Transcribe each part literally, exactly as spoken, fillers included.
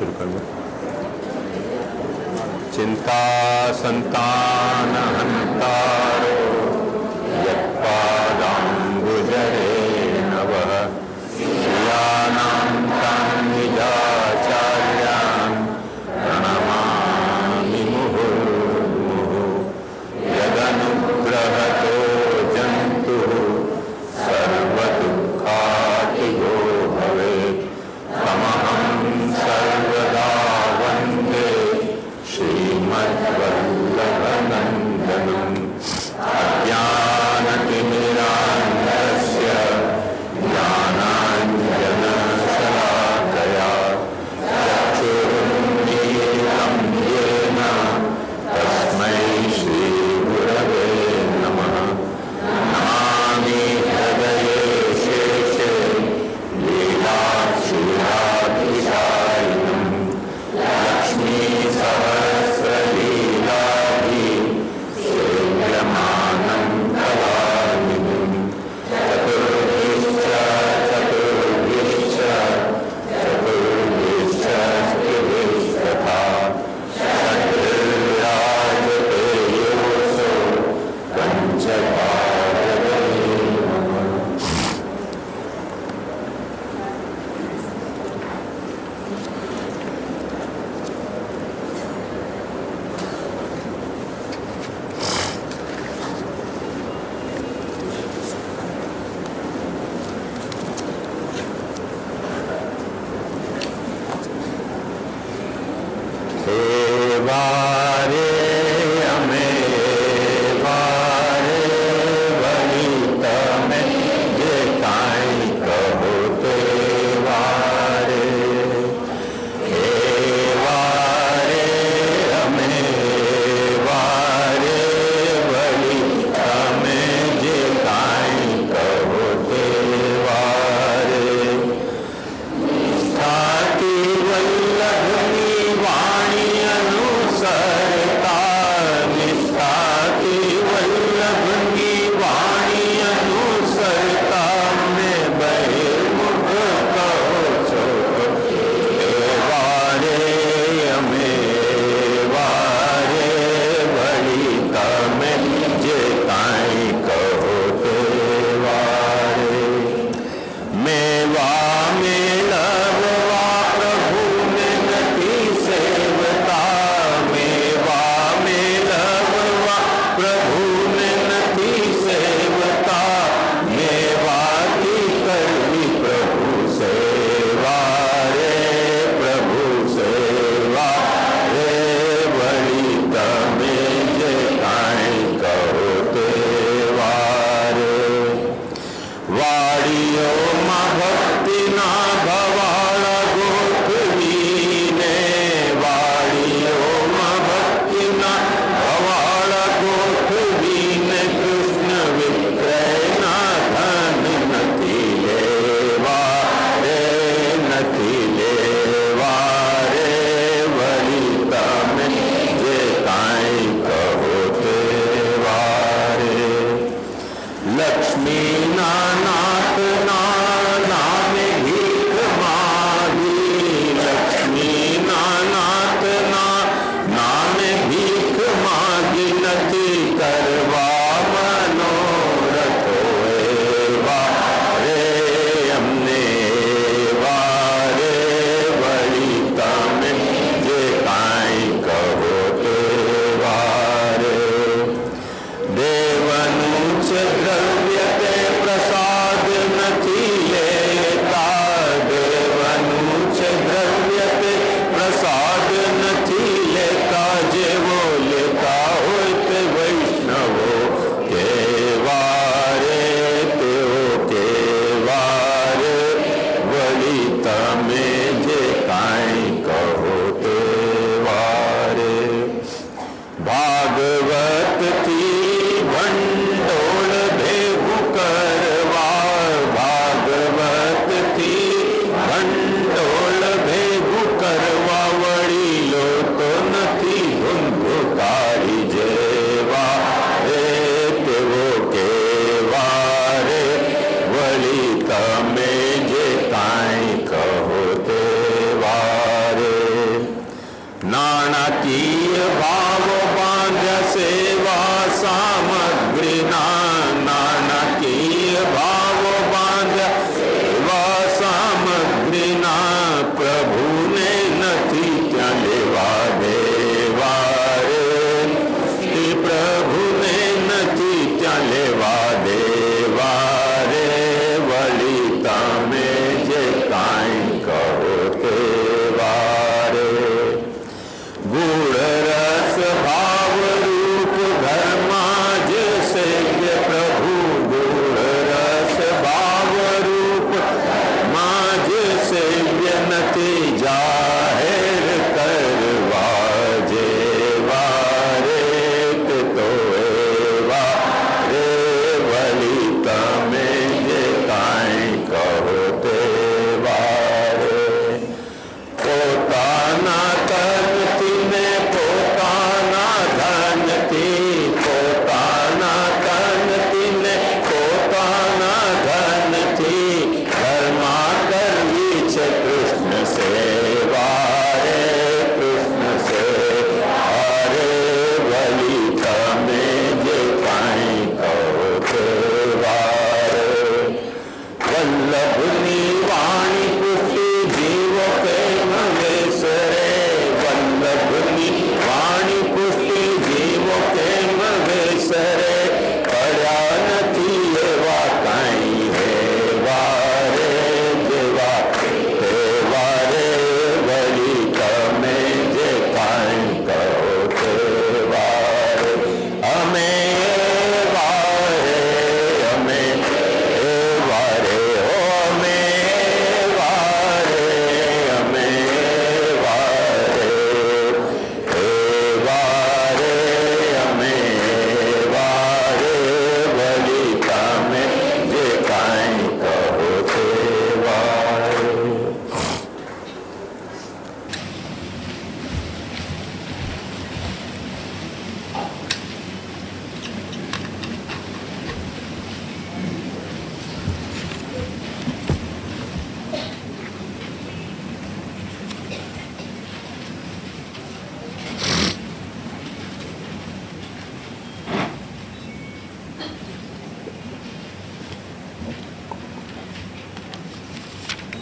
शुरू करूँ। चिंता संतान हंतारो यत्पादाम्बुजरे नवः श्रियाणां तां निजाचार्यान् प्रणमामि मुहुर्मुहुः। यदनुग्रहतो जन्तुः सर्वदुःखातिगो भवेत् तमहं सर्वदा वन्दे श्रीमद्वल्लभनन्दनम्।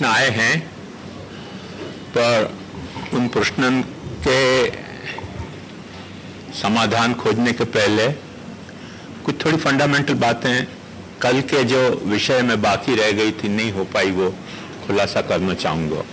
प्रश्न आए हैं, पर उन प्रश्नों के समाधान खोजने के पहले कुछ थोड़ी फंडामेंटल बातें कल के जो विषय में बाकी रह गई थी, नहीं हो पाई, वो खुलासा करना चाहूंगा।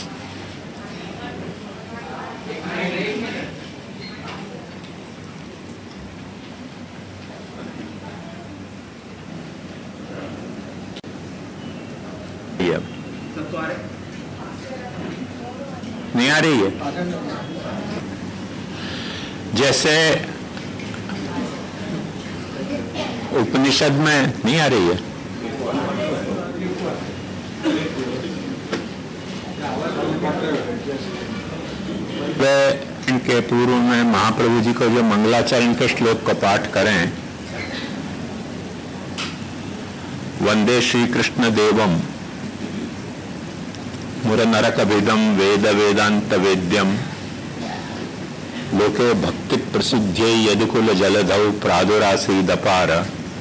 नहीं आ रही है? जैसे उपनिषद में नहीं आ रही है, इनके पूर्व में महाप्रभु जी को जो मंगलाचरण के श्लोक का पाठ करें, वंदे श्री कृष्ण देवम मुर नरकभिदम वेद वेदांत वेद्यम लोके भक्ति प्रसिद्धे यदुकुल जलधौ प्रादुरासीद अपार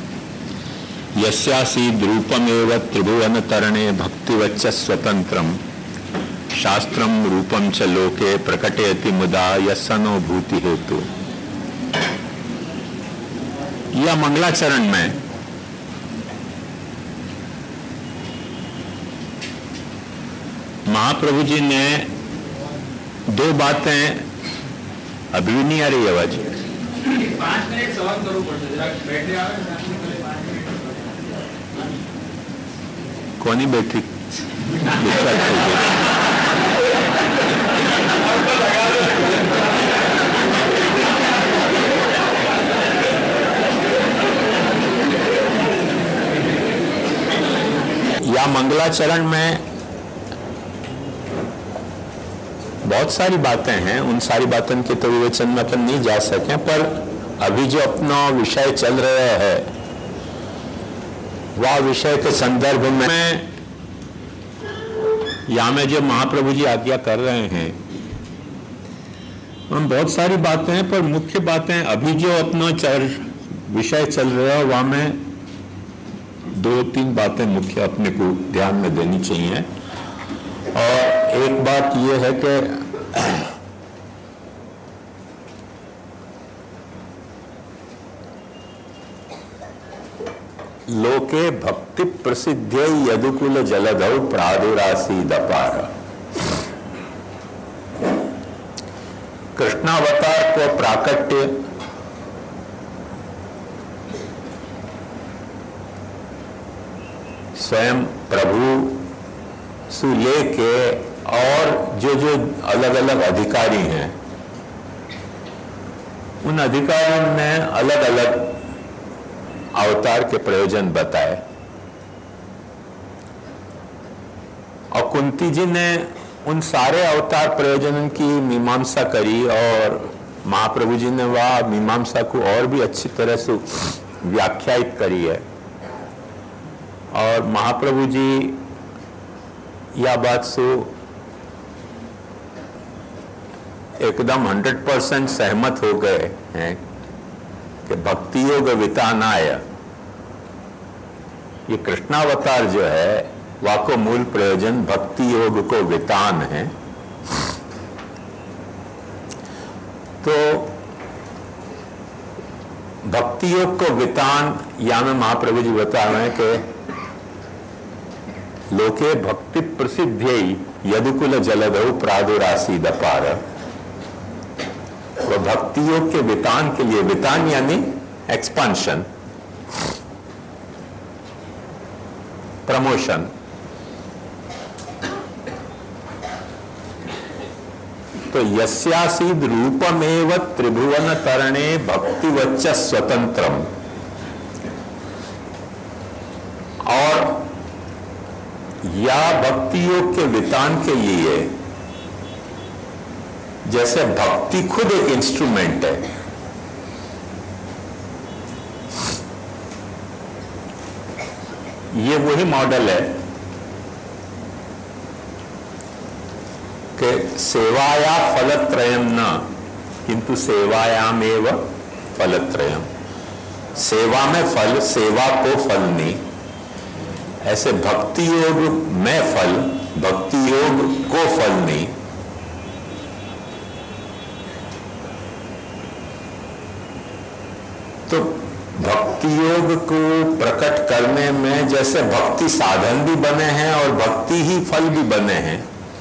यस्यासीद रूपमेव त्रिभुवन तरणे भक्तिवच्च स्वतंत्रम शास्त्रम रूपम च लोके प्रकटयति मुदा यस्सनो भूति हेतु। यह मंगलाचरण में महाप्रभु जी ने दो बातें, अभी भी नहीं आ रही आवाज, पांच मिनट सवाल करो पड़ता जरा बैठे आओ। कौन ही बैठी या मंगलाचरण में बहुत सारी बातें हैं, उन सारी बातों के तो विवेचन में अपन नहीं जा सके, पर अभी जो अपना विषय चल रहा है वह विषय के संदर्भ में यहाँ में जो महाप्रभु जी आज्ञा कर रहे हैं, हम बहुत सारी बातें हैं, पर मुख्य बातें अभी जो अपना चर विषय चल रहा है वहां में दो तीन बातें मुख्य अपने को ध्यान में देनी चाहिए। और एक बात यह है कि लोके भक्ति प्रसिद्धे यदुकुल जलधौ प्रादुरासीद अपार। कृष्णावतार को प्राकट्य स्वयं प्रभु से लेके और जो जो अलग अलग अधिकारी हैं, उन अधिकारियों ने अलग अलग अवतार के प्रयोजन बताए और कुंती जी ने उन सारे अवतार प्रयोजन की मीमांसा करी और महाप्रभु जी ने वह मीमांसा को और भी अच्छी तरह से व्याख्यायित करी है। और महाप्रभु जी यह बात से एकदम हंड्रेड परसेंट सहमत हो गए हैं कि भक्ति योग वितानाय, ये कृष्णावतार जो है वह को मूल प्रयोजन भक्ति योग को वितान है। तो भक्ति योग को वितान या में महाप्रभु जी बता रहे हैं कि लोके भक्ति प्रसिद्धे यदुकुल जलधौ प्रादुरासीद अपार। वह भक्ति योग के वितान के लिए, वितान यानी एक्सपांशन, प्रमोशन, तो यस्यासीद रूपमेव त्रिभुवन तरणे भक्तिवच्च स्वतंत्रम। और या भक्ति योग के वितान के लिए जैसे भक्ति खुद एक इंस्ट्रूमेंट है, ये वही मॉडल है कि सेवाया फलत्रयम न किंतु सेवायामेव फलत्रयम। सेवा में फल, सेवा को फल नहीं। ऐसे भक्ति योग में फल भक्ति योग को फल नहीं। तो भक्ति योग को प्रकट करने में जैसे भक्ति साधन भी बने हैं और भक्ति ही फल भी बने हैं,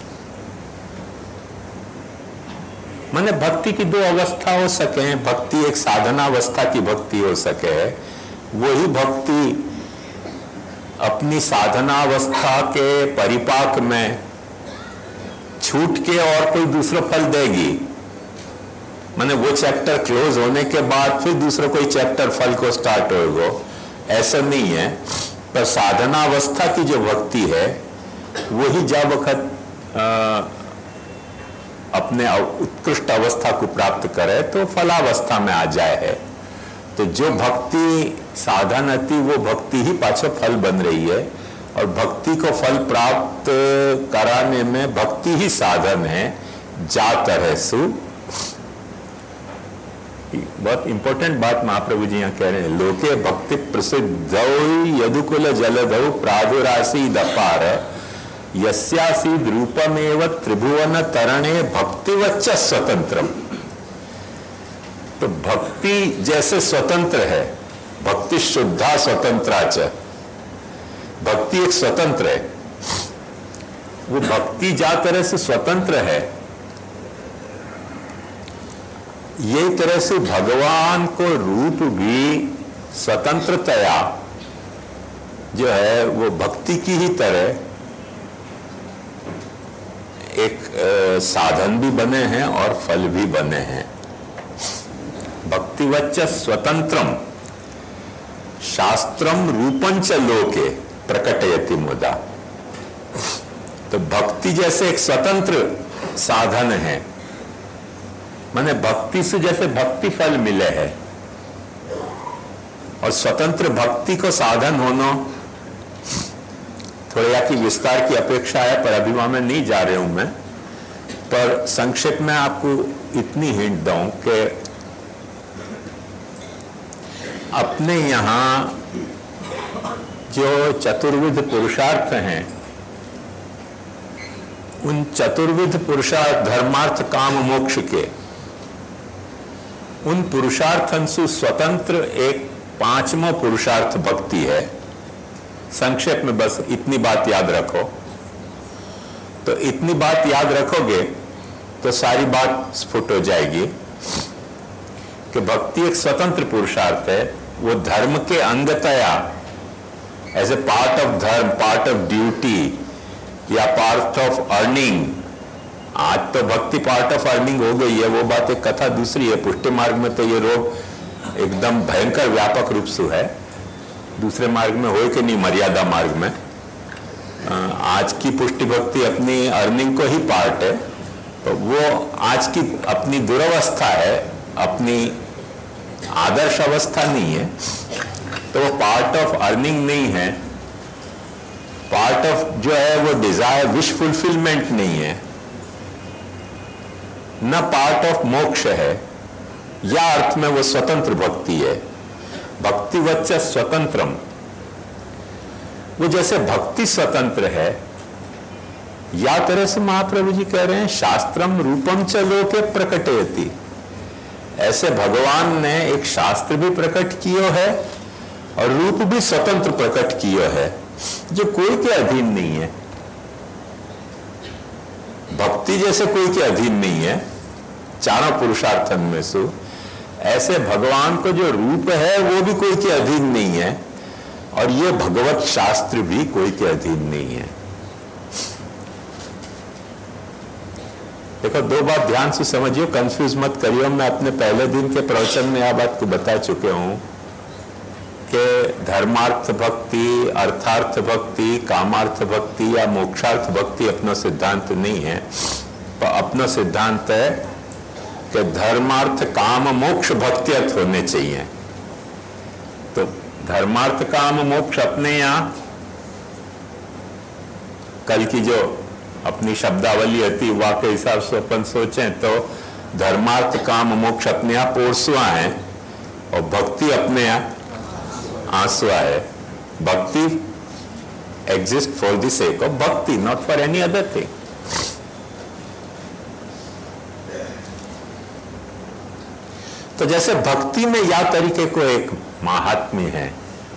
माने भक्ति की दो अवस्था हो सके, भक्ति एक साधनावस्था की भक्ति हो सके, वही भक्ति अपनी साधनावस्था के परिपाक में छूट के और कोई दूसरा फल देगी। माने वो चैप्टर क्लोज होने के बाद फिर दूसरा कोई चैप्टर फल को स्टार्ट होगा, ऐसा नहीं है। पर साधनावस्था की जो भक्ति है वही जब वक्त अपने उत्कृष्ट अवस्था को प्राप्त करे तो फलावस्था में आ जाए है। तो जो भक्ति साधन अति वो भक्ति ही पाछो फल बन रही है, और भक्ति को फल प्राप्त कराने में भक्ति ही साधन है। जा तरह सु बहुत इंपॉर्टेंट बात महाप्रभु जी यहाँ कह रहे हैं, लोके भक्ति प्रसिद्ध यदुकुल जलधौ प्रादुरासी दपार यस्यासीद रूपमेव त्रिभुवन तरणे भक्तिवच्च स्वतंत्रम। तो भक्ति जैसे स्वतंत्र है, भक्ति शुद्धा स्वतंत्राच, भक्ति एक स्वतंत्र है। वो भक्ति जा तरह से स्वतंत्र है, यही तरह से भगवान को रूप भी स्वतंत्रतया जो है वो भक्ति की ही तरह एक साधन भी बने हैं और फल भी बने हैं। भक्तिवच्च स्वतंत्रम शास्त्रम रूपंच लोके प्रकटयति मुदा। तो भक्ति जैसे एक स्वतंत्र साधन है, माने भक्ति से जैसे भक्ति फल मिले है, और स्वतंत्र भक्ति को साधन होना थोड़े या की विस्तार की अपेक्षा है, पर अभी वहां में नहीं जा रहे हूं मैं। पर संक्षेप में आपको इतनी हिंट दूं कि अपने यहां जो चतुर्विध पुरुषार्थ हैं, उन चतुर्विध पुरुषार्थ धर्मार्थ काम मोक्ष के उन पुरुषार्थन से स्वतंत्र एक पांचवा पुरुषार्थ भक्ति है। संक्षेप में बस इतनी बात याद रखो। तो इतनी बात याद रखोगे तो सारी बात स्फुट हो जाएगी कि भक्ति एक स्वतंत्र पुरुषार्थ है। वो धर्म के अंगतया as a part of dharma, part of duty या पार्ट ऑफ अर्निंग। आज तो भक्ति पार्ट ऑफ अर्निंग हो गई है, वो बात एक कथा दूसरी है। पुष्टि मार्ग में तो ये रोग एकदम भयंकर व्यापक रूप से है, दूसरे मार्ग में हो कि नहीं, मर्यादा मार्ग में। आज की पुष्टि भक्ति अपनी अर्निंग को ही पार्ट है, तो वो आज की अपनी दुरावस्था है, अपनी आदर्श अवस्था नहीं है। तो वो पार्ट ऑफ अर्निंग नहीं है, पार्ट ऑफ जो है वो डिजायर विश फुलफिलमेंट नहीं है, न पार्ट ऑफ मोक्ष है, या अर्थ में वो स्वतंत्र भक्ति है। भक्ति वच्च स्वतंत्रम, वो जैसे भक्ति स्वतंत्र है, या तरह से महाप्रभु जी कह रहे हैं शास्त्रम रूपम च लोके प्रकटयति। ऐसे भगवान ने एक शास्त्र भी प्रकट किया है और रूप भी स्वतंत्र प्रकट किया है, जो कोई के अधीन नहीं है। भक्ति जैसे कोई के अधीन नहीं है चारों पुरुषार्थन में से, ऐसे भगवान को जो रूप है वो भी कोई के अधीन नहीं है, और ये भगवत शास्त्र भी कोई के अधीन नहीं है। देखो, दो बात ध्यान से समझियो, कंफ्यूज मत करियो। मैं अपने पहले दिन के प्रवचन में यह बात को बता चुके हूं कि धर्मार्थ भक्ति, अर्थार्थ भक्ति, कामार्थ भक्ति या मोक्षार्थ भक्ति अपना सिद्धांत नहीं है। पर अपना सिद्धांत है कि धर्मार्थ काम मोक्ष भक्तियत होने चाहिए। तो धर्मार्थ काम मोक्ष अपने यहाँ कल की जो अपनी शब्दावली होती वह के हिसाब से अपन सोचें तो धर्मार्थ काम मोक्ष अपने यहाँ पोरसुआ है और भक्ति अपने यहाँ आंसुआ है। भक्ति exist for the sake of bhakti, not for any other thing. तो जैसे भक्ति में या तरीके को एक महात्म्य है,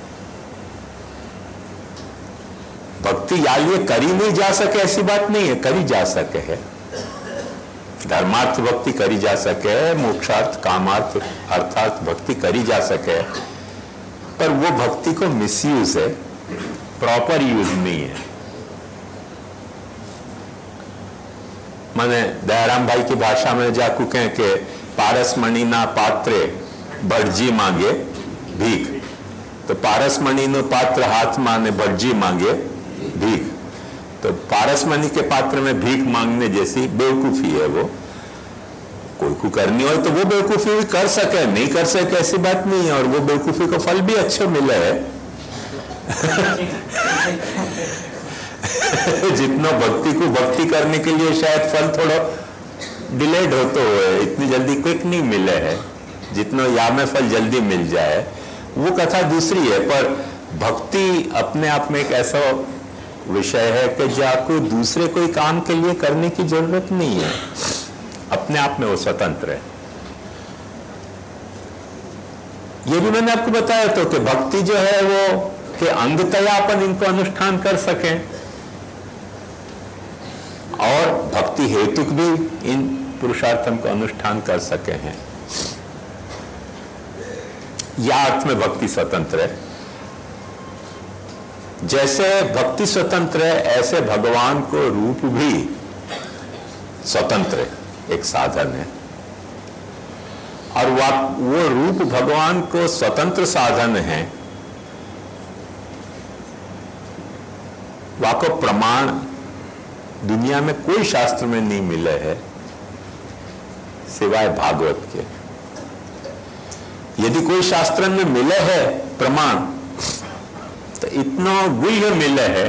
भक्ति या ये करी नहीं जा सके ऐसी बात नहीं है, करी जा सके है। धर्मार्थ भक्ति करी जा सके, मोक्षार्थ कामार्थ अर्थार्थ भक्ति करी जा सके, पर वो भक्ति को मिसयूज है, प्रॉपर यूज नहीं है। मैंने दयाराम भाई की भाषा में जाकू कहें कि पारसमणि ना पात्रे भटजी मांगे भीख, तो पारसमणि नो पात्र हाथ माने भटजी मांगे भीख, तो पारसमणि के पात्र में भीख मांगने जैसी बेवकूफी है। वो कोई को करनी हो तो वो बेवकूफी भी कर सके, नहीं कर सके ऐसी बात नहीं है, और वो बेवकूफी को फल भी अच्छे मिले है। जितना भक्ति को भक्ति करने के लिए शायद फल थोड़ा डिलेड हो तो है, इतनी जल्दी क्विक नहीं मिले है, जितना या में फल जल्दी मिल जाए वो कथा दूसरी है। पर भक्ति अपने आप में एक ऐसा विषय है कि जाको दूसरे कोई काम के लिए करने की जरूरत नहीं है, अपने आप में वो स्वतंत्र है। ये भी मैंने आपको बताया तो कि भक्ति जो है वो कि अंगतया अपन इनको अनुष्ठान कर सकें, और भक्ति हेतुक भी इन पुरुषार्थम को अनुष्ठान कर सके हैं। या अर्थ में भक्ति स्वतंत्र है। जैसे भक्ति स्वतंत्र है ऐसे भगवान को रूप भी स्वतंत्र है, एक साधन है, और वो रूप भगवान को स्वतंत्र साधन है, वह को प्रमाण दुनिया में कोई शास्त्र में नहीं मिले है सिवाय भागवत के। यदि कोई शास्त्र में मिले है प्रमाण तो इतना गुह्य मिले है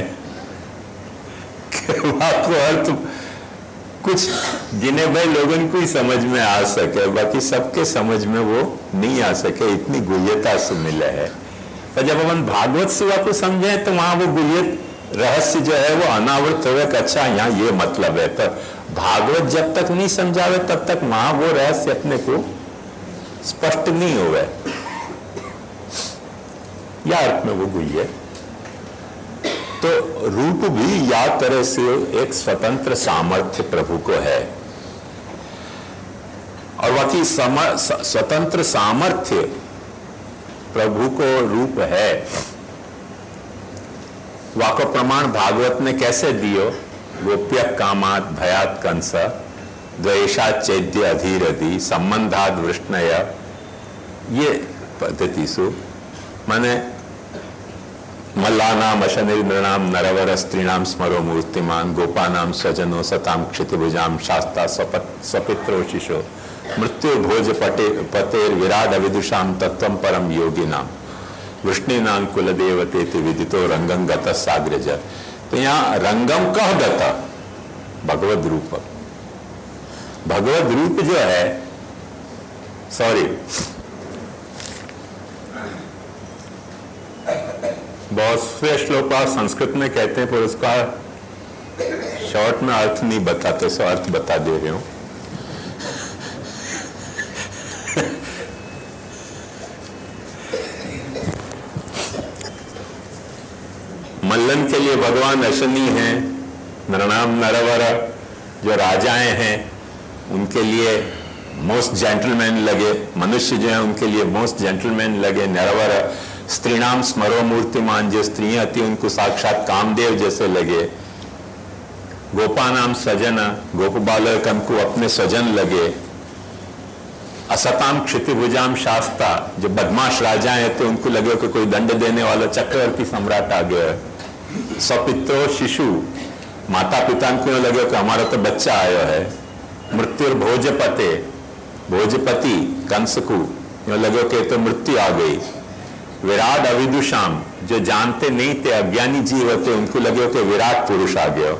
कि वहां को अर्थ कुछ गिने भाई लोगों को ही समझ में आ सके, बाकी सबके समझ में वो नहीं आ सके, इतनी गुह्यता से मिले है। पर जब अपन भागवत सेवा को समझे तो वहां वो गुह्य रहस्य जो है वो अनावृत हो कि अच्छा यहाँ ये मतलब है। पर भागवत जब तक नहीं समझावे तब तक वहां वो रहस्य अपने को स्पष्ट नहीं हुए, या अर्थ में वो गुह्य। तो रूप भी या तरह से एक स्वतंत्र सामर्थ्य प्रभु को है, और बाकी स्वतंत्र सामर्थ्य प्रभु को रूप है। वाको प्रमाण भागवत ने कैसे दियो? गोप्य कामात भयात कंस द्वेषात चैद्य अधीरधि संबंधात वृष्णय, ये पद्धति सु माने मल्लानाम अशनिर्नृणाम नरवर स्त्रीणाम स्मरो मूर्तिमान गोपानाम स्वजनो सताम क्षितिभुजाम शास्ता स्वपित्रो शिशो मृत्यु भोज पटे पतेर विराट अविदुषाम तत्वम परम योगिनाम विष्णुनाम कुल देवते विदितो रंगं गत साग्रज। तो यहाँ रंगम कह गता भगवद रूप, भगवद रूप जो है, सॉरी बहुत से श्लोक संस्कृत में कहते हैं पर उसका शॉर्ट में अर्थ नहीं बताते, सो अर्थ बता दे रहे हूं। मल्लन के लिए भगवान अशनी हैं, नरनाम नरवर जो राजाएं हैं उनके लिए मोस्ट जेंटलमैन लगे, मनुष्य जो है उनके लिए मोस्ट जेंटलमैन लगे। नरवर स्त्रीणाम स्मरो मूर्तिमान, जो स्त्रियां थी उनको साक्षात कामदेव जैसे लगे। गोपानाम स्वजन, गोप बालक हमको अपने स्वजन लगे। असताम क्षितिभुजाम शास्ता, जो बदमाश राजाएं थे उनको लगे कि कोई दंड देने वाला चक्रवर्ती सम्राट आ गया है। स्वपित्रो शिशु, माता पिता को लगे कि हमारा तो बच्चा आया है। मृत्यु भोजपते, भोजपति कंस को लगे कि तो मृत्यु आ गई। विराट अविदुषाम, जो जानते नहीं थे अज्ञानी जीव थे उनको लगे कि विराट पुरुष आ गया।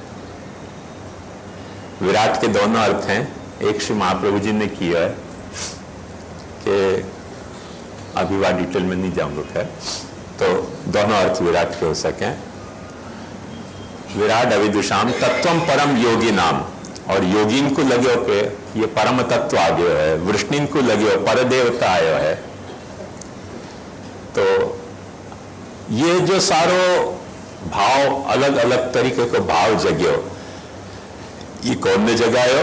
विराट के दोनों अर्थ हैं, एक श्री महाप्रभु जी ने किया है कि अभी वह डिटेल में नहीं जाऊंगा, खैर तो दोनों अर्थ विराट के हो सके। विराट अविदुषाम तत्वम परम योगी नाम। और योगीन को लगे के ये परम तत्व आ गयो है, वृष्णिन को लगे पर देवता आयो है। तो ये जो सारो भाव अलग अलग तरीके को भाव जग्यो, ये कौन ने जगायो?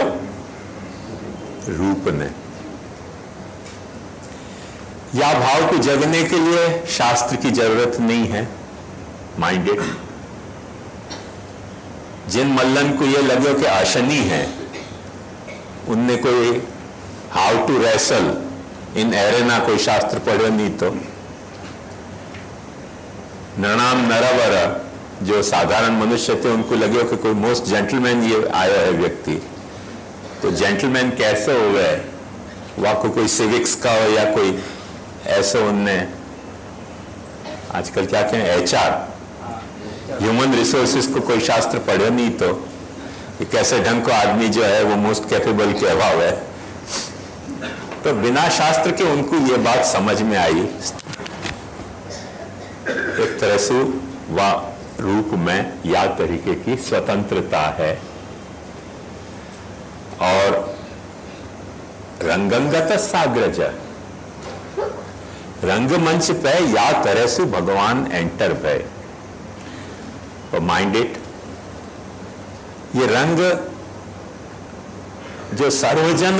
रूप ने। या भाव को जगने के लिए शास्त्र की जरूरत नहीं है, माइंडेड। जिन मल्लन को ये लगे कि अशनी है, उनने कोई how to wrestle in arena कोई शास्त्र पढ़ो नहीं। तो नृणाम नरवर जो साधारण मनुष्य थे, उनको लगे कि कोई मोस्ट जेंटलमैन ये आया है व्यक्ति। तो जेंटलमैन कैसे हो गए? वह को कोई सिविक्स का हो या कोई ऐसे, उनने आजकल क्या कहें एच आर ह्यूमन रिसोर्सेज को कोई शास्त्र पढ़े नहीं। तो कैसे ढंग को आदमी जो है वो मोस्ट कैपेबल के अभाव है। तो बिना शास्त्र के उनको ये बात समझ में आई। एक तरह से वह रूप में या तरीके की स्वतंत्रता है। और रंगंगत साग्रज, रंगमंच पे या तरह से भगवान एंटर भय। और माइंडेड ये रंग जो सर्वजन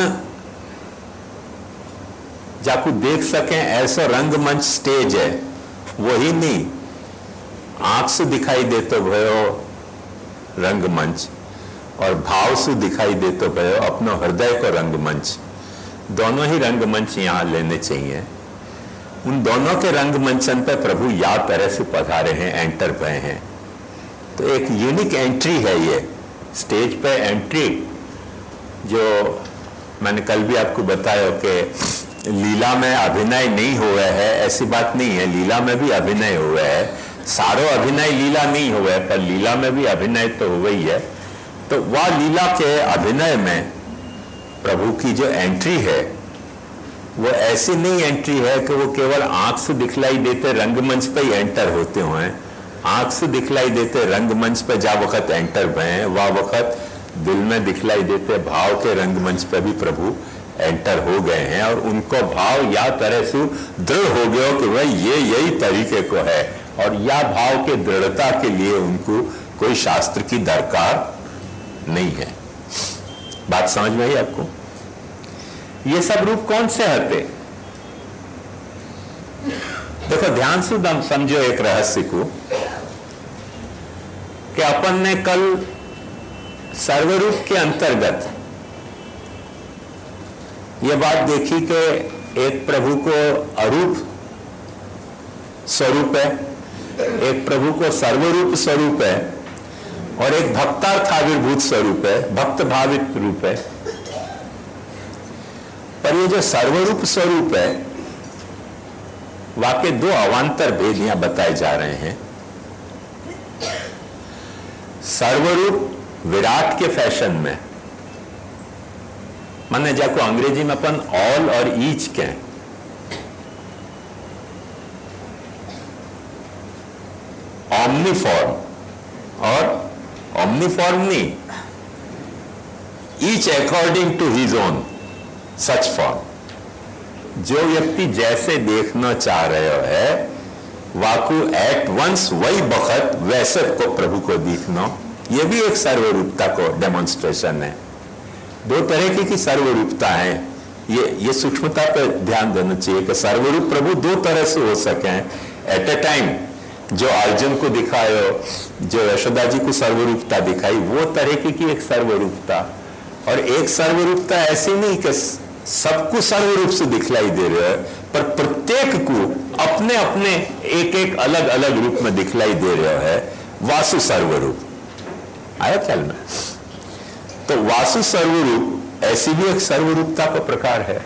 जाकू देख सकें ऐसा रंगमंच स्टेज है, वही नहीं आंख से दिखाई देते भयो रंगमंच और भाव से दिखाई देते भयो अपनो हृदय को रंगमंच। दोनों ही रंगमंच यहां लेने चाहिए। उन दोनों के रंगमंचन पे प्रभु या तरह से पधारे हैं, एंटर भए हैं। तो एक यूनिक एंट्री है ये स्टेज पे एंट्री, जो मैंने कल भी आपको बताया कि लीला में अभिनय नहीं हुआ है, ऐसी बात नहीं है। लीला में भी अभिनय हुआ है, सारो अभिनय लीला नहीं हुआ है, पर लीला में भी अभिनय तो हुआ ही है। तो वह लीला के अभिनय में प्रभु की जो एंट्री है वो ऐसी नहीं एंट्री है कि वो केवल आंख से दिखलाई देते रंगमंच पे ही एंटर होते हुए। आंख से दिखलाई देते रंगमंच पे जा वक्त एंटर भए, वह वक्त दिल में दिखलाई देते भाव के रंगमंच पे भी प्रभु एंटर हो गए हैं। और उनको भाव या तरह से दृढ़ हो गया कि वह ये यही तरीके को है। और या भाव के दृढ़ता के लिए उनको कोई शास्त्र की दरकार नहीं है। बात समझ में आई आपको? ये सब रूप कौन से हते? देखो ध्यान से दम समझो एक रहस्य को कि अपन ने कल सर्वरूप के अंतर्गत ये बात देखी कि एक प्रभु को अरूप स्वरूप है, एक प्रभु को सर्वरूप स्वरूप है और एक भक्तार्थ आविर्भूत स्वरूप है, भक्त भावित रूप है। पर ये जो सर्वरूप स्वरूप है वाकई दो अवान्तर भेद यहां बताए जा रहे हैं। सर्वरूप विराट के फैशन में, माने जाको अंग्रेजी में अपन ऑल और ईच के ऑमनीफॉर्म और ऑमनीफॉर्म नहीं, each according to his own such form. जो व्यक्ति जैसे देखना चाह रहे है वाकु एट वंस वही बखत वैसे को प्रभु को दिखना, यह भी एक सर्वरूपता को डेमोन्स्ट्रेशन है। दो तरह की सर्वरूपता है, ये ये सूक्ष्मता पर ध्यान देना चाहिए कि सर्वरूप प्रभु दो तरह से हो सके एट ए टाइम। जो अर्जुन को दिखायो, जो यशोदा जी को सर्वरूपता दिखाई, वो तरह की एक सर्वरूपता। और एक सर्वरूपता ऐसी नहीं कि सबको सर्वरूप से दिखलाई दे रहे है, पर प्रत्येक को अपने अपने एक एक अलग अलग रूप में दिखलाई दे रहा है। वासु सर्वरूप आया ख्याल में? तो वासु सर्वरूप ऐसी भी एक सर्वरूपता का प्रकार है।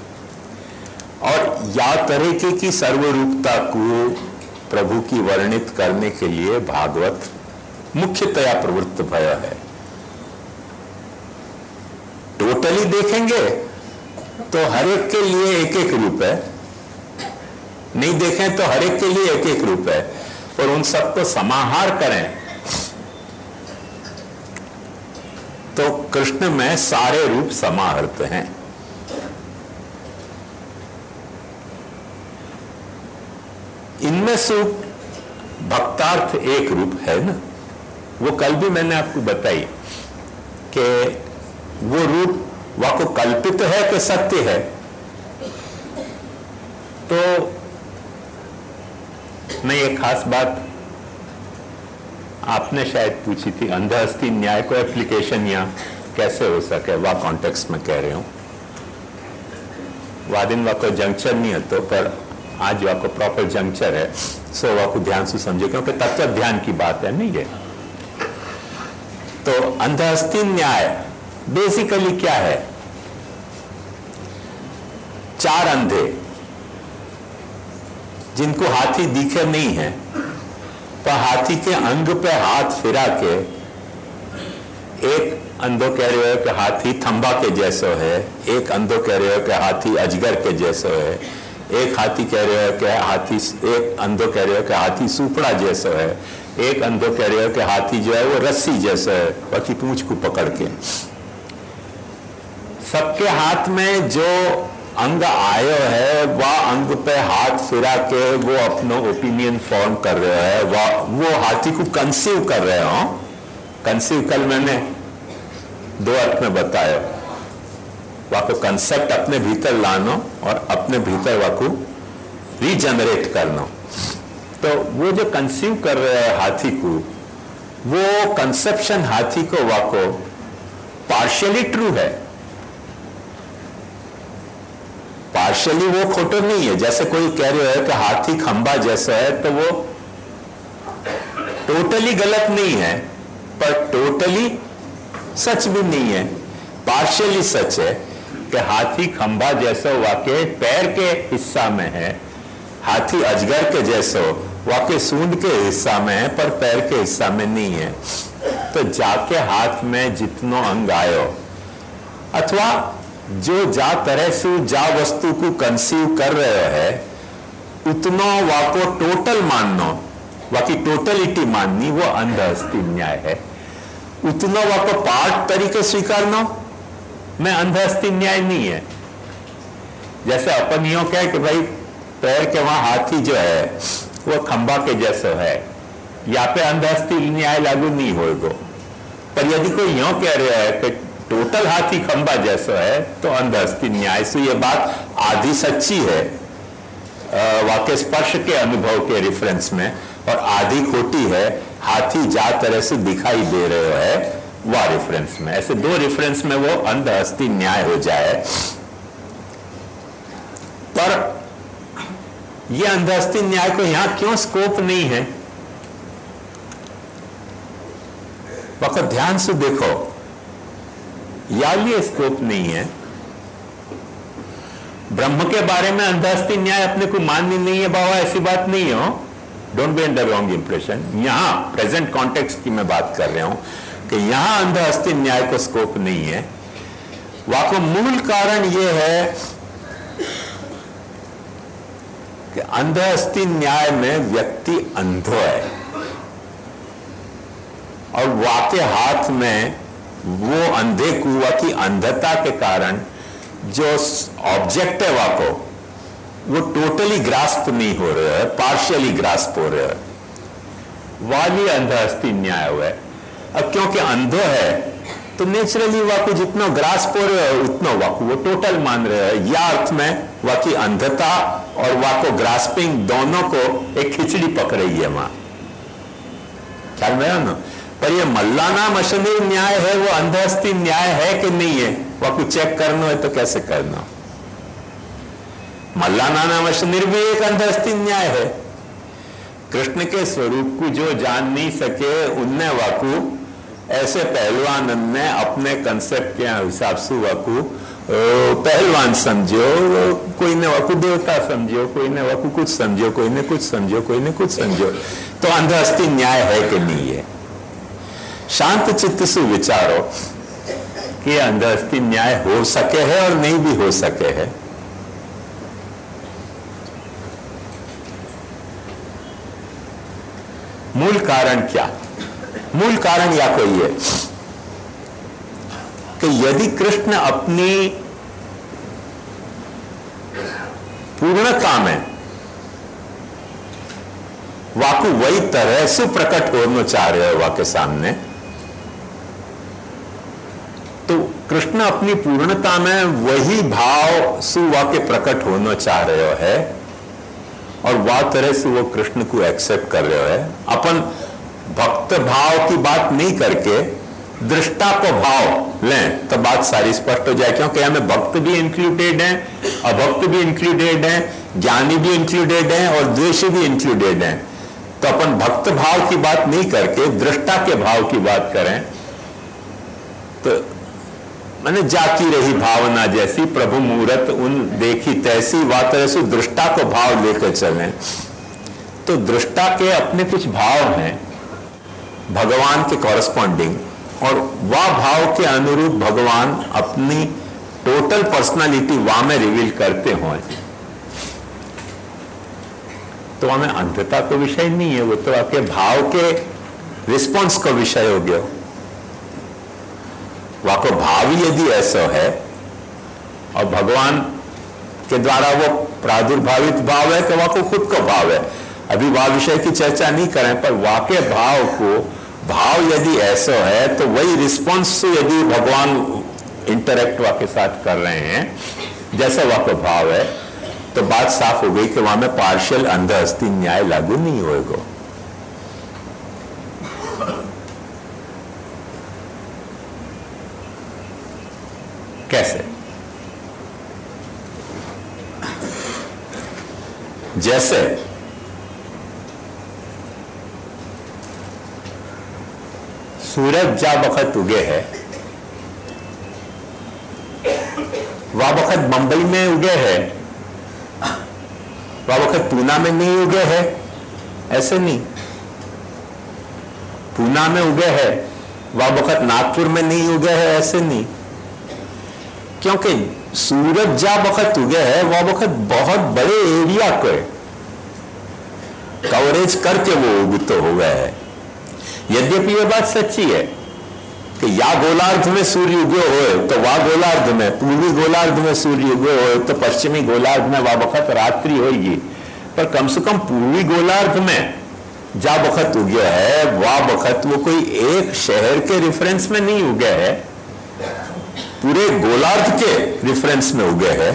और या तरीके की सर्वरूपता को प्रभु की वर्णित करने के लिए भागवत मुख्यतया प्रवृत्त भया है। टोटली देखेंगे तो हर एक के लिए एक एक रूप है, नहीं देखें तो हर एक के लिए एक एक रूप है। और उन सबको समाहार करें तो कृष्ण में सारे रूप समाहृत हैं। इनमें से भक्तार्थ एक रूप है ना, वो कल भी मैंने आपको बताई कि वो रूप वाको कल्पित है कि सत्य है। तो मैं ये खास बात आपने शायद पूछी थी, अंधहस्ती न्याय को एप्लीकेशन यहाँ कैसे हो सके, वह कॉन्टेक्स्ट में कह रहे हूं। वादिन वाको जंक्चर नहीं है तो, पर आज वाको प्रॉपर जंक्चर है, सो वाको ध्यान से समझे क्योंकि तत्व ध्यान की बात है नहीं है। तो अंधहस्ती न्याय बेसिकली क्या है? चार अंधे जिनको हाथी दिखे नहीं है, पर हाथी के अंग पे हाथ फिरा के एक अंधो कह रहे हो कि हाथी थंबा के जैसो है, एक अंधो कह रहे हो कि हाथी अजगर के जैसो है, एक हाथी कह रहे हो कि हाथी एक अंधो कह रहे हो कि हाथी सुपड़ा जैसो है, एक अंधो कह रहे हो कि हाथी जो है वो रस्सी जैसा है, बाकी पूंछ को पकड़ के। सबके हाथ में जो अंग आयो है वह अंग पे हाथ फिरा के वो अपना ओपिनियन फॉर्म कर रहे हैं, वह वो हाथी को कंसीव कर रहे हो। कंसीव कल मैंने दो अर्थ में बताया, वह को कंसेप्ट अपने भीतर लानो और अपने भीतर वह को रीजनरेट करना। तो वो जो कंसीव कर रहे हैं हाथी को, वो कंसेप्शन हाथी को वह को पार्शियली ट्रू है, पार्शियली वो खोटो नहीं है। जैसे कोई कह रहे हो कि हाथी खंबा जैसा है, तो वो टोटली गलत नहीं है पर टोटली सच भी नहीं है, पार्शियली सच है कि हाथी खंबा जैसा वाकई पैर के हिस्सा में है, हाथी अजगर के जैसो वाकई सूंड के हिस्सा में है पर पैर के हिस्सा में नहीं है। तो जाके हाथ में जितनो अंग आयो अथवा जो जा तरह से जा वस्तु को कंसीव कर रहे है उतनो वाको टोटल माननो, बाकी टोटलिटी माननी वो अंधहस्ती न्याय है। उतनो वाको पार्ट तरीके स्वीकारनो में अंधहस्ती न्याय नहीं है। जैसे अपन यो कहे कि भाई पैर के वहां हाथी जो है वो खंबा के जैसा है, यहाँ पे अंधहस्ती न्याय लागू नहीं होगा। पर यदि कोई यो कह रहा है कि टोटल हाथी खंबा जैसा है तो अंधहस्ती न्याय से ये बात आधी सच्ची है वाक्य स्पर्श के अनुभव के रेफरेंस में, और आधी खोटी है हाथी जा तरह से दिखाई दे रहे है वह रेफरेंस में। ऐसे दो रेफरेंस में वो अंधहस्ती न्याय हो जाए। पर यह अंधहस्ती न्याय को यहां क्यों स्कोप नहीं है? वक्त ध्यान से देखो, या ये स्कोप नहीं है। ब्रह्म के बारे में अंधहस्ती न्याय अपने को माननी नहीं है बाबा, ऐसी बात नहीं हो। Don't be under wrong impression. यहां प्रेजेंट कॉन्टेक्स्ट की मैं बात कर रहा हूं कि यहां अंधहस्ती न्याय को स्कोप नहीं है। वाको मूल कारण यह है कि अंधहस्ती न्याय में व्यक्ति अंधो है और वाके हाथ में वो अंधे कुआ की अंधता के कारण जो ऑब्जेक्ट है वाको वो टोटली ग्रास्प नहीं हो रहा है, पार्शियली ग्रास्प हो रहा है, वाली अंधहस्ती न्याय हुआ है। अब क्योंकि अंधो है तो नेचुरली वाको जितना ग्रास्प हो रहा है उतना वाको वो टोटल मान रहे हैं। या अर्थ में वाकी अंधता और वाको ग्रास्पिंग दोनों को एक खिचड़ी पक रही है वहां, ख्याल में है ना। पर ये मल्लाना मशनीर न्याय है, वो अंधहस्ती न्याय है कि नहीं है, वह कुछ चेक करना है तो कैसे करना। मल्लाना मशनीर भी एक अंधहस्ती न्याय है। कृष्ण के स्वरूप को जो जान नहीं सके उनने वाकू ऐसे पहलवान ने अपने कंसेप्ट के हिसाब से वाकू पहलवान समझो, कोई ने वाकू देवता समझो, कोई ने वाकू कुछ समझो, कोई ने कुछ समझो, कोई ने कुछ समझो। तो अंधहस्ती न्याय है कि नहीं है? शांत चित्त से विचारो कि अंधहस्ती न्याय हो सके है और नहीं भी हो सके है। मूल कारण क्या? मूल कारण या कोई है, तो यदि कृष्ण अपनी पूर्णता में वाकु वही तरह से प्रकट होना चाह रहे हो वाके सामने, तो कृष्ण अपनी पूर्णता में वही भाव सुवा के प्रकट होना चाह रहे हो है, और वह तरह से वो कृष्ण को एक्सेप्ट कर रहे हो है। अपन भक्त भाव की बात नहीं करके दृष्टा को भाव लें तो बात सारी स्पष्ट हो जाए, क्योंकि हमें भक्त भी इंक्लूडेड हैं, अभक्त भी इंक्लूडेड हैं, ज्ञानी भी इंक्लूडेड हैं और द्वेषी भी इंक्लूडेड हैं। तो अपन भक्त भाव की बात नहीं करके दृष्टा के भाव की बात करें तो मैंने जाती रही भावना जैसी प्रभु मूरत उन देखी तैसी, वा तरह से दृष्टा को भाव लेकर चलें। तो दृष्टा के अपने कुछ भाव हैं भगवान के कॉरस्पॉन्डिंग, और वह भाव के अनुरूप भगवान अपनी टोटल पर्सनालिटी वहां में रिवील करते हो, तो हमें अंधता का विषय नहीं है, वो तो आपके भाव के रिस्पॉन्स का विषय हो गया। वहां को भाव यदि ऐसा है और भगवान के द्वारा वो प्रादुर्भावित भाव है कि वहां को खुद का भाव है, अभी वह विषय की चर्चा नहीं करें, पर वाके भाव को भाव यदि ऐसा है तो वही रिस्पॉन्स यदि भगवान इंटरेक्ट वाके साथ कर रहे हैं जैसा वहां का भाव है, तो बात साफ हो गई कि वहां में पार्शियल अंधहस्ती न्याय लागू नहीं होएगा। कैसे? जैसे सूरज जा वक्त उगे है, वह वक्त बंबई में उगे है, वह वक्त पूना में नहीं उगे है, ऐसे नहीं। पूना में उगे है, वह वक्त नागपुर में नहीं उगे है, ऐसे नहीं। क्योंकि सूरज जा वक्त उगे है वह वक्त बहुत बड़े एरिया को कवरेज करके वो उगते हुए है। यद्यपि ये बात सच्ची है कि या गोलार्ध में सूर्य उगे हो तो वह गोलार्ध में, पूर्वी गोलार्ध में सूर्य उगे हो तो पश्चिमी गोलार्ध में वह वक्त रात्रि होगी, पर कम से कम पूर्वी गोलार्ध में जा वक्त उगे है वह वक्त वो कोई एक शहर के रेफरेंस में नहीं उगे है, पूरे गोलार्ध के रेफरेंस में उगे है।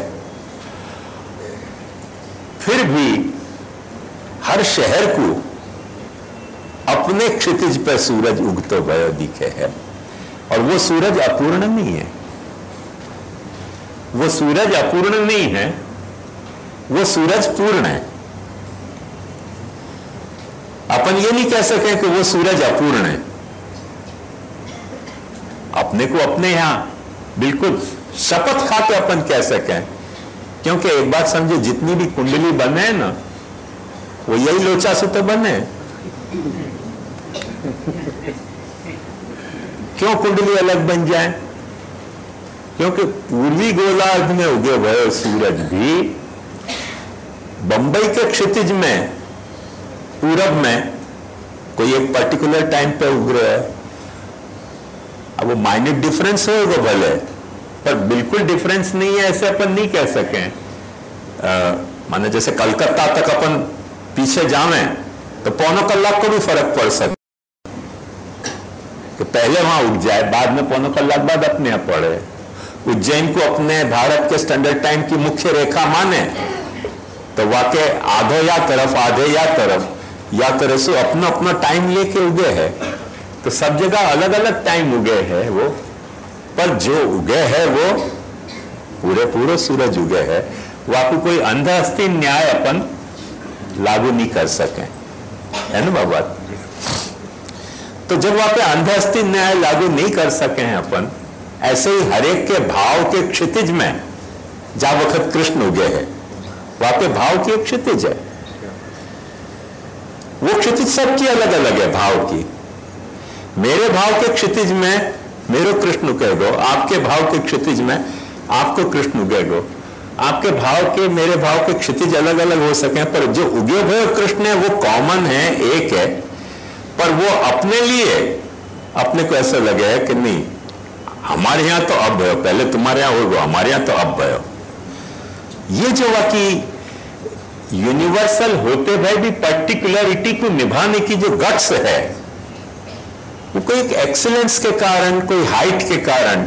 फिर भी हर शहर को अपने क्षितिज पर सूरज उगते हुए दिखे है, और वो सूरज अपूर्ण नहीं है, वो सूरज अपूर्ण नहीं है, वो सूरज पूर्ण है। अपन ये नहीं कह सके कि वो सूरज अपूर्ण है, अपने को अपने यहां बिल्कुल शपथ खा के अपन कह सकें, क्योंकि एक बात समझे, जितनी भी कुंडली बने हैं ना वो यही लोचा से तो बने। क्यों कुंडली अलग बन जाए? क्योंकि पूर्वी गोलार्ध में उगे हुए सूरज भी बंबई के क्षितिज में पूरब में कोई एक पर्टिकुलर टाइम पे उग रहा है। अब वो माइन्यूट डिफरेंस होगा भले, पर बिल्कुल डिफरेंस नहीं है ऐसे अपन नहीं कह सकें। माने जैसे कलकत्ता तक अपन पीछे जावें तो पौनों कलाक को भी फर्क पड़ सकता कि पहले वहां उग जाए, बाद में पौनों कलाक बाद अपने यहाँ पड़े। उज्जैन को अपने भारत के स्टैंडर्ड टाइम की मुख्य रेखा माने तो वाके आधो या तरफ आधे या तरफ या तरह से अपना अपना टाइम लेके उगे है, तो सब जगह अलग अलग टाइम उगे है वो, पर जो उगे है वो पूरे पूरे सूरज उगे है। वाकई कोई अंधहस्ती न्याय अपन लागू नहीं कर सके, है ना बाबा? तो जब वहां पे अंधहस्ती न्याय लागू नहीं कर सके हैं अपन, ऐसे ही हरेक के भाव के क्षितिज में जा वक्त कृष्ण उगे है, वहां पे भाव की एक क्षितिज है, वो क्षितिज सबकी अलग अलग है भाव की। मेरे भाव के क्षितिज में मेरे कृष्ण कह दो, आपके भाव के क्षितिज में आपको कृष्ण कह दो। आपके भाव के मेरे भाव के क्षितिज अलग अलग हो सके, पर जो उगे हुए कृष्ण है वो कॉमन है, एक है, पर वो अपने लिए अपने को ऐसा लगे है कि नहीं, हमारे यहाँ तो अब भयो, पहले तुम्हारे यहाँ हो गो, हमारे यहाँ तो अब भयो। ये जो वाकई यूनिवर्सल होते हुए भी पर्टिकुलरिटी को निभाने की जो गट्स है, वो कोई एक एक्सीलेंस के कारण, कोई हाइट के कारण,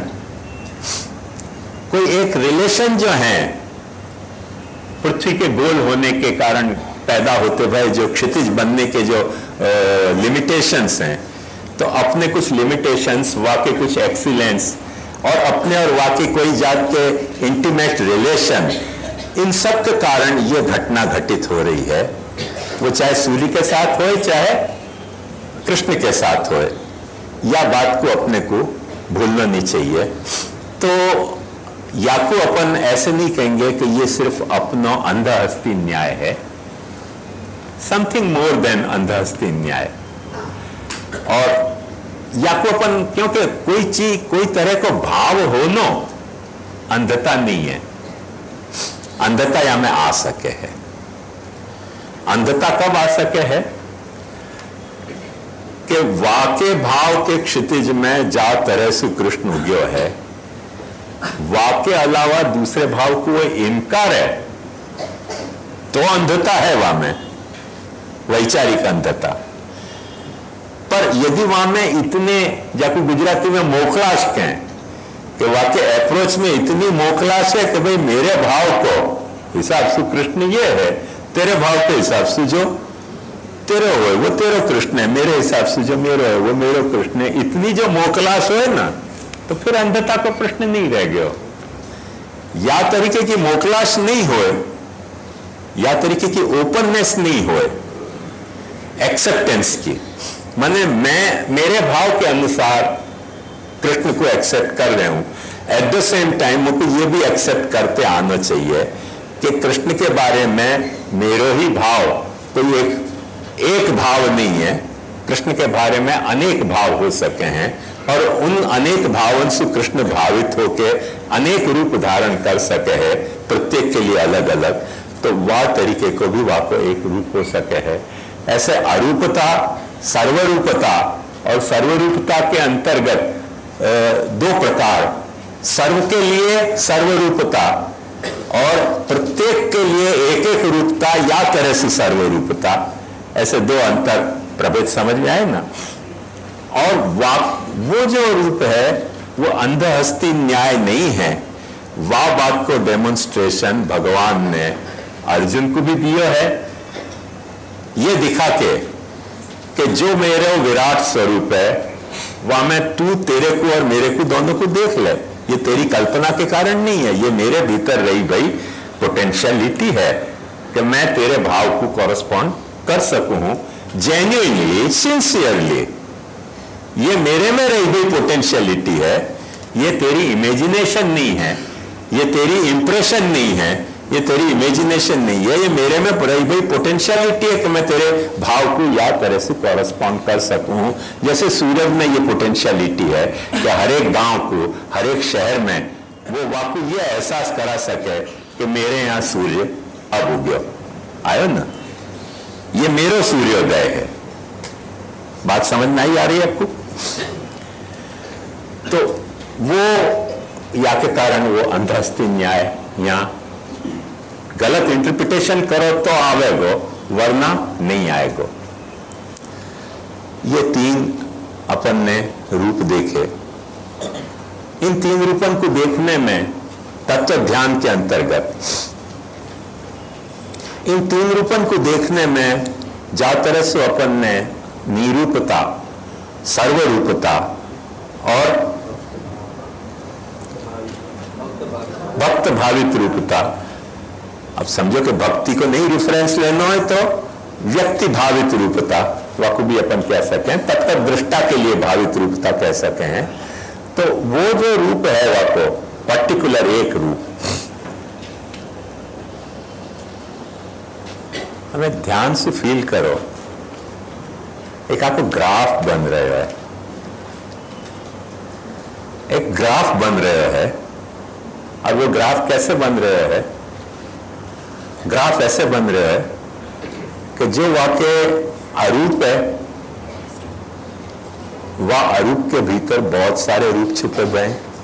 कोई एक रिलेशन जो है पृथ्वी के गोल होने के कारण पैदा होते हुए जो क्षितिज बनने के जो लिमिटेशंस हैं, तो अपने कुछ लिमिटेशंस, वाकई कुछ एक्सीलेंस, और अपने और वाकई कोई जात के इंटीमेट रिलेशन, इन सब के कारण ये घटना घटित हो रही है। वो चाहे सूर्य के साथ होए, चाहे कृष्ण के साथ होए, या बात को अपने को भूलना नहीं चाहिए। तो या को अपन ऐसे नहीं कहेंगे कि ये सिर्फ अपना अंधहस्ती न्याय है, समथिंग मोर देन अंधहस्ती न्याय। और या को अपन, क्योंकि कोई चीज, कोई तरह को भाव होना अंधता नहीं है। अंधता या में आ सके है। अंधता कब आ सके है कि वाके भाव के क्षितिज में जा तरह से कृष्ण उग्यो है, वाके अलावा दूसरे भाव को वो इनकार है, तो अंधता है वहां में, वैचारिक अंधता। पर यदि वहां में इतने, जाको गुजराती में मोखलाश कहें कि वाके अप्रोच में इतनी मोखलाश है कि भाई मेरे भाव को हिसाब से कृष्ण ये है, तेरे भाव के हिसाब से जो तेरे हो वो तेरे कृष्ण है, मेरे हिसाब से जो मेरे है वो मेरे कृष्ण है, इतनी जो मोखलाश हो ना, तो फिर अंधता का प्रश्न नहीं रह गया। या तरीके की मोखलाश नहीं होए, या तरीके की ओपननेस नहीं होए, एक्सेप्टेंस की, माने मैं मेरे भाव के अनुसार कृष्ण को एक्सेप्ट कर रहे हूं, एट द सेम टाइम मुझको ये भी एक्सेप्ट करते आना चाहिए कि कृष्ण के बारे में मेरे ही भाव कोई एक एक भाव नहीं है, कृष्ण के बारे में अनेक भाव हो सके हैं, और उन अनेक भावों से कृष्ण भावित होके अनेक रूप धारण कर सके है, प्रत्येक के लिए अलग अलग, तो वह तरीके को भी वह को एक रूप हो सके है। ऐसे अरूपता, सर्वरूपता, और सर्वरूपता के अंतर्गत दो प्रकार, सर्व के लिए सर्वरूपता और प्रत्येक के लिए एक एक रूपता या तरह से सर्वरूपता, ऐसे दो अंतर प्रभेद समझ में आए ना। और वो जो रूप है वो अंधहस्ती न्याय नहीं है, वह बात को डेमोन्स्ट्रेशन भगवान ने अर्जुन को भी दिया है, ये दिखा के कि जो मेरे विराट स्वरूप है वह में तू तेरे को और मेरे को दोनों को देख ले। ये तेरी कल्पना के कारण नहीं है, ये मेरे भीतर रही भाई पोटेंशियलिटी है कि मैं तेरे भाव को कॉरेस्पॉन्ड कर सकूं जेन्युइनली, सिंसियरली। ये मेरे में रही हुई पोटेंशियलिटी है, ये तेरी इमेजिनेशन नहीं है, ये तेरी इंप्रेशन नहीं है, ये तेरी इमेजिनेशन नहीं है, ये मेरे में रही हुई पोटेंशियलिटी है कि मैं तेरे भाव को या तरह से कॉरेस्पॉन्ड कर सकूं। जैसे सूरज में ये पोटेंशियलिटी है कि हर एक गांव को, हर एक शहर में वो वाकई ये एहसास करा सके कि मेरे यहाँ सूर्य अब उग्यो, आयो ना, ये मेरा सूर्योदय है। बात समझ में आई आ रही है आपको? तो वो या के कारण वो अंधहस्ती न्याय या गलत इंटरप्रिटेशन करो तो आवेगो, वरना नहीं आएगो। ये तीन अपन ने रूप देखे। इन तीन रूपों को देखने में तत्व ध्यान के अंतर्गत इन तीन रूपों को देखने में जा तरह से अपन ने निरूपता, सर्वरूपता और भक्त भावित रूपता, अब समझो कि भक्ति को नहीं रेफरेंस लेना है तो व्यक्ति भावित रूपता वाको भी अपन कह सके हैं, तत्व दृष्टा के लिए भावित रूपता कह सके हैं। तो वो जो रूप है वाको पर्टिकुलर एक रूप, हमें ध्यान से फील करो। एक आपको ग्राफ बन रहे है, एक ग्राफ बन रहे है, और वो ग्राफ कैसे बन रहे है? ग्राफ ऐसे बन रहे है कि जो वाक्य अरूप है वह अरूप के भीतर बहुत सारे रूप छिपे हुए हैं।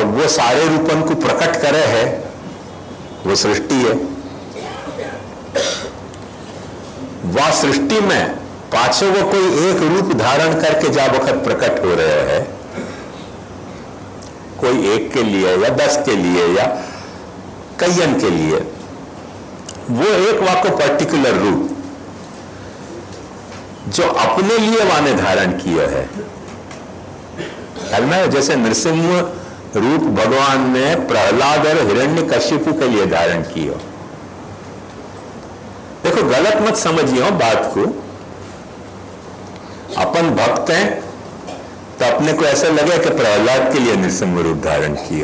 वो सारे रूपन को प्रकट करे है, वो सृष्टि है। वह सृष्टि में पाछे वो कोई एक रूप धारण करके जा वक्त प्रकट हो रहे हैं, कोई एक के लिए या दस के लिए या कईयन के लिए, वो एक वाको पर्टिकुलर रूप जो अपने लिए वाने धारण किया है। में जैसे नृसिंह रूप भगवान ने प्रहलाद और हिरण्यकशिपु के लिए धारण किया। देखो गलत मत समझिए बात को, अपन भक्त हैं तो अपने को ऐसा लगे कि प्रहलाद के लिए नृसिंह रूप धारण किया,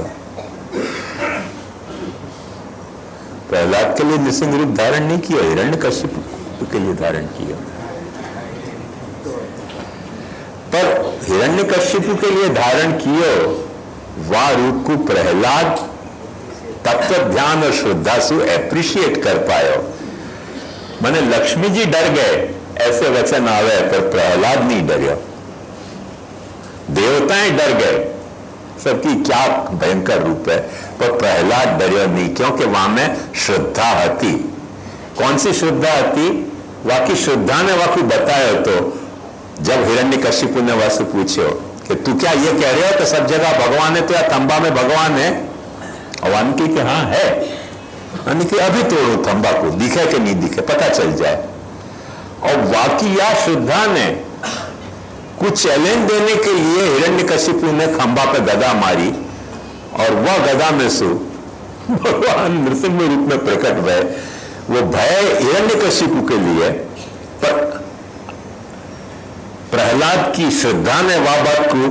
प्रहलाद के लिए नृसिंह रूप धारण नहीं किया, हिरण्यकशिपु के लिए धारण किया। पर हिरण्यकशिपु के लिए धारण कियो वह रूप को प्रहलाद तत्व ध्यान और श्रद्धा से एप्रिशिएट कर पायो। माने लक्ष्मी जी डर गए ऐसे वचन आवे, पर प्रहलाद नहीं डरियो, देवताएं डर गए, सबकी क्या भयंकर रूप है, पर प्रहलाद डरियो नहीं, क्योंकि वहां में श्रद्धा हती। कौन सी श्रद्धा हती? वाकी श्रद्धा ने वाकू बताया। तो जब हिरण्यकशिपु ने वासु पूछो कि तू क्या ये कह रहे हो कि सब जगह भगवान है, तो या तंबा में भगवान है? और वानकी कि हाँ है, कि अभी तोड़ो तंबा को, दिखे कि नहीं दिखे पता चल जाए। और वाकी या श्रद्धा ने कुछ चैलेंज देने के लिए हिरण्यकशिपु ने खंबा पे गदा मारी, और वह गदा में सु भगवान नृसिंह रूप में प्रकट भय। वो भय हिरण्यकशिपु के लिए, पर प्रहलाद की श्रद्धा ने वह बात को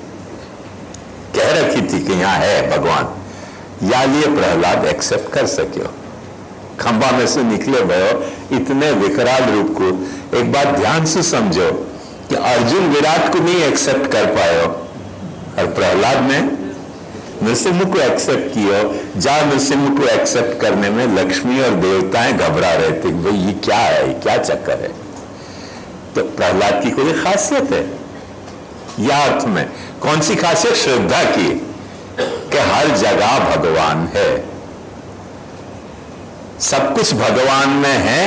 कह रखी थी कि यहां है भगवान, या लिए प्रहलाद एक्सेप्ट कर सके। खंबा में से निकले भयो इतने विकराल रूप को। एक बात ध्यान से समझो कि अर्जुन विराट को नहीं एक्सेप्ट कर पायो, और प्रहलाद ने नृसिंह को एक्सेप्ट किया। जा नृसिंह को एक्सेप्ट करने में लक्ष्मी और देवताएं घबरा रहे थे, भाई ये क्या है, क्या चक्कर है। तो प्रहलाद की कोई खासियत है या अर्थ में? कौन सी खासियत? श्रद्धा की, कि हर जगह भगवान है, सब कुछ भगवान में है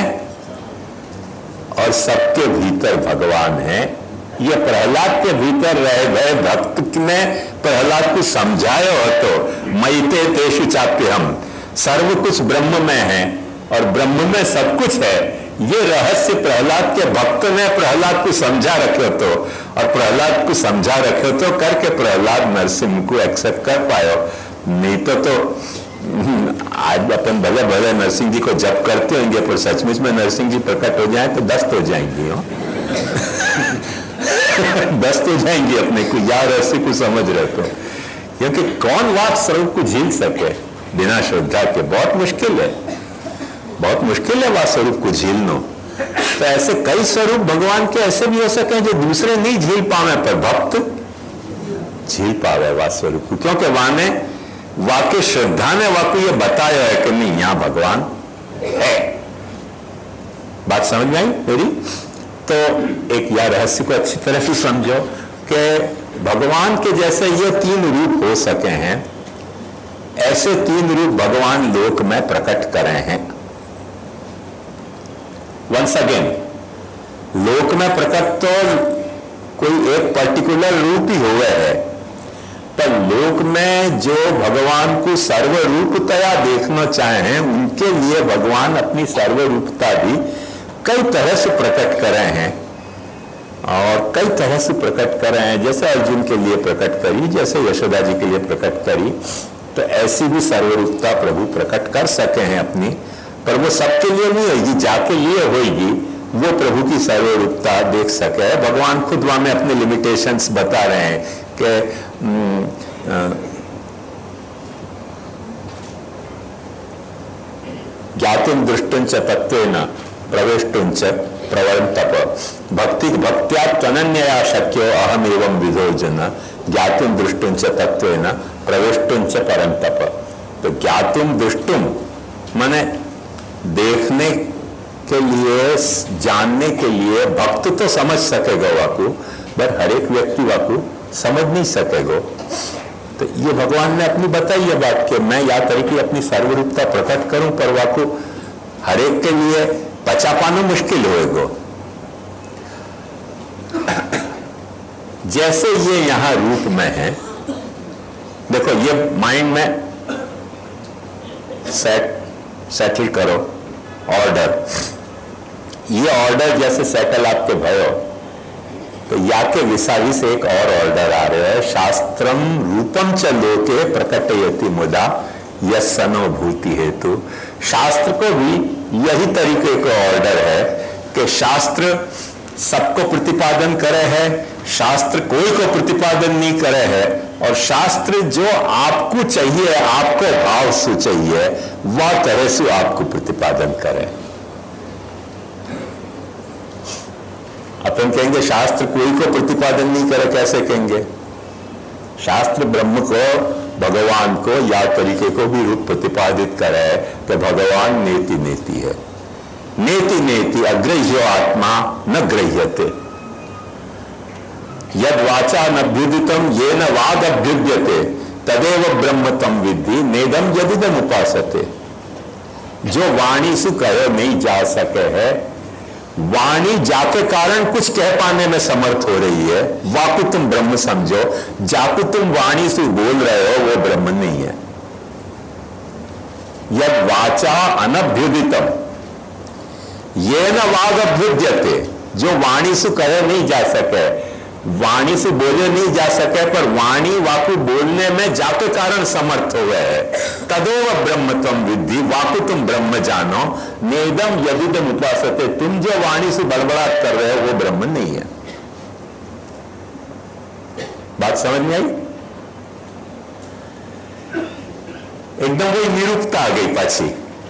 और सबके भीतर भगवान है। ये प्रहलाद के भीतर रहे गए भक्त ने प्रहलाद को समझाया हो तो मयिते तेषु चाप्यहम्, सर्व कुछ ब्रह्म में है और ब्रह्म में सब कुछ है। ये रहस्य प्रहलाद के भक्त ने प्रहलाद को समझा रखे तो, और प्रहलाद को समझा रखे तो करके प्रहलाद नरसिंह को एक्सेप्ट कर पायो। नहीं तो तो आज अपन भले भले नरसिंह जी को जप करते होंगे, पर सचमुच में नरसिंह जी प्रकट हो जाए तो दस्त हो जाएंगी हो दस्त हो जाएंगी अपने को, या रहस्य को समझ रहे तो। क्योंकि कौन वाक स्वरूप को झील सके बिना श्रद्धा के? बहुत मुश्किल है, बहुत मुश्किल है वह स्वरूप को झीलना। तो ऐसे कई स्वरूप भगवान के ऐसे भी हो सके जो दूसरे नहीं झील पावे, पर भक्त झील पावे वह स्वरूप को, क्योंकि वाने वाके श्रद्धा ने वाकु ये बताया है कि नहीं यहाँ भगवान है। बात समझ में आई मेरी? तो एक यह रहस्य को अच्छी तरह से समझो कि भगवान के जैसे ये तीन रूप हो सके हैं, ऐसे तीन रूप भगवान लोक में प्रकट करे हैं। वंस अगेन, लोक में प्रकट तो कोई एक पर्टिकुलर रूप ही हुए है, पर लोक में जो भगवान को सर्वरूपतया देखना चाहे हैं, उनके लिए भगवान अपनी सर्वरूपता भी कई तरह से प्रकट करे हैं, और कई तरह से प्रकट करे हैं। जैसे अर्जुन के लिए प्रकट करी, जैसे यशोदा जी के लिए प्रकट करी, तो ऐसी भी सर्वरूपता प्रभु प्रकट कर सके हैं अपनी। पर वो सबके लिए नहीं होगी, जाके लिए होगी वो प्रभु की सर्वरूपता देख सके। भगवान खुद वहां में अपने लिमिटेशंस बता रहे हैं कि ज्ञातुम दृष्टुंच तत्वेन प्रवेष्टुंच प्रवर्तप भक्ति भक्त्या तनन्यया शक्यो अहम एवं विधो जन ज्ञातुम दृष्टुंच तत्वेन प्रवेष्टुंच परंतप। तो ज्ञातुम दृष्टुम माने देखने के लिए, जानने के लिए भक्त तो समझ सकेगा वाकु, पर हर एक व्यक्ति वाकु समझ नहीं सकेगा। तो ये भगवान ने अपनी बताई है बात कि मैं या तरीके अपनी सर्वरूपता प्रकट करूं, पर वाको हरेक के लिए पचा पाना मुश्किल होएगा। जैसे ये यहां रूप में है, देखो ये माइंड में सेट सेटल करो ऑर्डर। ये ऑर्डर जैसे सेटल आपके भयो तो या के विसावी से एक और ऑर्डर आ रहा है, शास्त्रम रूपम च लोके प्रकटयति मुदा यस्सनोभूति हेतु। शास्त्र को भी यही तरीके का ऑर्डर है कि शास्त्र सबको प्रतिपादन करे है, शास्त्र कोई को प्रतिपादन नहीं करे है, और शास्त्र जो आपको चाहिए, आपको भाव से चाहिए, वह तरह से आपको प्रतिपादन करे। अपन कहेंगे शास्त्र कोई को प्रतिपादन नहीं करे, कैसे कहेंगे? शास्त्र ब्रह्म को, भगवान को या तरीके को भी रूप प्रतिपादित करे कि भगवान नेति नेति है। नेति नेति अग्रह्यो आत्मा न गृह्यते, यद वाचा नभ्युदितम ये न वाग अभ्युद्यते तदेव ब्रह्म तम विद्धि नेदम यदिदम उपासते। जो वाणी से कहे नहीं जा सके है, वाणी जाके कारण कुछ कह पाने में समर्थ हो रही है, वाकु तुम ब्रह्म समझो। जाकु तुम वाणी से बोल रहे हो वो ब्रह्म नहीं है। यद वाचा अनभ्युदितम ये न वाग अभ्युद्यते, जो वाणी से कहे नहीं जा सके, वाणी से बोले नहीं जा सके, पर वाणी वाकु बोलने में जाके कारण समर्थ हो गए है। तदेव ब्रह्म तम विद्धि, वाकु तुम ब्रह्म जानो, नेदम यदिदम उपासते। तुम जो वाणी से बड़बड़ाहट कर रहे हो वो ब्रह्म नहीं है। बात समझ में आई? एकदम वही निरूपता आ गई पाछी,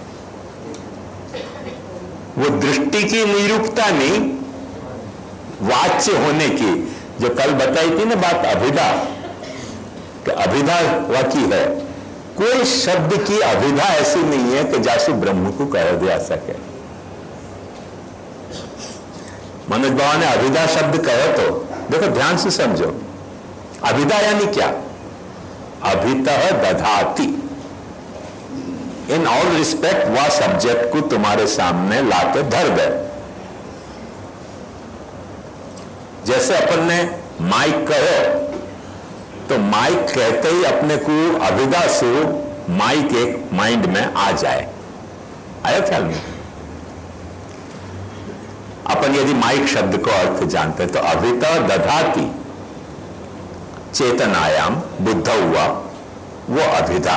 वो दृष्टि की निरूपता नहीं, वाच्य होने की। जो कल बताई थी ना बात अभिधा, कि अभिधा वाकी है, कोई शब्द की अभिधा ऐसी नहीं है कि जासु ब्रह्म को कह दिया सके। मनोज बाबा ने अभिधा शब्द कहे तो देखो ध्यान से समझो, अभिधा यानी क्या? अभितः दधाति, इन ऑल रिस्पेक्ट वह सब्जेक्ट को तुम्हारे सामने लाके धर दे। जैसे अपन ने माइक कहो तो माइक कहते ही अपने को अभिधा से माइक एक माइंड में आ जाए। आया ख्याल में? अपन यदि माइक शब्द को अर्थ जानते तो अभिता दधाती चेतनायाम बुद्ध हुआ वो अभिधा।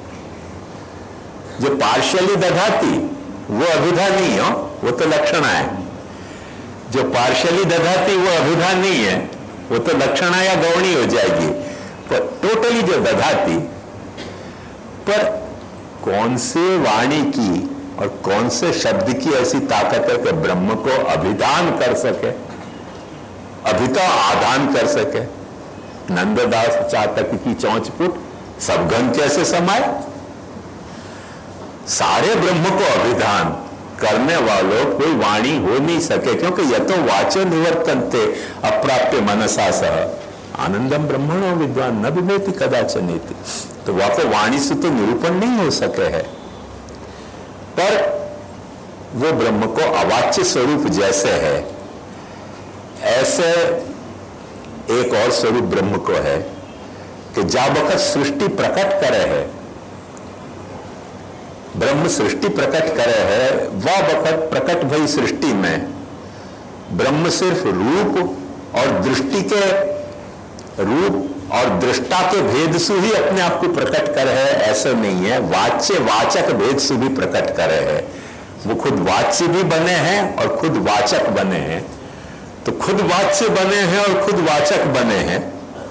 जो पार्शियली दधाती वो अभिधा नहीं हो, वो तो लक्षणा है। जो पार्शियली दधाती वो अभिधा नहीं है, वो तो लक्षणा या गौणी हो जाएगी। पर टोटली जो दधाती, पर कौन से वाणी की और कौन से शब्द की ऐसी ताकत है कि ब्रह्म को अभिधान कर सके, अभिता आधान कर सके? नंददास चातक की चौंच फुट सब घन कैसे समाये? सारे ब्रह्म को अभिधान करने वालों कोई वाणी हो नहीं सके, क्योंकि यह तो वाचो निवर्तन्ते अप्राप्य मनसा सह आनंदम ब्रह्मणो विद्वान न विवेति कदाचनेति। तो वह तो वाणी से तो निरूपण नहीं हो सके है, पर वो ब्रह्म को अवाच्य स्वरूप जैसे है, ऐसे एक और स्वरूप ब्रह्म को है कि जा वक्त सृष्टि प्रकट करे है, ब्रह्म सृष्टि प्रकट करे है, वह वक्त प्रकट भई सृष्टि में ब्रह्म सिर्फ रूप और दृष्टि के रूप और दृष्टा के भेद से ही अपने आप को प्रकट करे है, ऐसा नहीं है। वाच्य वाचक भेद से भी प्रकट करे है। वो खुद वाच्य भी बने हैं और खुद वाचक बने हैं। तो खुद वाच्य बने हैं और खुद वाचक बने हैं,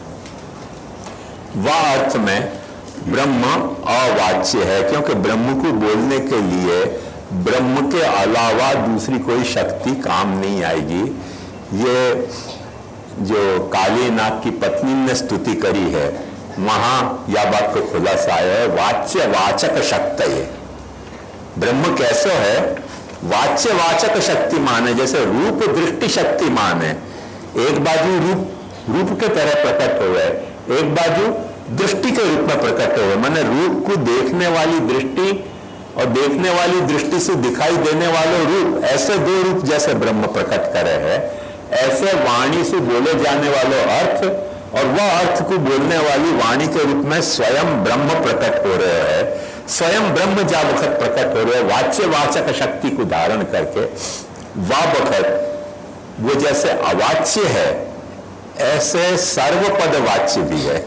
वह अर्थ में ब्रह्म अवाच्य है, क्योंकि ब्रह्म को बोलने के लिए ब्रह्म के अलावा दूसरी कोई शक्ति काम नहीं आएगी। ये जो कालीनाथ की पत्नी ने स्तुति करी है, वहां यह बात को खुलासा आया है, वाच्य वाचक शक्ति है। ब्रह्म कैसे है? वाच्य वाचक शक्तिमान है। जैसे रूप दृष्टि शक्तिमान है, एक बाजू रूप रूप के तरह प्रकट हो गए, एक बाजू दृष्टि के रूप में प्रकट हुए, माने रूप को देखने वाली दृष्टि और देखने वाली दृष्टि से दिखाई देने वाले रूप, ऐसे दो रूप जैसे ब्रह्म प्रकट करे है, ऐसे वाणी से बोले जाने वाले अर्थ और वह अर्थ को बोलने वाली वाणी के रूप में स्वयं ब्रह्म प्रकट हो रहे हैं। स्वयं ब्रह्म जा वक्त प्रकट हो रहे हैं वाच्य वाचक शक्ति को धारण करके, वह वक्त वो जैसे अवाच्य है ऐसे सर्वपद वाच्य भी है।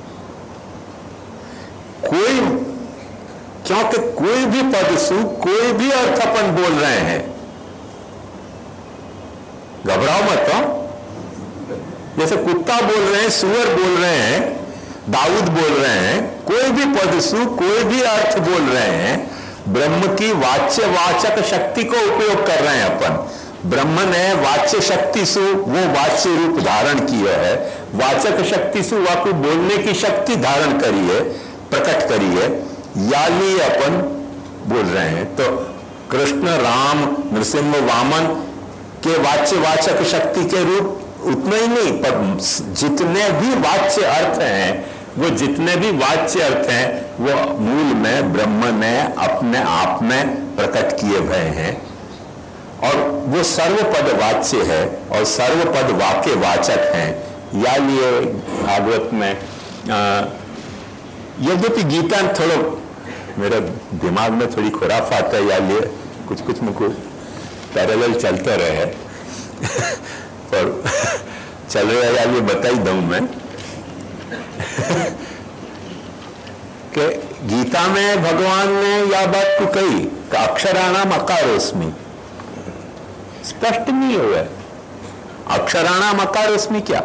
कोई, क्योंकि कोई भी पद सु कोई भी अर्थ अपन बोल रहे हैं, घबराओ मत। हो जैसे कुत्ता बोल रहे हैं, सुअर बोल रहे हैं, दाऊद बोल रहे हैं, कोई भी पद सु कोई भी अर्थ बोल रहे हैं, ब्रह्म की वाच्य वाचक शक्ति को उपयोग कर रहे हैं अपन। ब्रह्म ने वाच्य शक्ति से वो वाच्य रूप धारण किया है, वाचक शक्ति से वह को बोलने की शक्ति धारण करी है, प्रकट करी है, याली अपन बोल रहे हैं। तो कृष्ण, राम, नृसिंह, वामन के वाच्य वाचक शक्ति के रूप उतना ही नहीं, पर जितने भी वाच्य अर्थ हैं, वो जितने भी वाच्य अर्थ हैं वो मूल में ब्रह्म ने अपने आप में प्रकट किए गए हैं और वो सर्वपद वाच्य है और सर्वपद वाक्य वाचक हैं। या लिए भागवत में यद्यपि गीता थोड़ा मेरे दिमाग में थोड़ी खुराफात है, या लिए कुछ कुछ मुझको पैरेलल चलते रहे पर चल रहा है, या ये बता ही दूं मैं कि गीता में भगवान ने यह बात को कही कि अक्षराणाम अकारोस्मि, स्पष्ट नहीं हुआ है अक्षराणाम अकारोस्मि क्या,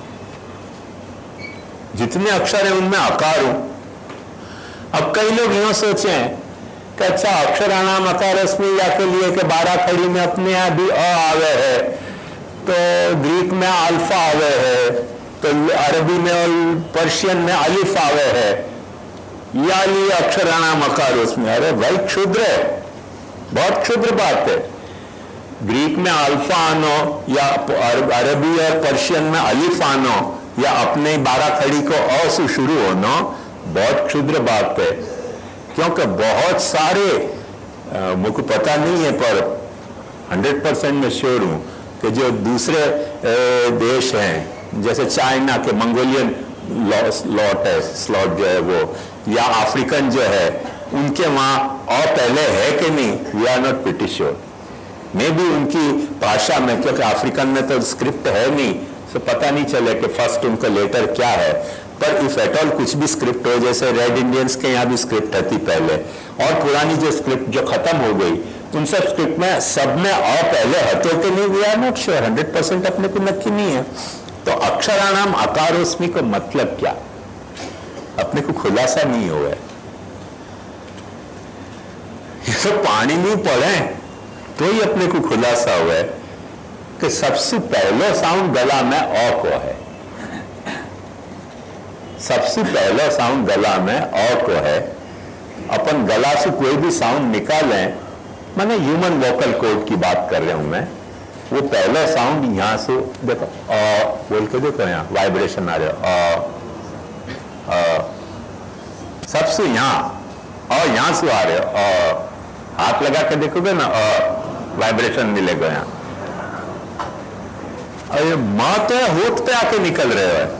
जितने अक्षर हैं उनमें अकार हूं। अब कई लोग यूं सोचे हैं कि अच्छा अक्षराणाम अकारोस्मि या के लिए कि बारह खड़ी में अपने यहां भी अ आवे है, तो ग्रीक में अल्फा आवे है, तो अरबी में और पर्शियन में अलिफ आवे है, या लिए अक्षराणाम अकारोस्मि। अरे भाई क्षुद्र है, बहुत क्षुद्र बात है। ग्रीक में अल्फा आनो या अरबी और पर्शियन में अलिफ आनो या अपने बारह खड़ी को अ से शुरू होना बहुत क्षुद्र बात है, क्योंकि बहुत सारे मुझको पता नहीं है पर हंड्रेड परसेंट में श्योर हूं कि जो दूसरे देश हैं जैसे चाइना के मंगोलियन स्लॉट है स्लॉट जो है वो, या अफ्रीकन जो है, उनके वहां और पहले है कि नहीं, we are not pretty sure. मे भी उनकी भाषा में, क्योंकि अफ्रीकन में तो स्क्रिप्ट है नहीं, तो पता नहीं चले कि फर्स्ट उनका लेटर क्या है। पर इफ एट ऑल कुछ भी स्क्रिप्ट हो, जैसे रेड इंडियंस के यहाँ भी स्क्रिप्ट थी पहले, और पुरानी जो स्क्रिप्ट जो खत्म हो गई, उन सब स्क्रिप्ट में सब में अ पहले हतो के नहीं, we are not sure, hundred percent अपने को नक्की नहीं है। तो अक्षराणाम अकारोस्मि का मतलब क्या, अपने को खुलासा नहीं हुआ है। ये सब पानी नहीं पड़े तो ही अपने को खुलासा हुआ है कि सबसे पहला साउंड गला में अ को है, सबसे पहला साउंड गला में अ को है। अपन गला से कोई भी साउंड निकालें, मैंने ह्यूमन वोकल कॉर्ड की बात कर रहा हूं मैं, वो पहला साउंड यहां से देखो अ बोल के देखो, यहाँ वाइब्रेशन आ रहा है अ, सबसे यहां और यहां से आ रहे हो, हाथ लगा के देखोगे ना वाइब्रेशन मिलेगा यहां। अरे मां तो होठ पे आके निकल रहे हो,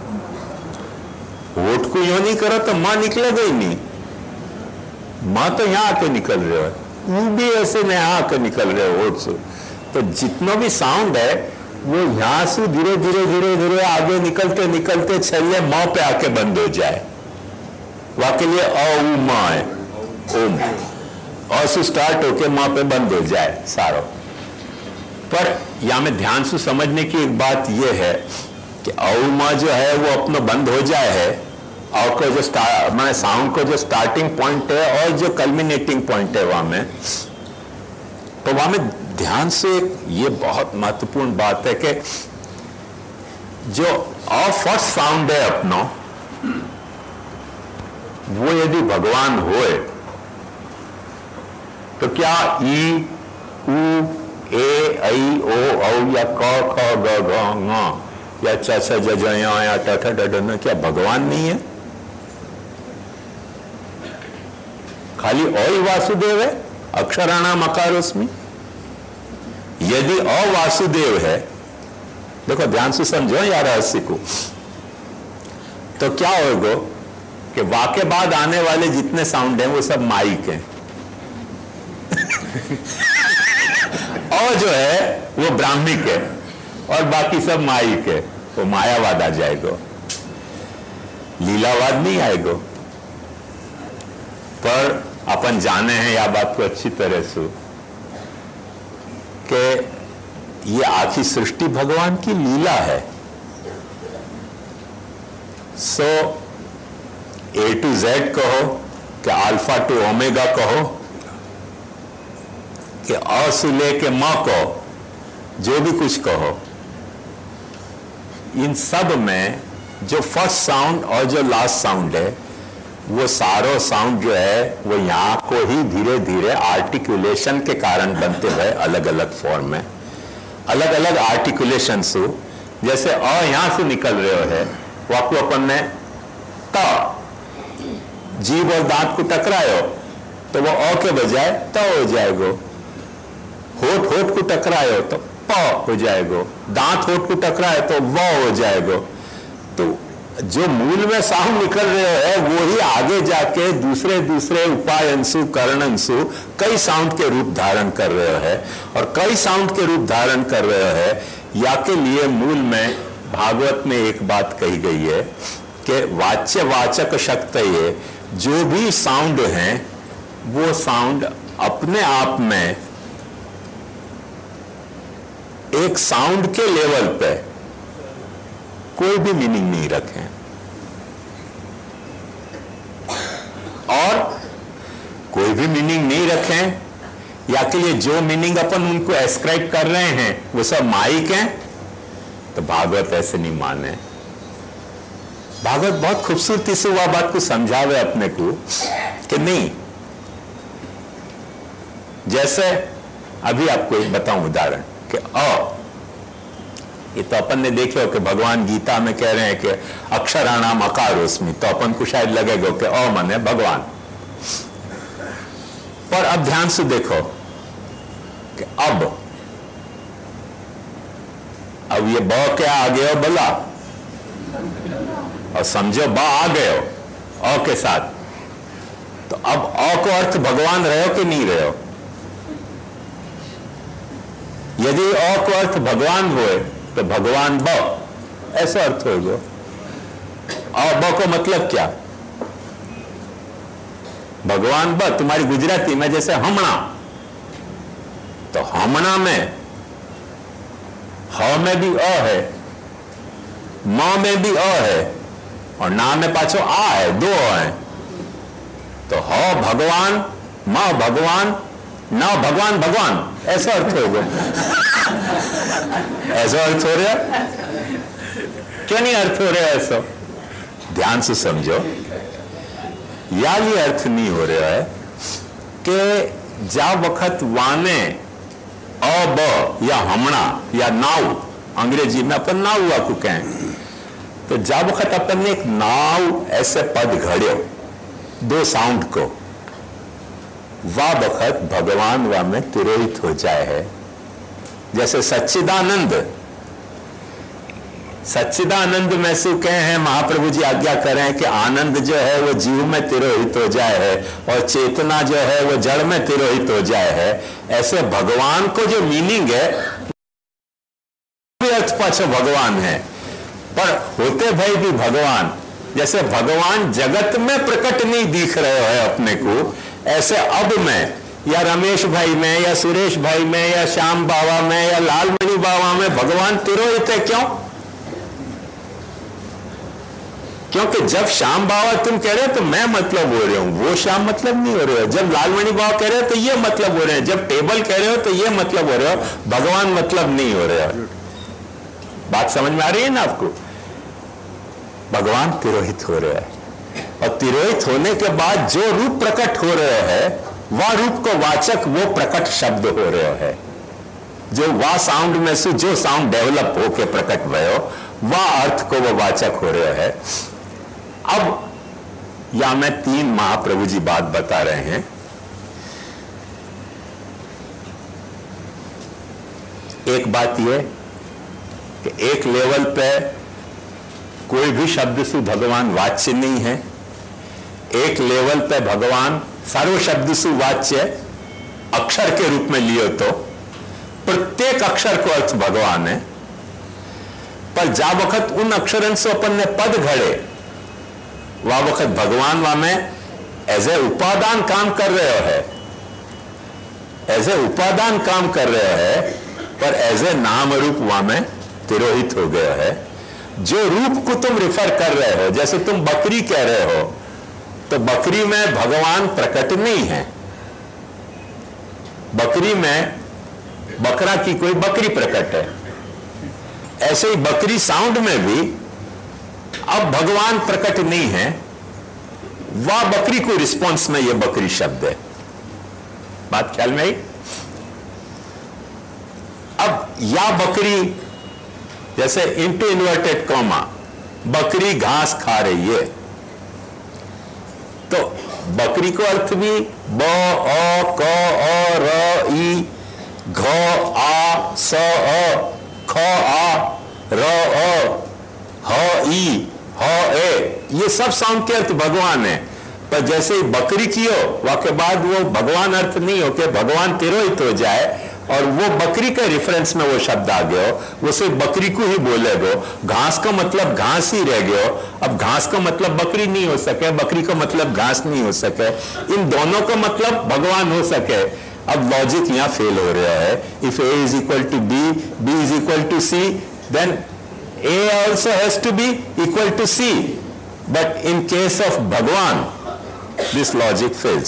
होठ को यूं नहीं करो तो मां निकलेगा ही नहीं, मां तो यहां आके निकल रहे हो, वो भी ऐसे में आके निकल रहे हो होठ से। तो जितना भी साउंड है वो यहां से धीरे धीरे धीरे धीरे आगे निकलते निकलते छल्ले मां पे आके बंद हो जाए, वाकई लिए अ मां है, ओम और से स्टार्ट होके मां पे बंद हो जाए सारो। पर यहां में ध्यान से समझने की एक बात यह है कि औ मां जो है वो अपना बंद हो जाए है, और को जो मैंने साउंड को जो स्टार्टिंग पॉइंट है और जो कल्मिनेटिंग पॉइंट है वहां में, तो वहां में ध्यान से ये बहुत महत्वपूर्ण बात है कि जो और फर्स्ट साउंड है अपना, वो यदि भगवान होए तो क्या ई उ ए ऐ ओ औ या क ख ग घ ङ या च छ ज झ ञ या ट ठ ड ढ न क्या भगवान नहीं है? खाली अ ही वासुदेव है, अक्षराणाम अकारोस्मि। यदि अ वासुदेव है, देखो ध्यान से समझो यार रहस्य को, तो क्या होगा कि वा के बाद आने वाले जितने साउंड हैं वो सब माइक हैं और जो है वो ब्राह्मिक है और बाकी सब माइक है। वो मायावाद आ जाएगा, लीलावाद नहीं आएगा। पर अपन जाने हैं या बात को अच्छी तरह से कि ये आखिरी सृष्टि भगवान की लीला है। सो ए टू जेड कहो कि अल्फा टू ओमेगा कहो कि अ से लेके म कहो, जो भी कुछ कहो, इन सब में जो फर्स्ट साउंड और जो लास्ट साउंड है वो सारो साउंड जो है वो यहाँ को ही धीरे धीरे आर्टिकुलेशन के कारण बनते हुए अलग अलग फॉर्म में, अलग अलग आर्टिकुलेशन से, जैसे अ यहाँ से निकल रहे है वो आपको अपन ने त, जीभ और दांत को टकरायो तो वो अ के बजाय त हो जाएगा। होठ होठ को टकरायो तो प हो जाएगा, दांत होठ को टकराए तो व हो जाएगा। तो जो मूल में साउंड निकल रहे हैं वो ही आगे जाके दूसरे दूसरे उपाय अंशु करण अंशु कई साउंड के रूप धारण कर रहे हैं और कई साउंड के रूप धारण कर रहे हैं। या के लिए मूल में भागवत में एक बात कही गई है कि वाच्य वाचक शक्ति है, जो भी साउंड हैं वो साउंड अपने आप में एक साउंड के लेवल पे कोई भी मीनिंग नहीं रखें और कोई भी मीनिंग नहीं रखें या के लिए जो मीनिंग अपन उनको एस्क्राइब कर रहे हैं वो सब माइक हैं, तो भागवत ऐसे नहीं माने। भागवत बहुत खूबसूरती से वह बात को समझावे अपने को कि नहीं। जैसे अभी आपको एक बताऊं उदाहरण कि अ, ये तो अपन ने देखे हो कि भगवान गीता में कह रहे हैं कि अक्षराणाम अकारोस्मि, तो अपन को शायद लगेगा कि अ माने भगवान। पर अब ध्यान से देखो कि अब अब ये ब क्या आ गया हो बला, और समझो ब आ गए हो अ के साथ, तो अब अ को अर्थ भगवान रहे हो कि नहीं रहे हो? यदि अ को अर्थ भगवान होए तो भगवान ब ऐसा अर्थ होगा। अ ब को मतलब क्या? भगवान ब तुम्हारी गुजराती में जैसे हमणा, तो हमणा में ह में भी अ है, म में भी अ है और ना में पाछो आ है, दो अ है। तो ह भगवान, म भगवान, ना भगवान भगवान, ऐसा अर्थ होगा। ऐसा अर्थ हो रहा? क्यों नहीं अर्थ हो रहा ऐसा? ध्यान से समझो। या ये अर्थ नहीं हो रहा है कि जा वक्त वाने अ ब या हमणा या नाव, अंग्रेजी में अपन नाव हुआ को कहें, तो जा वक्त अपन ने एक नाव ऐसे पद घड़ियो दो साउंड को, वा वक्त भगवान वा में तिरोहित हो जाए है। जैसे सच्चिदानंद, सच्चिदानंद में से कहे हैं महाप्रभु जी आज्ञा करें कि आनंद जो है वो जीव में तिरोहित हो जाए है और चेतना जो है वो जड़ में तिरोहित हो जाए है। ऐसे भगवान को जो मीनिंग है अर्थ पाछो भगवान है, पर होते भाई भी भगवान। जैसे भगवान जगत में प्रकट नहीं दिख रहे है अपने को, ऐसे अब में या रमेश भाई में या सुरेश भाई में या श्याम बाबा में या लालमणि बाबा में भगवान तिरोहित है। क्यों? क्योंकि जब श्याम बाबा तुम कह रहे हो तो मैं मतलब हो रहे हूं, वो श्याम मतलब नहीं हो रहे हो। जब लालमणि बाबा कह रहे हो तो ये मतलब हो रहे हैं, जब टेबल कह रहे हो तो ये मतलब हो रहे हो, भगवान मतलब नहीं हो रहे हो। बात समझ में आ रही है ना आपको? भगवान तिरोहित हो रहे हैं और तिरोहित होने के बाद जो रूप प्रकट हो रहे हैं वह रूप को वाचक वो प्रकट शब्द हो रहे है। जो वह साउंड में से जो साउंड डेवलप होके प्रकट हुए हो वह अर्थ को वो वाचक हो रहे है। अब या मैं तीन महाप्रभु जी बात बता रहे हैं एक बात यह कि एक लेवल पे कोई भी शब्द से भगवान वाच्य नहीं है, एक लेवल पे भगवान सर्व शब्द से वाच्य अक्षर के रूप में लियो तो प्रत्येक अक्षर को अर्थ भगवान है। पर जा वक्त उन अक्षरन से अपन ने पद घड़े वह वक्त भगवान वहां में एज ए उपादान काम कर रहे है, एज ए उपादान काम कर रहे है, पर एज ए नाम रूप वहां में तिरोहित हो गया है। जो रूप को तुम रिफर कर रहे हो, जैसे तुम बकरी कह रहे हो, तो बकरी में भगवान प्रकट नहीं है, बकरी में बकरा की कोई बकरी प्रकट है। ऐसे ही बकरी साउंड में भी अब भगवान प्रकट नहीं है, वह बकरी को रिस्पॉन्स में यह बकरी शब्द है। बात ख्याल में आई? अब या बकरी जैसे इंटू इन्वर्टेड कॉमा बकरी घास खा रही है, तो बकरी को अर्थ भी ब अ क अ र ई घ आ स अ ख आ र अ ह ई ह ए, ये सब साउंड के अर्थ भगवान है। पर जैसे ही बकरी की हो वाके बाद वो भगवान अर्थ नहीं हो के भगवान तिरोहित हो जाए और वो बकरी के रेफरेंस में वो शब्द आ गया हो, वो सिर्फ बकरी को ही बोले गो, घास का मतलब घास ही रह गया हो। अब घास का मतलब बकरी नहीं हो सके, बकरी का मतलब घास नहीं हो सके, इन दोनों का मतलब भगवान हो सके। अब लॉजिक यहां फेल हो रहा है। If A is equal to B, B is equal to C, then A also has to be equal to C, but in case of Bhagwan, this logic fails.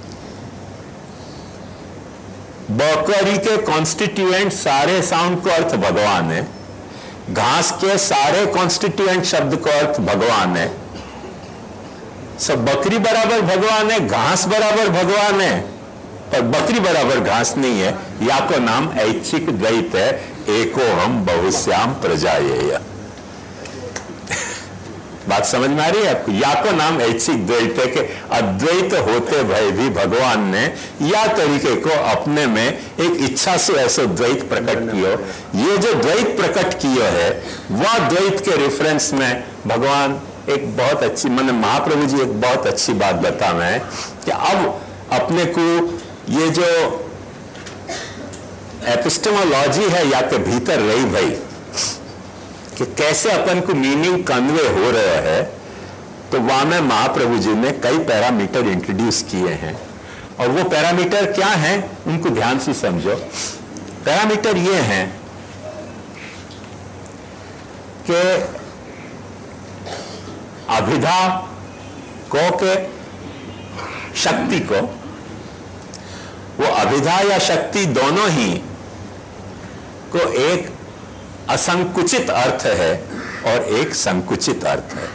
बकरी के कॉन्स्टिट्यूएंट सारे sound को अर्थ भगवान है, घास के सारे कॉन्स्टिट्यूएंट शब्द को अर्थ भगवान है। सब बकरी बराबर भगवान है, घास बराबर भगवान है, पर बकरी बराबर घास नहीं है। या को नाम ऐच्छिक द्वैत है, एको हम बहुश्याम प्रजाएय। बात समझ में आ रही है आपको? या को नाम ऐच्छिक द्वैत है कि अद्वैत होते भय भी भगवान ने या तरीके को अपने में एक इच्छा से ऐसे द्वैत प्रकट कियो। ये जो द्वैत प्रकट कियो है वह द्वैत के रेफरेंस में भगवान एक बहुत अच्छी, मैंने महाप्रभु जी एक बहुत अच्छी बात बता मैं कि अब अपने को ये जो एपिस्टेमोलॉजी है या के भीतर रही भाई कि कैसे अपन को मीनिंग कन्वे हो रहा है, तो वहां में महाप्रभु जी ने कई पैरामीटर इंट्रोड्यूस किए हैं। और वो पैरामीटर क्या हैं उनको ध्यान से समझो। पैरामीटर ये हैं कि अभिधा को के शक्ति को, वो अभिधा या शक्ति दोनों ही को एक असंकुचित अर्थ है और एक संकुचित अर्थ है।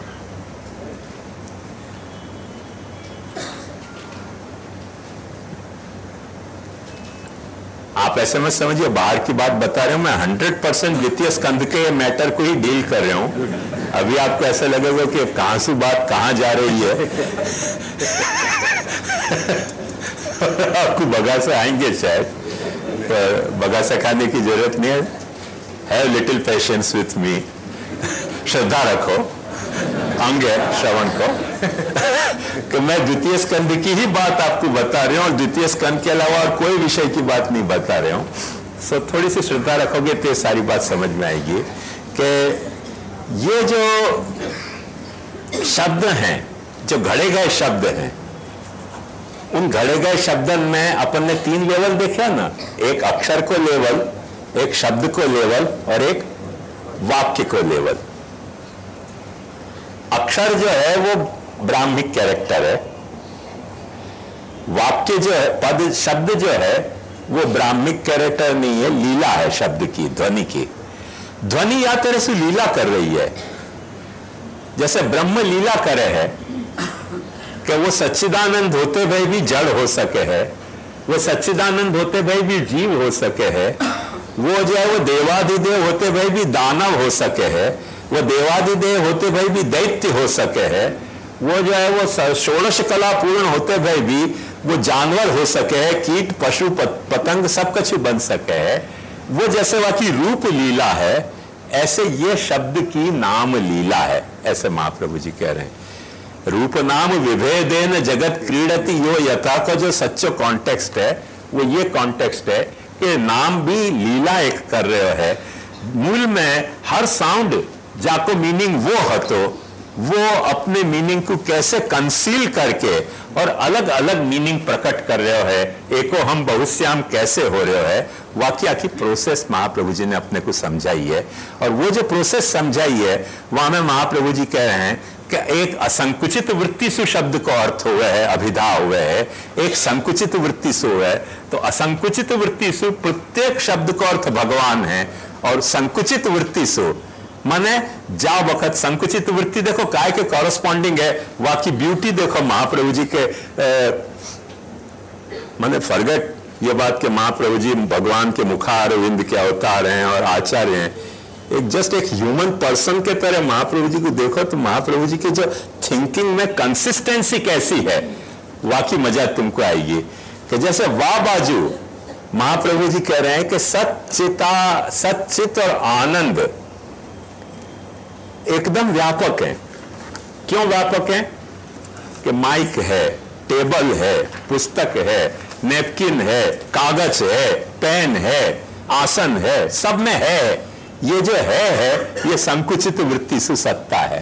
आप ऐसे में समझिए, बाहर की बात बता रहे हूं मैं, हंड्रेड परसेंट द्वितीय स्कंध के मैटर को ही डील कर रहा हूं। अभी आपको ऐसा लगेगा कि कहां से बात कहां जा रही है। आपको बगासा आएंगे शायद, पर बगासा खाने की जरूरत नहीं है। Have little patience with me, श्रद्धा रखो अंगे श्रवण को कि मैं द्वितीय स्कंद की ही बात आपको बता रहा हूं और द्वितीय स्कंद के अलावा और कोई विषय की बात नहीं बता रहा हूं। सो थोड़ी सी श्रद्धा रखोगे तो सारी बात समझ में आएगी कि ये जो शब्द हैं, जो घड़े गए शब्द हैं, उन घड़े गए शब्दन में अपन ने तीन लेवल देखा ना, एक अक्षर को लेवल, एक शब्द को लेवल और एक वाक्य को लेवल। अक्षर जो है वो ब्राह्मिक कैरेक्टर है, वाक्य जो है, पद शब्द जो है वो ब्राह्मिक कैरेक्टर नहीं है, लीला है शब्द की, ध्वनि की। ध्वनि या तरह से लीला कर रही है, जैसे ब्रह्म लीला करे है कि वो सच्चिदानंद होते हुए भी जड़ हो सके है, वो सच्चिदानंद होते हुए भी जीव हो सके है, वो जो है वो देवाधिदेव होते हुए भी दानव हो सके है, वो देवाधिदेव होते हुए भी दैत्य हो सके है, वो जो है वो षोडश कला पूर्ण होते हुए भी वो जानवर हो सके है, कीट पशु पतंग सब कुछ बन सके है। वो जैसे वह की रूप लीला है, ऐसे ये शब्द की नाम लीला है, ऐसे महाप्रभु जी कह रहे हैं। रूप नाम विभेदेन जगत क्रीडति यो यथा का जो सच्चो कॉन्टेक्स्ट है वो ये कॉन्टेक्स्ट है कि नाम भी लीला एक कर रहे है। मूल में हर साउंड जाको मीनिंग वो हतो, वो अपने मीनिंग को कैसे कंसील करके और अलग अलग मीनिंग प्रकट कर रहे हो है, एको हम बहुश्याम कैसे हो रहे हो है, वाक्या की प्रोसेस महाप्रभु जी ने अपने को समझाई है। और वो जो प्रोसेस समझाई है वहां में महाप्रभु जी कह रहे हैं कि एक असंकुचित वृत्ति सु शब्द को अर्थ हुआ है, अभिधा हुआ है, एक संकुचित वृत्ति सु हुआ है। तो असंकुचित वृत्ति सु प्रत्येक शब्द को अर्थ भगवान है, और संकुचित वृत्ति सु माने जा वक्त संकुचित वृत्ति देखो काय के कॉरेस्पॉन्डिंग है, वाकी ब्यूटी देखो महाप्रभु जी के। माने फॉरगेट ये बात कि महाप्रभु जी भगवान के मुखारविंद के अवतार हैं और आचार्य हैं, एक जस्ट एक ह्यूमन पर्सन के तरह महाप्रभु जी को देखो तो महाप्रभु जी की जो थिंकिंग में कंसिस्टेंसी कैसी है, वाकई मजा तुमको आएगी। कि जैसे वाह बाजू महाप्रभु जी कह रहे हैं कि सच्चिता सच्चित और आनंद एकदम व्यापक है। क्यों व्यापक है? कि माइक है, टेबल है, पुस्तक है, नेपकिन है, कागज है, पेन है, आसन है, सब में है। ये जो है है ये संकुचित वृत्ति से सत्ता है।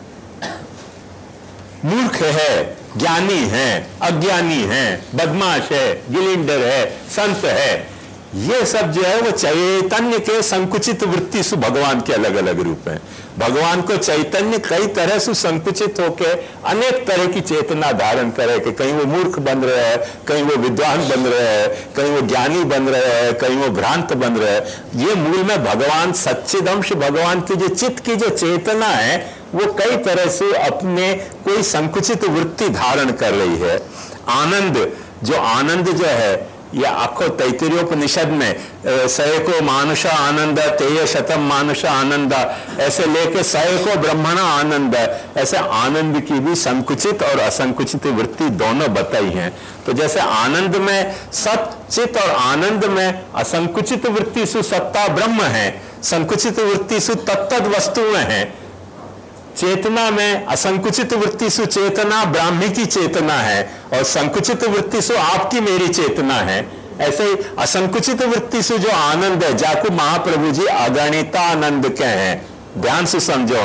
मूर्ख है, ज्ञानी है, अज्ञानी है, बदमाश है, गिलिंडर है, संत है, ये सब जो है वो चैतन्य के संकुचित वृत्ति से भगवान के अलग अलग रूप हैं। भगवान को चैतन्य कई तरह से संकुचित होके अनेक तरह की चेतना धारण करे कि कहीं वो मूर्ख बन रहे हैं, कहीं वो विद्वान बन रहे हैं, कहीं वो ज्ञानी बन रहे हैं, कहीं वो भ्रांत बन रहे हैं। ये मूल में भगवान सच्चिदंश भगवान की जो चित्त की जो चेतना है वो कई तरह से अपने कोई संकुचित वृत्ति धारण कर रही है। आनंद, जो आनंद जो है या आखो तैतरीयोपनिषद में सैको मानुष आनंद तेय शतम मानुष आनंद, ऐसे लेके सैको ब्रह्मण आनंद, ऐसे आनंद की भी संकुचित और असंकुचित वृत्ति दोनों बताई हैं। तो जैसे आनंद में सत चित और आनंद में असंकुचित वृत्ति सु सत्ता ब्रह्म है, संकुचित वृत्ति सु तत्तद वस्तुएं हैं। चेतना में असंकुचित वृत्ति सु चेतना ब्राह्मी की चेतना है, और संकुचित वृत्ति सु आपकी मेरी चेतना है। ऐसे ही असंकुचित वृत्ति से जो आनंद है, जाको महाप्रभु जी अगणितानंद के हैं। ध्यान से समझो,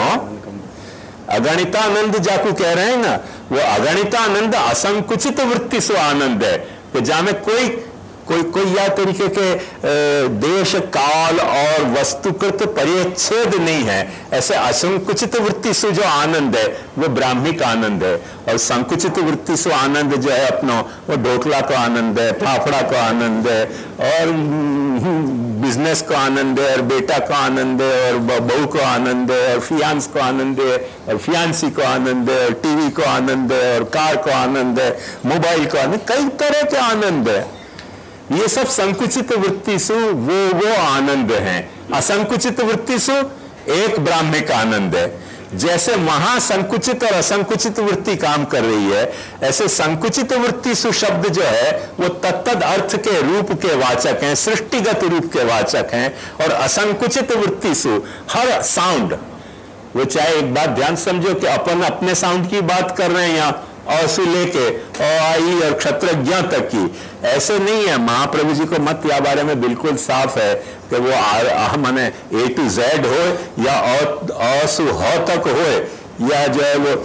अगणितानंद जाको कह रहे हैं ना, वो अगणितानंद असंकुचित वृत्ति से आनंद है। तो जहां में कोई कोई कोई या तरीके के देश काल और वस्तुकृत परिच्छेद नहीं है। ऐसे असंकुचित वृत्ति से जो आनंद है वो ब्राह्मिक आनंद है, और संकुचित वृत्ति से आनंद जो है अपनो वो ढोकला का आनंद है, फाफड़ा का आनंद है, और बिजनेस का आनंद है, और बेटा का आनंद है, और बहू का आनंद है, और फियांस का आनंद है, और फियांसी का आनंद है, और टीवी का आनंद है, और कार का आनंद है, मोबाइल का आनंद, कई तरह के आनंद है। ये सब संकुचित वृत्ति से वो वो आनंद है। असंकुचित वृत्ति से एक ब्राह्मिक आनंद है। जैसे वहां संकुचित और असंकुचित वृत्ति काम कर रही है, ऐसे संकुचित वृत्ति से शब्द जो है वो तत्तद अर्थ के रूप के वाचक हैं, सृष्टिगत रूप के वाचक हैं। और असंकुचित वृत्ति से हर साउंड, वो चाहे एक बात ध्यान समझो कि अपन अपने साउंड की बात कर रहे हैं यहाँ और से लेके और आई और क्षत्रज्ञ तक की, ऐसे नहीं है। महाप्रभु जी को मत या बारे में बिल्कुल साफ है कि वो आ, माने ए टू जेड हो या अ सु ह तक हो, या जो है वो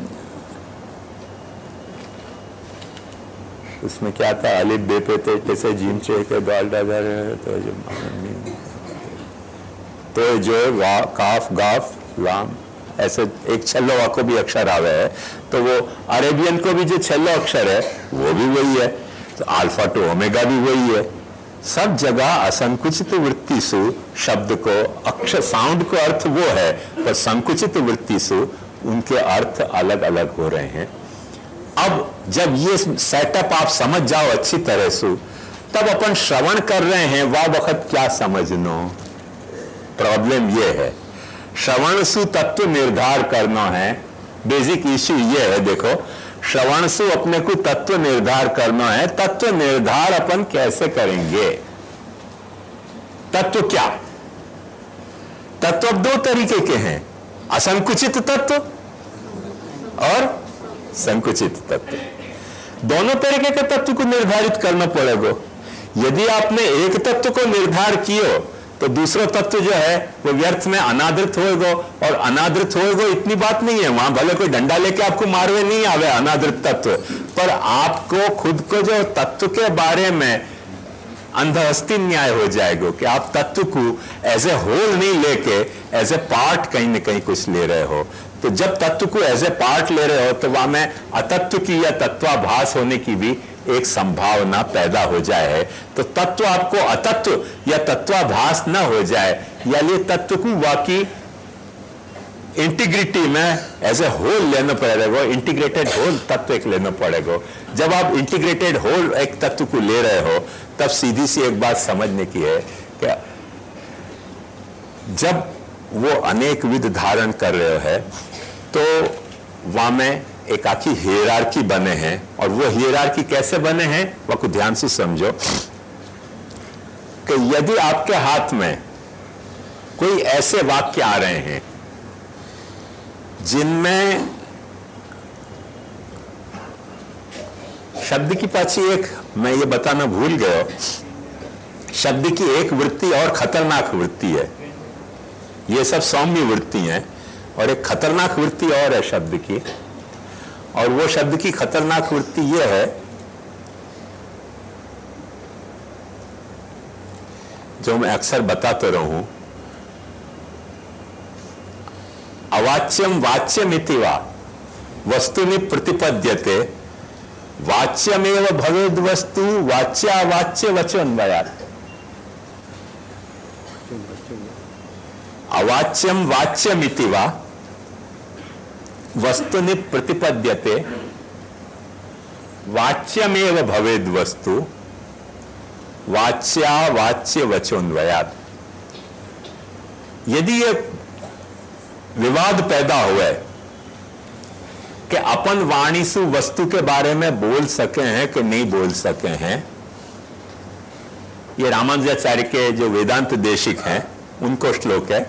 उसमें क्या था, अलिफ बे पे थे कैसे जीम चे के गाल डागर, तो जो तो जो वा काफ गाफ लाम, ऐसे एक छल्लो वाको भी अक्षर आवे है, तो वो अरेबियन को भी जो छल्लो अक्षर है वो भी वही है, तो अल्फा टू ओमेगा भी वही है। सब जगह असंकुचित वृत्ति से शब्द को अक्षर साउंड को अर्थ वो है, पर संकुचित वृत्ति से उनके अर्थ अलग अलग हो रहे हैं। अब जब ये सेटअप आप समझ जाओ अच्छी तरह से, तब अपन श्रवण कर रहे हैं, वह वक्त क्या समझनो, प्रॉब्लम ये है श्रवण से तत्व निर्धार करना है। बेसिक इश्यू ये है, देखो श्रवण से अपने को तत्व निर्धार करना है। तत्व निर्धार अपन कैसे करेंगे? तत्व क्या? तत्व अब दो तरीके के हैं, असंकुचित तत्व और संकुचित तत्व। दोनों तरीके के तत्व को निर्धारित करना पड़ेगा। यदि आपने एक तत्व को निर्धार किया तो दूसरा तत्व जो है वो व्यर्थ में अनादृत होएगा, और अनादृत होएगा इतनी बात नहीं है, वहां भले कोई डंडा लेके आपको मारवे नहीं आवे अनादृत तत्व, पर आपको खुद को जो तत्व के बारे में अंधहस्ती न्याय हो जाएगा कि आप तत्व को एज ए होल नहीं लेके एज ए पार्ट कहीं ना कहीं कुछ ले रहे हो। तो जब तत्व को एज ए पार्ट ले रहे हो तो वहां में अतत्व की या तत्वाभास होने की भी एक संभावना पैदा हो जाए। तो तत्व आपको अतत्व या तत्वाभास न हो जाए, या ये तत्व को वाकई इंटीग्रिटी में एज ए होल लेना पड़ेगा, इंटीग्रेटेड होल तत्व एक लेना पड़ेगा। जब आप इंटीग्रेटेड होल एक तत्व को ले रहे हो तब सीधी सी एक बात समझने की है कि जब वो अनेक विध धारण कर रहे हैं तो वहां में एक आखी हियरार्की बने हैं, और वो हियरार्की कैसे बने हैं वो को ध्यान से समझो कि यदि आपके हाथ में कोई ऐसे वाक्य आ रहे हैं जिनमें शब्द की पाछी एक, मैं ये बताना भूल गया, शब्द की एक वृत्ति और खतरनाक वृत्ति है। ये सब सौम्य वृत्ति हैं, और एक खतरनाक वृत्ति और है शब्द की, और वो शब्द की खतरनाक वृत्ति ये है जो मैं अक्सर बताता रहूं, अवाच्यम वाच्यमिति वा वस्तुनि प्रतिपद्यते, वाच्यमेव भवेद वस्तु वाच्यावाच्य वचोन्वयात्। अवाच्यम वाच्यमिति वा वस्तुनि प्रतिपद्यते, वाच्यमेव भवेद वस्तु वाच्यावाच्य वचोन्वयात्। यदि ये विवाद पैदा हुआ कि अपन वाणी से वस्तु के बारे में बोल सके हैं कि नहीं बोल सके हैं, ये रामानुजाचार्य के जो वेदांत देशिक हैं उनको श्लोक है,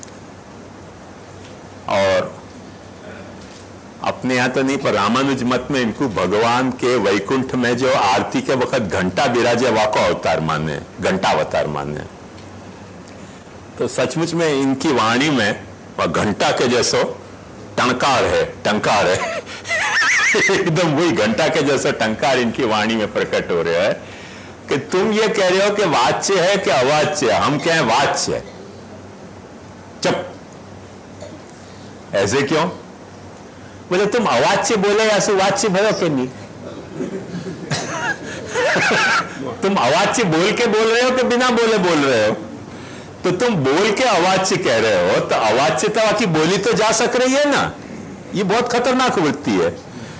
और अपने यहां तो नहीं पर रामानुज मत में इनको भगवान के वैकुंठ में जो आरती के वक्त घंटा विराजे वाको अवतार माने, घंटा अवतार माने। तो सचमुच में इनकी वाणी में वह घंटा के जैसो टंकार है, टंकार है एकदम वही घंटा के जैसा टंकार इनकी वाणी में प्रकट हो रहा है कि तुम ये कह रहे हो कि वाच्य है कि अवाच्य, हम कहें वाच्य। चुप, ऐसे क्यों? बोले तुम अवाच्य बोले या सुवाच्य भयो कि नहीं? तुम अवाच्य बोल के बोल रहे हो कि बिना बोले बोल रहे हो? तो तुम बोल के अवाच्य कह रहे हो, तो अवाच्यता की बोली तो जा सक रही है ना। ये बहुत खतरनाक वृत्ति है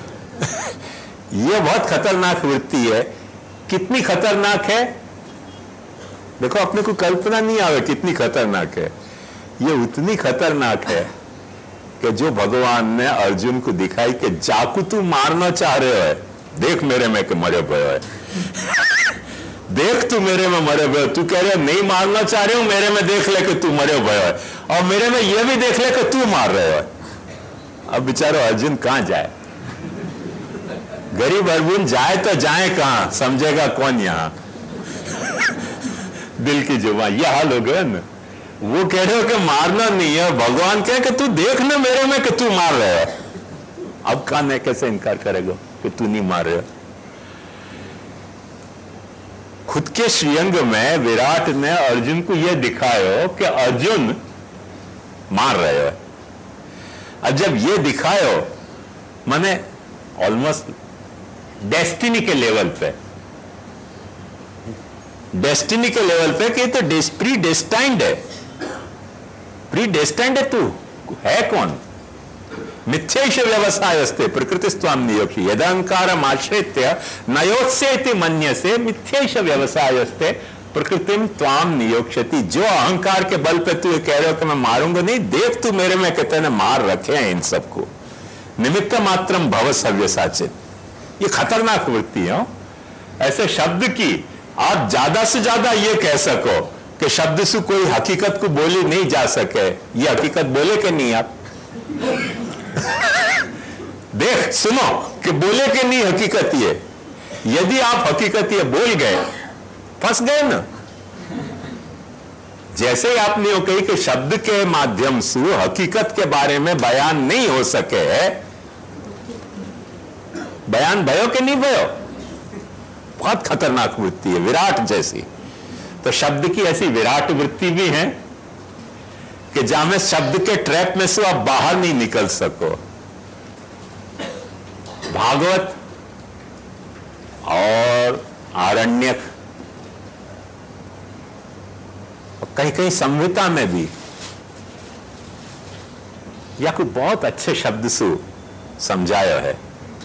ये बहुत खतरनाक वृत्ति है। कितनी खतरनाक है देखो, अपने को कल्पना नहीं आवे कितनी खतरनाक है। ये उतनी खतरनाक है कि जो भगवान ने अर्जुन को दिखाई कि जाकू तू मारना चाह रहे हो, देख मेरे में कि मरे भयो है देख तू मेरे में मरे भयो, तू कह रहे हो नहीं मारना चाह रहे हो, मेरे में देख ले कि तू मरे भयो है, और मेरे में यह भी देख ले कि तू मार रहे हो। अब बेचारो अर्जुन कहां जाए? गरीब अर्जुन जाए तो जाए कहां, समझेगा कौन यहां दिल की जुबान यह हाल हो गया ना। वो कह रहे हो कि मारना नहीं है, भगवान कहे कि तू देख ना मेरे में कि तू मार रहे हो। अब कान है कैसे इनकार करेगा कि तू नहीं मार रहे हो? खुद के श्रीअंग में विराट ने अर्जुन को यह दिखायो कि अर्जुन मार रहे हो। अब जब ये दिखायो माने ऑलमोस्ट डेस्टिनी के लेवल पे, डेस्टिनी के लेवल पे कि तो प्री डेस्टाइंड है, प्री डेस्टाइंड है। तू है कौन? मिथ्यैष व्यवसायस्ते प्रकृतिस्त्वाम नियोक्ष्यति यदहंकारम आश्रित्य नयोत्सेति मन्यसे मिथ्यैष व्यवसायस्ते प्रकृतिम त्वाम नियोक्ष्यति। जो अहंकार के बल पे तू कह रहे हो कि मैं मारूंगा नहीं, देख तू मेरे में कितने मार रखे हैं इन सबको। निमित्त मात्रम भव सव्यसाचित, ये खतरनाक वृत्ति है। ऐसे शब्द की आप ज्यादा से ज्यादा ये कह सको कि शब्द से कोई हकीकत को बोली नहीं जा सके, ये हकीकत बोले कि नहीं आप? देख सुनो कि बोले कि नहीं हकीकत ये। यदि आप हकीकत ये बोल गए, फंस गए ना। जैसे ही आपने वो कही कि शब्द के माध्यम से हकीकत के बारे में बयान नहीं हो सके, बयान भयो कि नहीं भयो? बहुत खतरनाक वृत्ति है, विराट जैसी। तो शब्द की ऐसी विराट वृत्ति भी है कि जहां में शब्द के ट्रैप में से आप बाहर नहीं निकल सको। भागवत और आरण्यक और कहीं कहीं संहिता में भी या कोई बहुत अच्छे शब्द से समझाया है।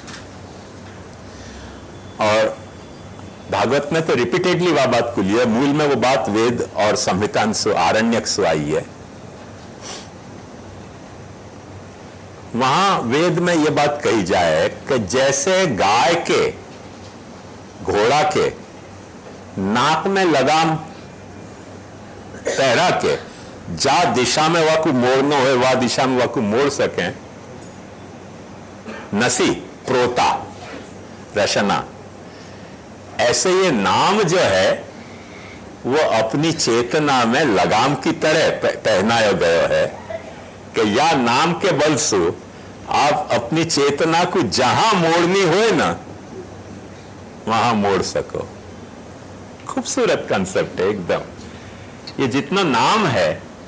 और भागवत में तो रिपीटेडली वह बात खुली है, मूल में वो बात वेद और संहिता से आरण्यक से आई है। वहां वेद में यह बात कही जाए कि जैसे गाय के, घोड़ा के नाक में लगाम पहरा के जा दिशा में वह को मोड़ना हो, वह दिशा में वह को मोड़ सके, नसी प्रोता रचना, ऐसे ये नाम जो है वो अपनी चेतना में लगाम की तरह पहनाया गया है कि या नाम के बल से आप अपनी चेतना को जहां मोड़नी हो ना वहां मोड़ सको। खूबसूरत कंसेप्ट है एकदम। ये जितना नाम है,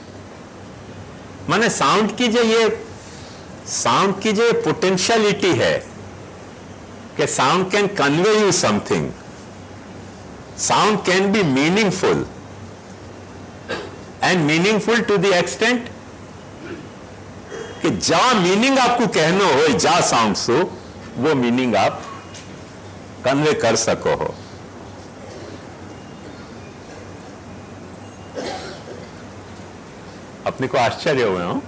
माने साउंड की जो ये साउंड की जो पोटेंशियलिटी है कि sound can convey you something, sound can be meaningful and meaningful to the extent कि जहां मीनिंग आपको कहना हो, जा साउंड सो वो मीनिंग आप कन्वे कर सको हो। अपने को आश्चर्य हुए हो,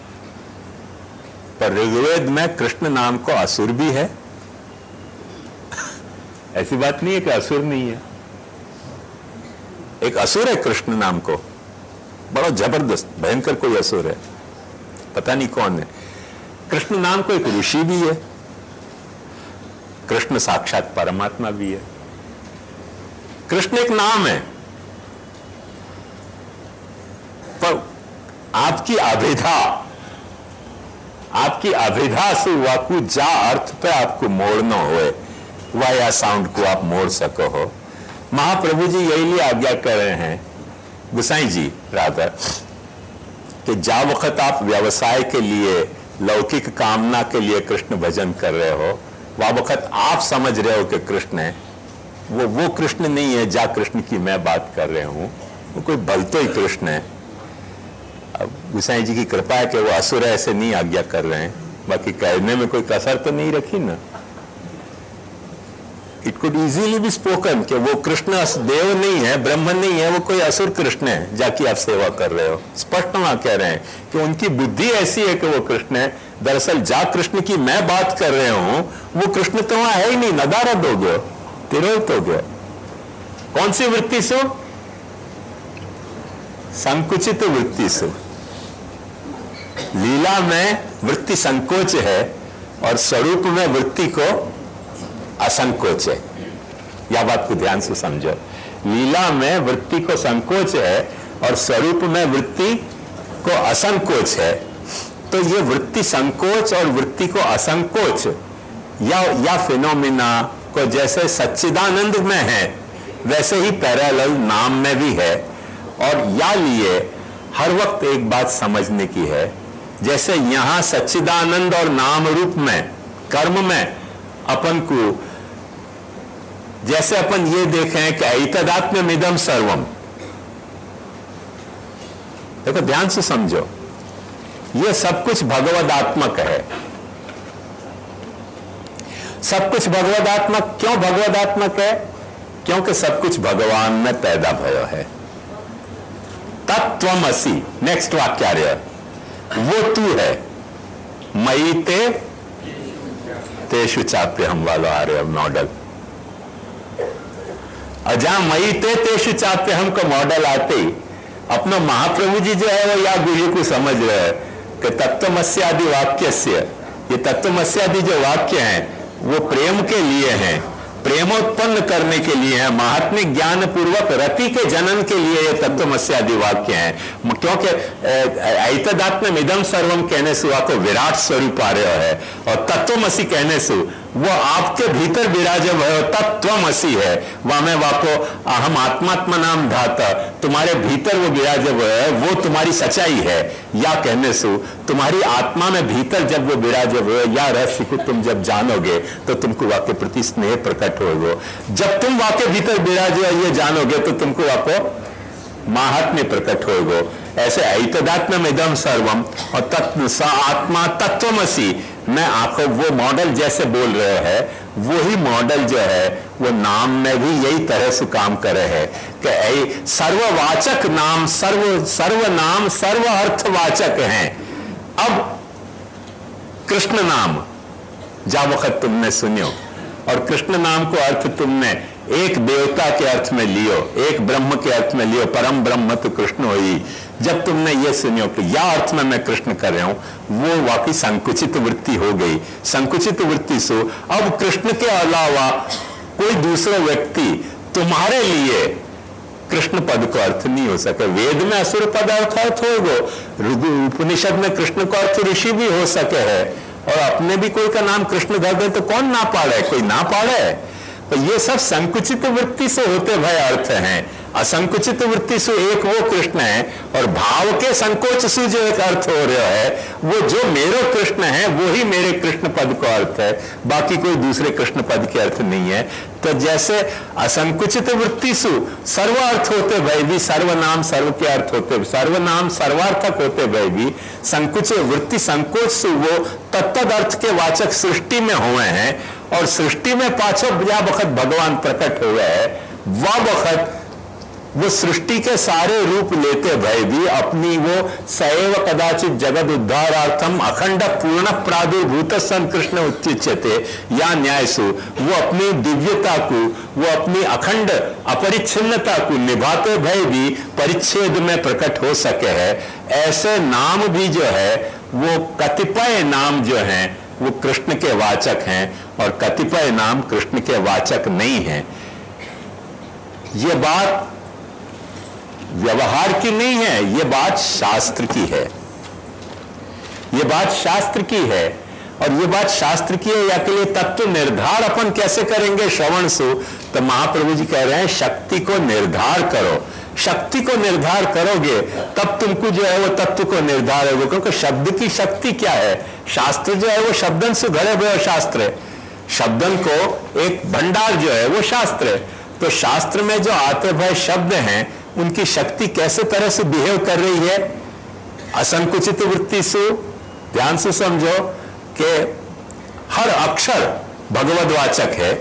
पर ऋग्वेद में कृष्ण नाम को असुर भी है। ऐसी बात नहीं है कि असुर नहीं है। एक असुर है कृष्ण नाम को, बड़ा जबरदस्त भयंकर कोई असुर है, पता नहीं कौन है। कृष्ण नाम को एक ऋषि भी है, कृष्ण साक्षात परमात्मा भी है। कृष्ण एक नाम है, पर आपकी अभिधा आपकी अभिधा से वाकु जा अर्थ पे आपको मोड़ना हो, वह या साउंड को आप मोड़ सको हो। महाप्रभु जी यही लिए आज्ञा कर रहे हैं, गुसाई जी राधा, कि जा वक्त आप व्यवसाय के लिए, लौकिक कामना के लिए कृष्ण भजन कर रहे हो, वह वक्त आप समझ रहे हो कि कृष्ण है, वो वो कृष्ण नहीं है जा कृष्ण की मैं बात कर रहे हूं, वो कोई भलतो ही कृष्ण है। अब गुसाई जी की कृपा है कि वो असुर ऐसे नहीं आज्ञा कर रहे हैं, बाकी कहने में कोई कसर तो नहीं रखी ना। It could easily be spoken कि वो कृष्ण देव नहीं है, ब्रह्मन नहीं है, वो कोई असुर कृष्ण है जाके आप सेवा कर रहे हो। स्पष्ट वहां कह रहे हैं कि उनकी बुद्धि ऐसी है कि वो कृष्ण है, दरअसल जा कृष्ण की मैं बात कर रहे हूं वो कृष्ण तो वहां है ही नहीं, नदारद हो गया, तिरोहित हो गया। कौन सी वृत्ति से? संकुचित वृत्ति से। लीला में वृत्ति संकोच है और स्वरूप में वृत्ति को असंकोच है। यह बात को ध्यान से समझो, लीला में वृत्ति को संकोच है और स्वरूप में वृत्ति को असंकोच है। तो ये वृत्ति संकोच और वृत्ति को असंकोच या या फिनोमिना को जैसे सच्चिदानंद में है वैसे ही पैरेलल नाम में भी है। और या लिए हर वक्त एक बात समझने की है, जैसे यहां सच्चिदानंद और नाम रूप में कर्म में अपन को, जैसे अपन ये देखें कि ऐतदात्म्यमिदं सर्वम, देखो ध्यान से समझो, ये सब कुछ भगवदात्मक है। सब कुछ भगवदात्मक क्यों भगवदात्मक है? क्योंकि सब कुछ भगवान में पैदा भयो है। तत्त्वमसि, नेक्स्ट वाक्यार्य, वो तू है, मयि ते तेषु चाप्यहम् वाला आर्य मॉडल। अजा मई ते तेषु चाप्य हमको मॉडल आते ही अपना महाप्रभु जी जो है वो या गुरु को समझ रहे हैं कि तत्वमस्यादि वाक्य से, ये तत्वमस्यादि जो वाक्य हैं वो प्रेम के लिए हैं, प्रेमोत्पन्न करने के लिए है, महात्म्य ज्ञान पूर्वक रति के जनन के लिए ये तत्वमस्यादि वाक्य हैं। क्योंकि ऐतदात्म्यम इदम सर्वम कहने से आपको विराट स्वरूप आ रहा है, और तत्वमसी कहने से वो आपके भीतर विराजम है, तत्वमसी है। वहां में वाको अहम आत्मात्मा नाम धाता, तुम्हारे भीतर वो विराजम है, वो तुम्हारी सच्चाई है। या कहने से तुम्हारी आत्मा में भीतर जब वो विराजम है, या रहस्य को तुम जब जानोगे तो तुमको वाक्य प्रति स्नेह प्रकट होगा। जब तुम वाक्य भीतर विराजे ये जानोगे तो तुमको वाको महात्म्य प्रकट होगा। ऐसे ऐतदात्म्यम इदम सर्वम और तत्व स आत्मा तत्वमसी मैं आंखों वो मॉडल जैसे बोल रहे हैं, वही मॉडल जो है वो नाम में भी यही तरह से काम कर रहे हैं कि सर्ववाचक नाम, सर्व सर्व नाम सर्व अर्थवाचक हैं। अब कृष्ण नाम जा वक्त तुमने सुनियो, और कृष्ण नाम को अर्थ तुमने एक देवता के अर्थ में लियो, एक ब्रह्म के अर्थ में लियो, परम ब्रह्म तो कृष्ण होई। जब तुमने ये सुनियो कि या अर्थ में मैं कृष्ण कर रहा हूं, वो वाकई संकुचित वृत्ति हो गई। संकुचित वृत्ति से अब कृष्ण के अलावा कोई दूसरा व्यक्ति तुम्हारे लिए कृष्ण पद को अर्थ नहीं हो सके। वेद में असुर पद अर्थ होगा, उपनिषद में कृष्ण को अर्थ ऋषि भी हो सके है, और अपने भी कोई का नाम कृष्ण धर दे तो कौन ना पाड़े, कोई ना पाड़े। तो ये सब संकुचित वृत्ति से होते भय अर्थ हैं। असंकुचित वृत्ति से एक वो कृष्ण है, और भाव के संकोच से जो एक अर्थ हो रहा है वो जो मेरे कृष्ण है वो ही मेरे कृष्ण पद को अर्थ है, बाकी कोई दूसरे कृष्ण पद के अर्थ नहीं है। तो जैसे असंकुचित वृत्ति से सर्व अर्थ होते भय भी सर्वनाम सर्व के अर्थ होते, सर्वनाम सर्वार्थक होते भय भी संकुचित वृत्ति संकोच से वो तत्तद अर्थ के वाचक सृष्टि में हुए हैं, और सृष्टि में पाछो या वक्त भगवान प्रकट हुए है, वह वक्त वो सृष्टि के सारे रूप लेते भय भी अपनी वो सैव कदाचित जगत उद्धारार्थम अखंड पूर्ण प्रादुर्भूत सन कृष्ण उच्चिष्यते या न्यायसु, वो अपनी दिव्यता को, वो अपनी अखंड अपरिच्छिन्नता को निभाते भय भी परिच्छेद में प्रकट हो सके है। ऐसे नाम भी जो है वो कतिपय नाम जो हैं वो कृष्ण के वाचक हैं, और कतिपय नाम कृष्ण के वाचक नहीं हैं। ये बात व्यवहार की नहीं है, ये बात शास्त्र की है। ये बात शास्त्र की है, और ये बात शास्त्र की है। या के लिए तत्व निर्धार अपन कैसे करेंगे श्रवण से, तो महाप्रभु जी कह रहे हैं शक्ति को निर्धार करो। शक्ति को निर्धार करोगे तब तुमको जो है वो तत्व को निर्धार होगा, क्योंकि शब्द की शक्ति क्या है, शास्त्र जो है वो शब्दन से घड़े हुए शास्त्र है। शब्दन को एक भंडार जो है वो शास्त्र है। तो शास्त्र में जो आते भय शब्द हैं उनकी शक्ति कैसे तरह से बिहेव कर रही है, असंकुचित वृत्ति से ध्यान से समझो कि हर अक्षर भगवदवाचक है।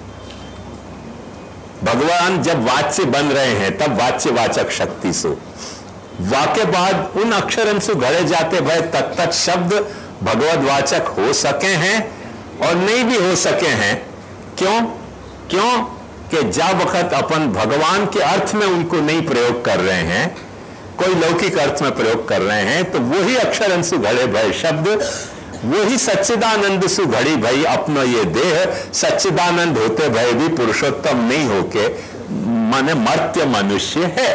भगवान जब वाच्य बन रहे हैं तब वाच्य वाचक शक्ति से, वाक्य बाद उन अक्षरन से घड़े जाते भय तत्त शब्द भगवदवाचक हो सके हैं और नहीं भी हो सके हैं। क्यों? क्यों कि जब वक्त अपन भगवान के अर्थ में उनको नहीं प्रयोग कर रहे हैं, कोई लौकिक अर्थ में प्रयोग कर रहे हैं, तो वही अक्षर अंशु घड़े भय शब्द, वही सच्चिदानंद सु घड़ी भई अपना ये देह सच्चिदानंद होते भय भी पुरुषोत्तम नहीं होके माने मर्त्य मनुष्य है।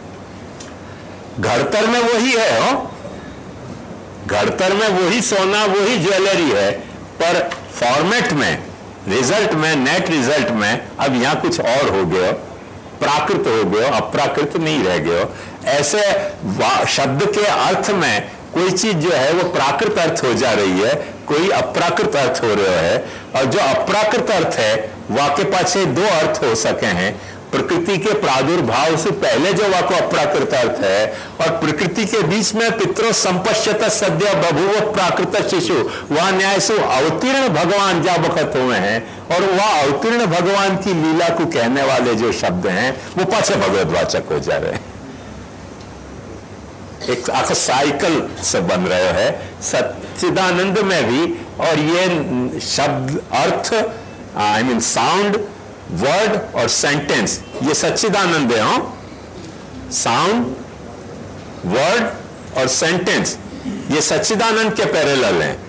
घड़तर में वही है, हो घड़तर में वही सोना वही ज्वेलरी है, पर फॉर्मेट में, रिजल्ट में, नेट रिजल्ट में अब यहां कुछ और हो गया, प्राकृत हो गया, अप्राकृत नहीं रह गया। ऐसे शब्द के अर्थ में कोई चीज जो है वो प्राकृत अर्थ हो जा रही है, कोई अप्राकृत अर्थ हो रहा है, और जो अप्राकृत अर्थ है वाके पाछे दो अर्थ हो सके हैं। प्रकृति के प्रादुर्भाव से पहले जो वाको अप्राकृत अर्थ है, और प्रकृति के बीच में पितरो संपश्यत सद्य बभुव प्राकृत शिशु, वह न्याय से अवतीर्ण भगवान जा वक्त हुए हैं, और वह अवतीर्ण भगवान की लीला को कहने वाले जो शब्द हैं वो पाछे भगवदवाचक हो जा रहे हैं। एक आखिर साइकिल से बन रहे है सच्चिदानंद में भी, और ये शब्द अर्थ आई मीन साउंड वर्ड और सेंटेंस ये सच्चिदानंद है। हो साउंड, वर्ड और सेंटेंस ये सच्चिदानंद के पैरेलल हैं।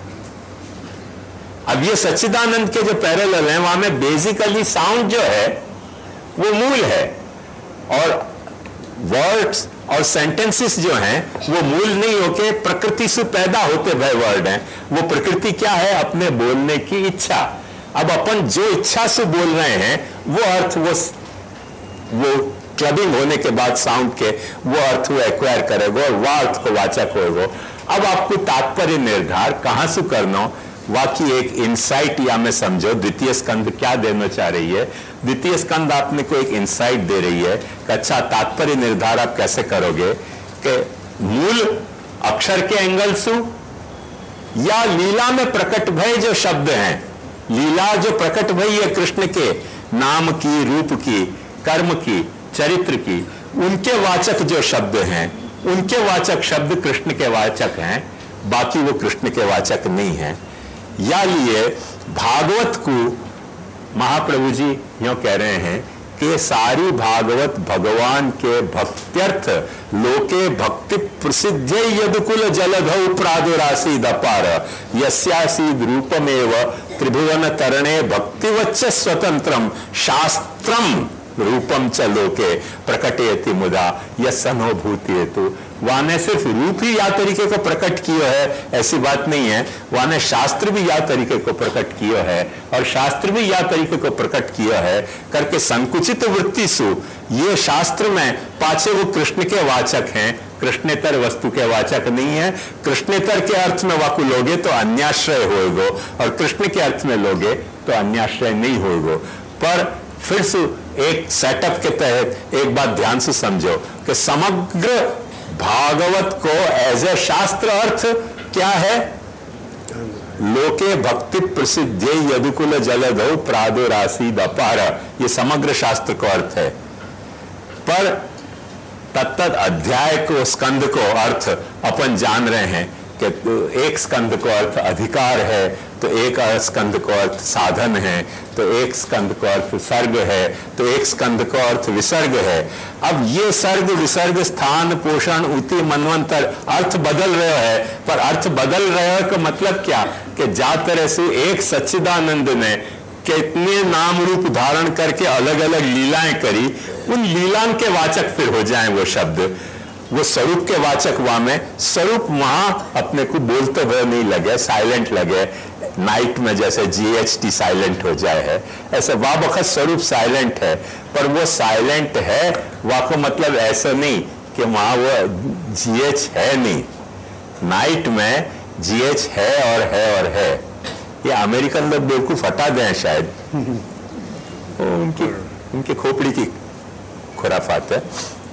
अब ये सच्चिदानंद के जो पैरेलल हैं वहां में बेसिकली साउंड जो है वो मूल है और वर्ड्स और सेंटेंसेस जो हैं वो मूल नहीं होके प्रकृति से पैदा होते भय वर्ड हैं। वो प्रकृति क्या है? अपने बोलने की इच्छा। अब अपन जो इच्छा से बोल रहे हैं वो अर्थ वो वो क्लबिंग होने के बाद साउंड के वो अर्थ वो एक्वायर करेगा और वह अर्थ को वाचक होगा। अब आपको तात्पर्य निर्धार कहां से करना, वाकई एक इंसाइट या मैं समझो द्वितीय स्कंद क्या देना चाह रही है। द्वितीय स्कंद आपने को एक इंसाइट दे रही है कि अच्छा तात्पर्य निर्धार आप कैसे करोगे कि मूल अक्षर के एंगल से या लीला में प्रकट भय जो शब्द हैं, लीला जो प्रकट भई है कृष्ण के नाम की, रूप की, कर्म की, चरित्र की, उनके वाचक जो शब्द हैं, उनके वाचक शब्द कृष्ण के वाचक हैं, बाकी वो कृष्ण के वाचक नहीं हैं। या लिए भागवत को महाप्रभु जी यूं कह रहे हैं कि सारी भागवत भगवान के भक्त्यर्थ लोके भक्ति प्रसिद्ध यदुकुल जलधौ प्रादुरासीद अपार यस्यासीद रूपमेव त्रिभुवन तरणे भक्तिवच्च स्वतंत्रम शास्त्रम रूपम च लोके प्रकटयति मुदा यस्सनोभूति हेतु। वहां ने सिर्फ रूप ही या तरीके को प्रकट किया है ऐसी बात नहीं है, वहां ने शास्त्र भी या तरीके को प्रकट किया है और शास्त्र भी या तरीके को प्रकट किया है करके संकुचित वृत्ति सु ये शास्त्र में पाछे वो कृष्ण के वाचक हैं, कृष्णेतर वस्तु के वाचक नहीं है। कृष्णेतर के अर्थ में वाकु लोगे तो अन्याश्रय होएगो और कृष्ण के अर्थ में लोगे तो अन्याश्रय नहीं होएगो। पर फिर से एक सेटअप के तहत एक बात ध्यान से समझो कि समग्र भागवत को एज ए शास्त्र अर्थ क्या है? लोके भक्ति प्रसिद्ध यदुकुल जलधौ प्रादुरासीद अपार, ये समग्र शास्त्र को अर्थ है। पर तत्त अध्याय को स्कंद को अर्थ अपन जान रहे हैं कि एक स्कंद को अर्थ अधिकार है, तो एक स्कंद को अर्थ साधन है, तो एक स्कंद को अर्थ सर्ग है, तो एक स्कंद को अर्थ विसर्ग है। अब ये सर्ग विसर्ग स्थान पोषण उति मनवंतर अर्थ बदल रहे है, पर अर्थ बदल रहे का मतलब क्या कि जा तरह से एक सच्चिदानंद ने कितने नाम रूप धारण करके अलग अलग लीलाएं करी, उन लीलाओं के वाचक फिर हो जाएं वो शब्द, वो स्वरूप के वाचक वहां में स्वरूप वहां अपने को बोलते हुए नहीं लगे, साइलेंट लगे। नाइट में जैसे जी एच टी साइलेंट हो जाए है, ऐसे वाह बखत स्वरूप साइलेंट है, पर वो साइलेंट है वाह को मतलब ऐसा नहीं कि वहां वो जी एच है नहीं। नाइट में जी एच है और है और है। ये अमेरिकन लोग बिल्कुल फटा दें शायद, उनकी उनकी खोपड़ी की खुराफात है।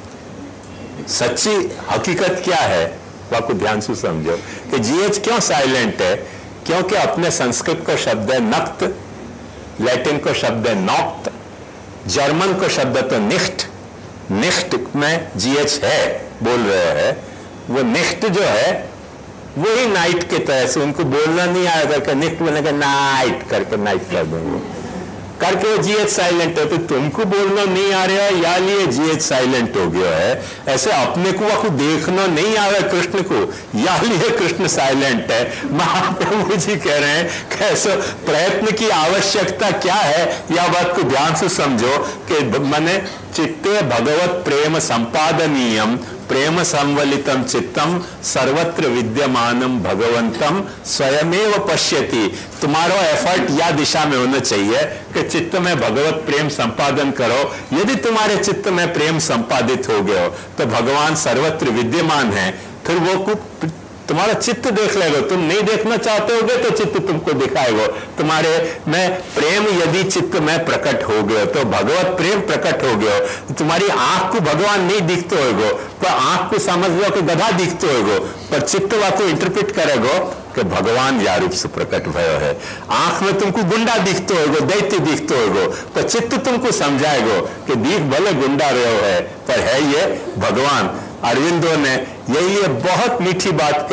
सच्ची हकीकत क्या है वह को ध्यान से समझो कि जीएच क्यों साइलेंट है, क्योंकि अपने संस्कृत को शब्द है नक्त, लैटिन को शब्द है नॉक्ट, जर्मन को शब्द तो निष्ठ, निष्ठ में जीएच है बोल रहे हैं। वो निष्ठ जो है वही नाइट के तरह से उनको बोलना नहीं आया करके निष्ठ बोलेगा नाइट करके नाइट कर देंगे करके वो जीएच साइलेंट है। तो तुमको बोलना नहीं आ रहा है या लिए जीएच साइलेंट हो गया है, ऐसे अपने को आपको देखना नहीं आ रहा है कृष्ण को या लिए कृष्ण साइलेंट है। महाप्रभु जी कह रहे हैं कि ऐसे प्रयत्न की आवश्यकता क्या है, यह बात को ध्यान से समझो कि मने चित्ते भगवत प्रेम संपादनीयम प्रेम संवलितम चित्तम सर्वत्र विद्यमानम भगवंतम स्वयमेव पश्यति। तुम्हारा एफर्ट या दिशा में होना चाहिए कि चित्त में भगवत प्रेम संपादन करो। यदि तुम्हारे चित्त में प्रेम संपादित हो गए हो तो भगवान सर्वत्र विद्यमान है, फिर वो तुम्हारा चित्त देख लेगा। तुम नहीं देखना चाहते होगे तो चित्त तुमको दिखाएगा। तुम्हारे में प्रेम यदि चित्त में प्रकट हो गया तो भगवत प्रेम प्रकट हो गया। तुम्हारी आंख को भगवान नहीं दिखते होगो, पर आंख को समझ लो कि गधा दिखते होगो, पर चित्त वाको इंटरप्रेट करेगो कि भगवान या रूप से प्रकट भयो है। आंख में तुमको गुंडा दिखते होगो, दैत्य दिखते होगो, पर चित्त तुमको समझाएगो कि दीख भले गुंडा रहो है पर है ये भगवान। अरविंदो ने यही ये बहुत मीठी बात कही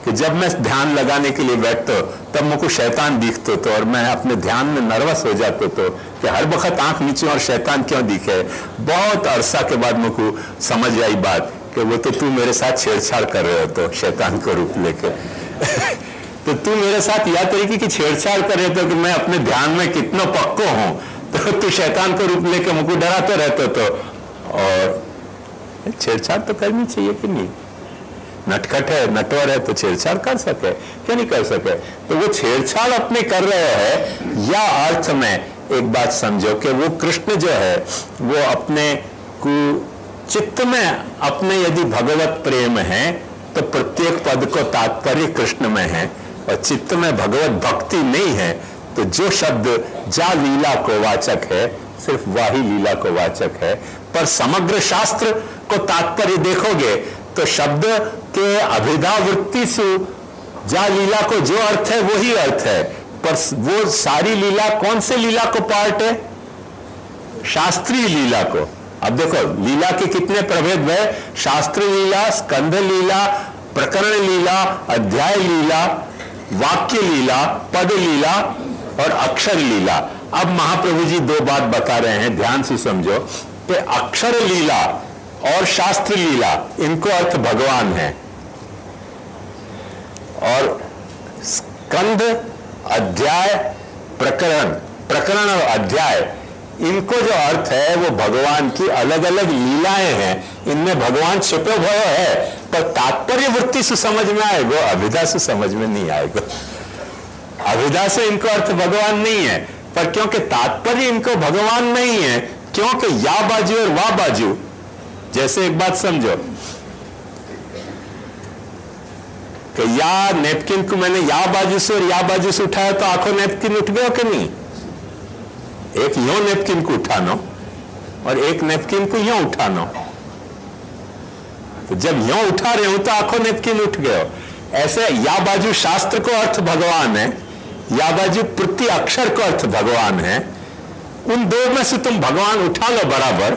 कि जब मैं ध्यान लगाने के लिए बैठता तब मुझको शैतान दिखते तो और मैं अपने ध्यान में नर्वस हो जाते तो कि हर वक्त आंख नीचे और शैतान क्यों दिखे। बहुत अरसा के बाद मुझको समझ आई बात कि वो तो तू मेरे साथ छेड़छाड़ कर रहे हो तो शैतान को रूप लेके तो तू मेरे साथ यह तरीके की छेड़छाड़ कर रहे थे कि मैं अपने ध्यान में कितना पक्को हूं, तो तू शैतान को रूप लेके मुझको डराते रहते तो। और छेड़छाड़ तो करनी चाहिए कि नहीं, नटखट है नटवर है तो छेड़छाड़ कर सके, क्यों नहीं कर सके। तो वो छेड़छाड़ अपने कर रहे हैं या अर्थ में एक बात समझो कि वो कृष्ण जो है वो अपने चित्त में अपने यदि भगवत प्रेम है तो प्रत्येक पद को तात्पर्य कृष्ण में है, और चित्त में भगवत भक्ति नहीं है तो जो शब्द जा लीला को वाचक है सिर्फ वही लीला को वाचक है। पर समग्र शास्त्र को तात्पर्य देखोगे तो शब्द के अभिधा वृत्ति से जा लीला को जो अर्थ है वही अर्थ है, पर वो सारी लीला कौन से लीला को पार्ट है, शास्त्रीय लीला को। अब देखो लीला के कितने प्रभेद है, शास्त्रीय लीला, स्कंध लीला, प्रकरण लीला, अध्याय लीला, वाक्य लीला, पद लीला और अक्षर लीला। अब महाप्रभु जी दो बात बता रहे हैं, ध्यान से समझो कि अक्षर लीला और शास्त्र लीला इनको अर्थ भगवान है, और स्कंध, अध्याय, प्रकरण, प्रकरण और अध्याय इनको जो अर्थ है वो भगवान की अलग अलग लीलाएं हैं, इनमें भगवान छिपे हुए है, पर तात्पर्य वृत्ति से समझ में आएगा, अभिधा से समझ में नहीं आएगा। अभिधा से इनको अर्थ भगवान नहीं है, पर क्योंकि तात्पर्य इनको भगवान नहीं है, क्योंकि या बाजू और वाह बाजू, जैसे एक बात समझो कि या नेपकिन को मैंने या बाजू से और या बाजू से उठाया तो आंखों नेपकिन उठ गया कि नहीं, एक यो नेपकिन को उठानो और एक नेपकिन को यो उठानो, तो जब यो उठा रहे हो तो आंखों नेपकिन उठ गए। ऐसे या बाजू शास्त्र को अर्थ भगवान है, या बाजू प्रति अक्षर को अर्थ भगवान है, उन दो में से तुम भगवान उठा लो बराबर,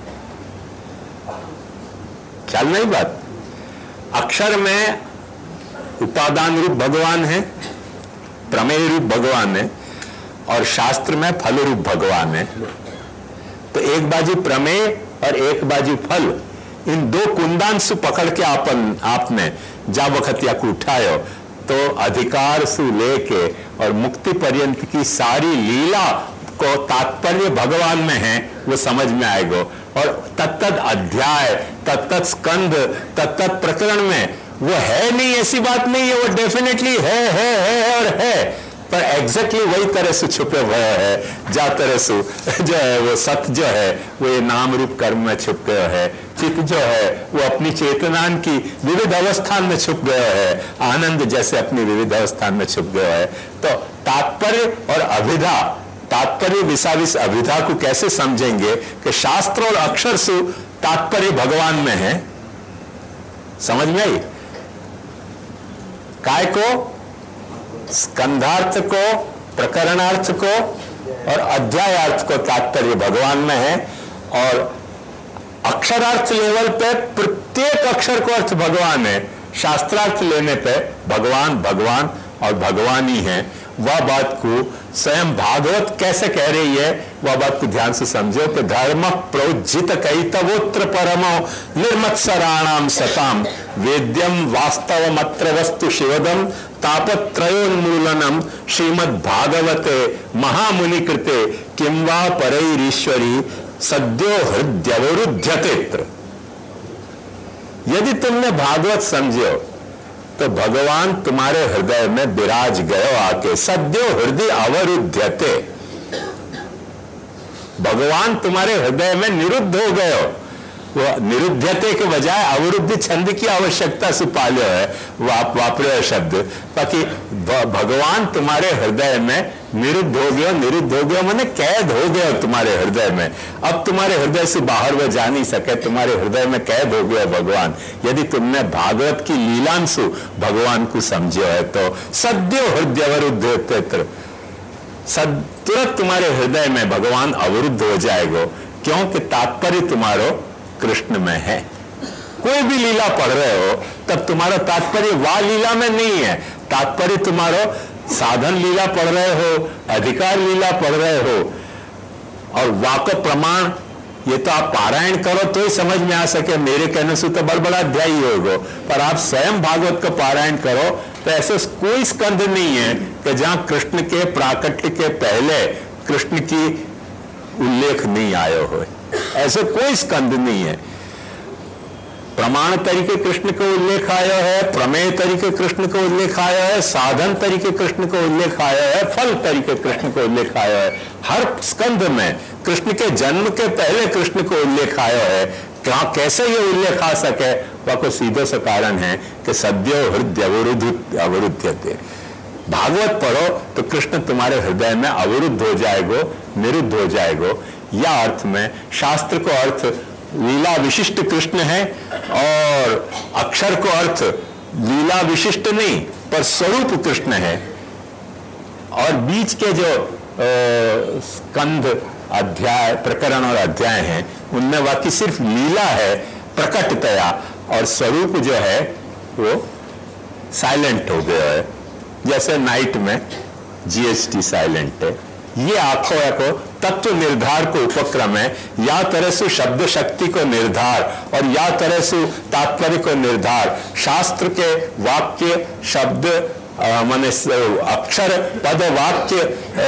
ख्याल नहीं बात। अक्षर में उपादान रूप भगवान है, प्रमेय रूप भगवान है, और शास्त्र में फल रूप भगवान है। तो एक बाजू प्रमेय और एक बाजू फल, इन दो कुंदान से पकड़ के आपन आपने जा वक्त या को उठायो तो अधिकार से लेके और मुक्ति पर्यंत की सारी लीला को तात्पर्य भगवान में है वो समझ में आएगा। और तत्त अध्याय, तत्त स्कंध, तत्त प्रकरण में वो है नहीं, ऐसी बात नहीं है, वो डेफिनेटली है है है और है, पर एग्जैक्टली वही तरह से छुपे हुए है जा तरह से जो है वो सत्य जो है वो ये नाम रूप कर्म में छुप गया है, चित्त जो है वो अपनी चेतनान की विविध अवस्थान में छुप गया है, आनंद जैसे अपनी विविध अवस्थान में छुप गया है। तो तात्पर्य और अभिधा, तात्पर्य विसाविस अभिधा को कैसे समझेंगे कि शास्त्र और अक्षर से तात्पर्य भगवान में है, समझ में आई। काय को, स्कंधार्थ को, प्रकरणार्थ को और अध्यायार्थ को तात्पर्य भगवान में है, और अक्षरार्थ लेवल पे प्रत्येक अक्षर को अर्थ भगवान है, शास्त्रार्थ लेने पे भगवान भगवान और भगवान ही है। वह बात को स्वयं भागवत कैसे कह रही है वह बात को ध्यान से समझो कि धर्म प्रोज्जित कैतवोत्र परमो निर्मत्सराणाम सताम वेद्यम वास्तवमत्र वस्तु शिवदम तापत्रयोन्मूलनम श्रीमद् भागवते महामुनि कृते किं वा परैरीश्वरी सद्यो हृद्यवरुध्यतेत्र। यदि तुमने भागवत समझो तो भगवान तुम्हारे हृदय में विराज गयो आके, सद्यो हृदय अवरुध्यते, भगवान तुम्हारे हृदय में निरुद्ध हो गयो। वो निरुद्धते के बजाय अवरुद्ध छंद की आवश्यकता से पालो है वो आप वापरे शब्द, ताकि भगवान तुम्हारे हृदय में निरुद्ध हो गया, निरुद्ध हो गया माने कैद हो गया तुम्हारे हृदय में, अब तुम्हारे हृदय से बाहर वह जा नहीं सके, तुम्हारे हृदय में कैद हो गया भगवान। यदि तुमने भागवत की लीलांशु भगवान को समझो है तो सद्यो हृदय अवरुद्ध, तुरंत तुम्हारे हृदय में भगवान अवरुद्ध हो जाएगा, क्योंकि तात्पर्य तुम्हारो कृष्ण में है। कोई भी लीला पढ़ रहे हो तब तुम्हारा तात्पर्य वाह लीला में नहीं है, तात्पर्य तुम्हारा साधन लीला पढ़ रहे हो, अधिकार लीला पढ़ रहे हो। और वाह को प्रमाण ये तो आप पारायण करो तो ही समझ में आ सके, मेरे कहने से तो बड़ा अध्याय होगा, पर आप स्वयं भागवत का पारायण करो तो ऐसे कोई स्कंध नहीं है कि जहां कृष्ण के प्राकट्य के पहले कृष्ण की उल्लेख नहीं आयो हो, ऐसे कोई स्कंध नहीं है। प्रमाण तरीके कृष्ण को उल्लेख आया है, प्रमेय तरीके कृष्ण को उल्लेख आया है, साधन तरीके कृष्ण को उल्लेख आया है, फल तरीके कृष्ण को उल्लेख आया है। हर स्कंध में कृष्ण के जन्म के पहले कृष्ण को उल्लेख आया है। क्या कैसे ये उल्लेख आ सके, वह को सीधो सा कारण है कि सद्यो हृदय अवरुद्ध अवरुद्धते। भागवत पढ़ो तो कृष्ण तुम्हारे हृदय में अवरुद्ध हो जाएगो, निरुद्ध हो जाएगो। या अर्थ में शास्त्र को अर्थ लीला विशिष्ट कृष्ण है और अक्षर को अर्थ लीला विशिष्ट नहीं पर स्वरूप कृष्ण है। और बीच के जो स्कंध अध्याय प्रकरण और अध्याय हैं उनमें वाकई सिर्फ लीला है प्रकटतया, और स्वरूप जो है वो साइलेंट हो गया है। जैसे नाइट में जीएसटी साइलेंट है, ये आंखों को तत्व निर्धार को उपक्रम है, या तरह से शब्द शक्ति को निर्धार और या तरह से तात्पर्य को निर्धार। शास्त्र के वाक्य शब्द माने अक्षर पद वाक्य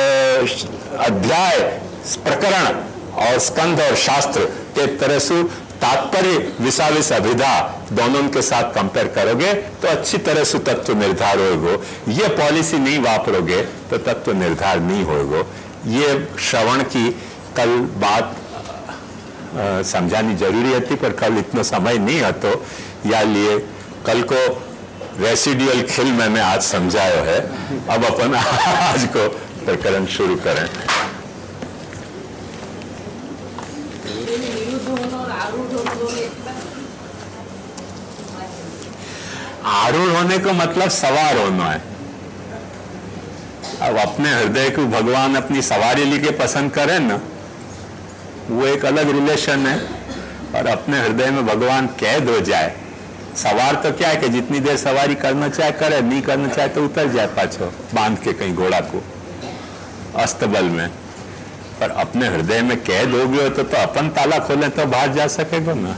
अध्याय प्रकरण और स्कंध और शास्त्र के तरह से तात्पर्य विसाविस अभिधा दोनों के साथ कंपेयर करोगे तो अच्छी तरह से तत्व निर्धार होगा। ये पॉलिसी नहीं वापरोगे तो तत्व निर्धार नहीं होगा। ये श्रवण की कल बात समझानी जरूरी थी पर कल इतना समय नहीं है, तो या लिए कल को रेसिडुअल खिल मैंने आज समझाया है। अब अपन आज को प्रकरण शुरू करें। आरूढ़ होने को मतलब सवार होना है। अब अपने हृदय को भगवान अपनी सवारी लेके पसंद करें ना, वो एक अलग रिलेशन है। और अपने हृदय में भगवान कैद हो जाए, सवार तो क्या है कि जितनी देर सवारी करना चाहे करे, नहीं करना चाहे तो उतर जाए पाछो बांध के कहीं घोड़ा को अस्तबल में। पर अपने हृदय में कैद हो गए तो, तो अपन ताला खोले तो बाहर जा सकेगा ना,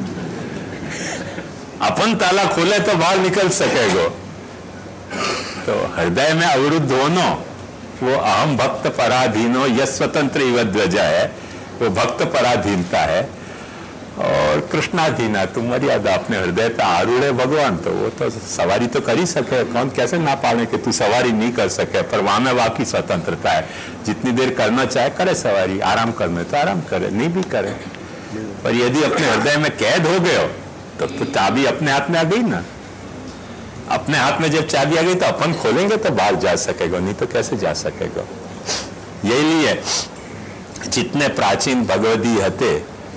अपन ताला खोले तो बाहर निकल सकेगा। तो हृदय में अवरुद्ध होनो वो अहम भक्त पराधीनो यह स्वतंत्र इवध्वजा है, वो भक्त पराधीनता है। और कृष्णाधीन है, तुम मर्यादा अपने हृदय पे आरूढ़ है भगवान, तो वो तो सवारी तो कर ही सके। कौन कैसे ना पाने कि तू सवारी नहीं कर सके, पर वहां में वाकई स्वतंत्रता है। जितनी देर करना चाहे करे सवारी, आराम करना तो आराम करे, नहीं भी करे। पर यदि अपने हृदय में कैद हो गए हो तो, तो चाबी अपने हाथ में आ गई ना। अपने हाथ में जब चाबी आ गई तो अपन खोलेंगे तो बाहर जा सकेगा, नहीं तो कैसे जा सकेगा। यही लिए जितने प्राचीन भगवदी हते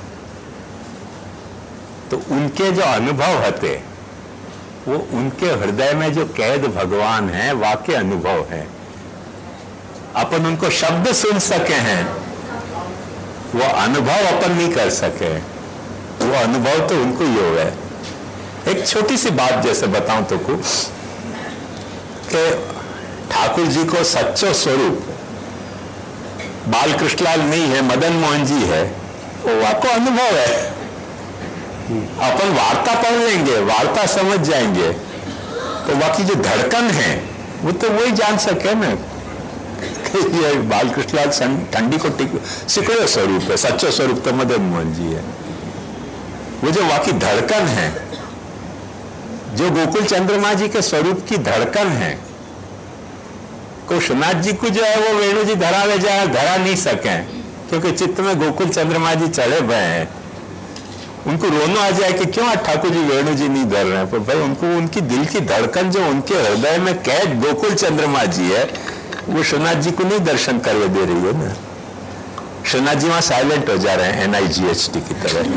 तो उनके जो अनुभव हते वो उनके हृदय में जो कैद भगवान है वाकई अनुभव है। अपन उनको शब्द सुन सके हैं, वो अनुभव अपन नहीं कर सके, वो अनुभव तो उनको ही हो है। एक छोटी सी बात जैसे बताऊं तो को कि ठाकुर जी को सच्चो स्वरूप बाल कृष्णलाल नहीं है, मदन मोहन जी है, वो आपको अनुभव है। अपन वार्ता पढ़ लेंगे, वार्ता समझ जाएंगे, तो बाकी जो धड़कन है वो तो वही जान सके ना कि ये बाल कृष्णलाल ठंडी को टिक सिकड़ो स्वरूप है, सच्चो स्वरूप तो मदन मोहन जी है। वो जो बाकी धड़कन है, जो गोकुल चंद्रमा जी के स्वरूप की धड़कन है, कृष्णनाथ जी को जो है वो वेणु जी धरावे जाए धरा नहीं सके, क्योंकि चित्त में गोकुल चंद्रमा जी चढ़े हुए हैं। उनको रोना आ जाए कि क्यों आज ठाकुर जी वेणु जी नहीं धर रहे हैं, पर भाई उनको उनकी दिल की धड़कन जो उनके हृदय में कैद गोकुल चंद्रमा जी है, वो श्रीनाथ जी को नहीं दर्शन करने दे रही है ना। श्रीनाथ जी वहां साइलेंट हो जा रहे हैं एनआईजीएचटी की तरह।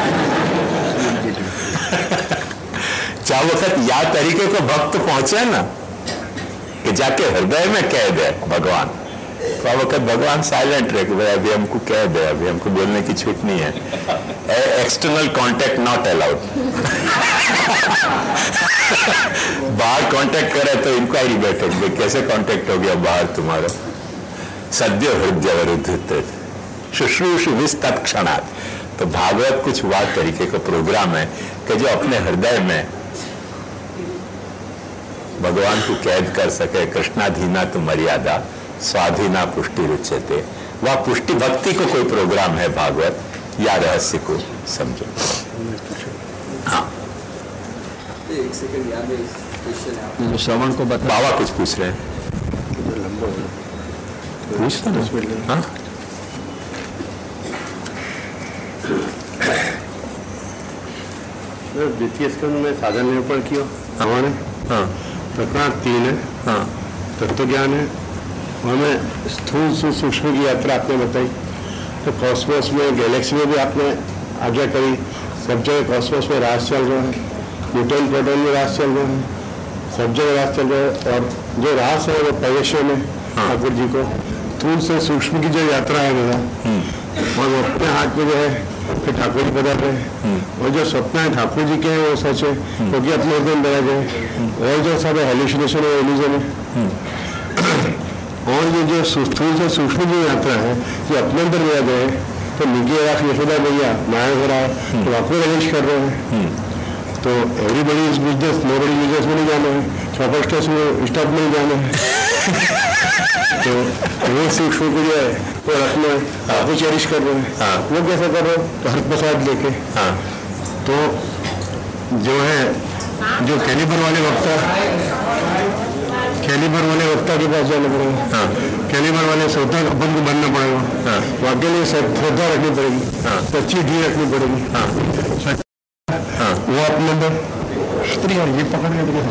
चाह वक्त या तरीके को भक्त पहुंचे ना कि जाके हृदय में कैद है भगवान, तो वक्त भगवान साइलेंट रहे कि भाई अभी हमको कैद है, अभी हमको बोलने की छूट नहीं है। External contact not allowed. बाहर कांटेक्ट करे तो इंक्वायरी बैठेंगे, कैसे कांटेक्ट हो गया बाहर तुम्हारा। सद्य हृदय विरुद्ध शुश्रूष विस्तत्क्षणात्। तो भागवत कुछ वाद तरीके का प्रोग्राम है कि जो अपने हृदय में भगवान को कैद कर सके। कृष्णाधीना तो मर्यादा स्वाधीना पुष्टि रुच्यते। वह पुष्टि भक्ति को कोई प्रोग्राम है भागवत, या रहस्य को समझो। हाँ एक सेकंड याद है क्वेश्चन है श्रवण को बता। बाबा कुछ पूछ रहे हैं, पूछ रहे हैं। हाँ द्वितीय स्कंद में साधन निरूपण किया हमारे। हाँ प्रकरण तीन है। हाँ तत्व ज्ञान है। हमें स्थूल से सूक्ष्म की यात्रा आपने बताई। तो कॉस्मोस में गैलेक्सी में भी आपने आज्ञा करी। सब जगह कॉस्मोस में राज चल रहा है, न्यूटन प्रोटॉन में राज चल रहा है, सब जगह राज चल रहा है। और जो राज है वो प्रवेशों में ठाकुर जी को स्थूल से सूक्ष्म की जो यात्रा है मेरा, और वो अपने हाथ में जो है फिर ठाकुर जी पधार रहे हैं। और जो सपना है ठाकुर जी के हैं वो सच है, क्योंकि अपने उद्यम बना गए। और जो सब हेल्यूसिनेशन है इल्यूजन है। और ये जो स्थूल से सूक्ष्म की यात्रा है ये अपने अंदर ले गए। तो निकी राख यशोदा भैया माया हो रहा है तो आपको रजिश कर रहे हैं। तो everybody is business, nobody business में नहीं जाना है, चौपर स्टेस में स्टॉप में नहीं जाना है। तो वो सूक्ष्म को जो है वो रखना है, आपको चेरिश कर रहे हैं। वो कैसे कर रहे हो? तो हर प्रसाद लेके। तो जो है जो कैलिबर वाले वक्ता कैलिबर वाले वक्ता के पास जाना पड़ेगा। कैलिबर वाले श्रोता अपन को बनना पड़ेगा। वाक्य लिए श्रद्धा रखनी पड़ेगी, सच्ची घी रखनी पड़ेगी। वो अपने अंदर ये पकड़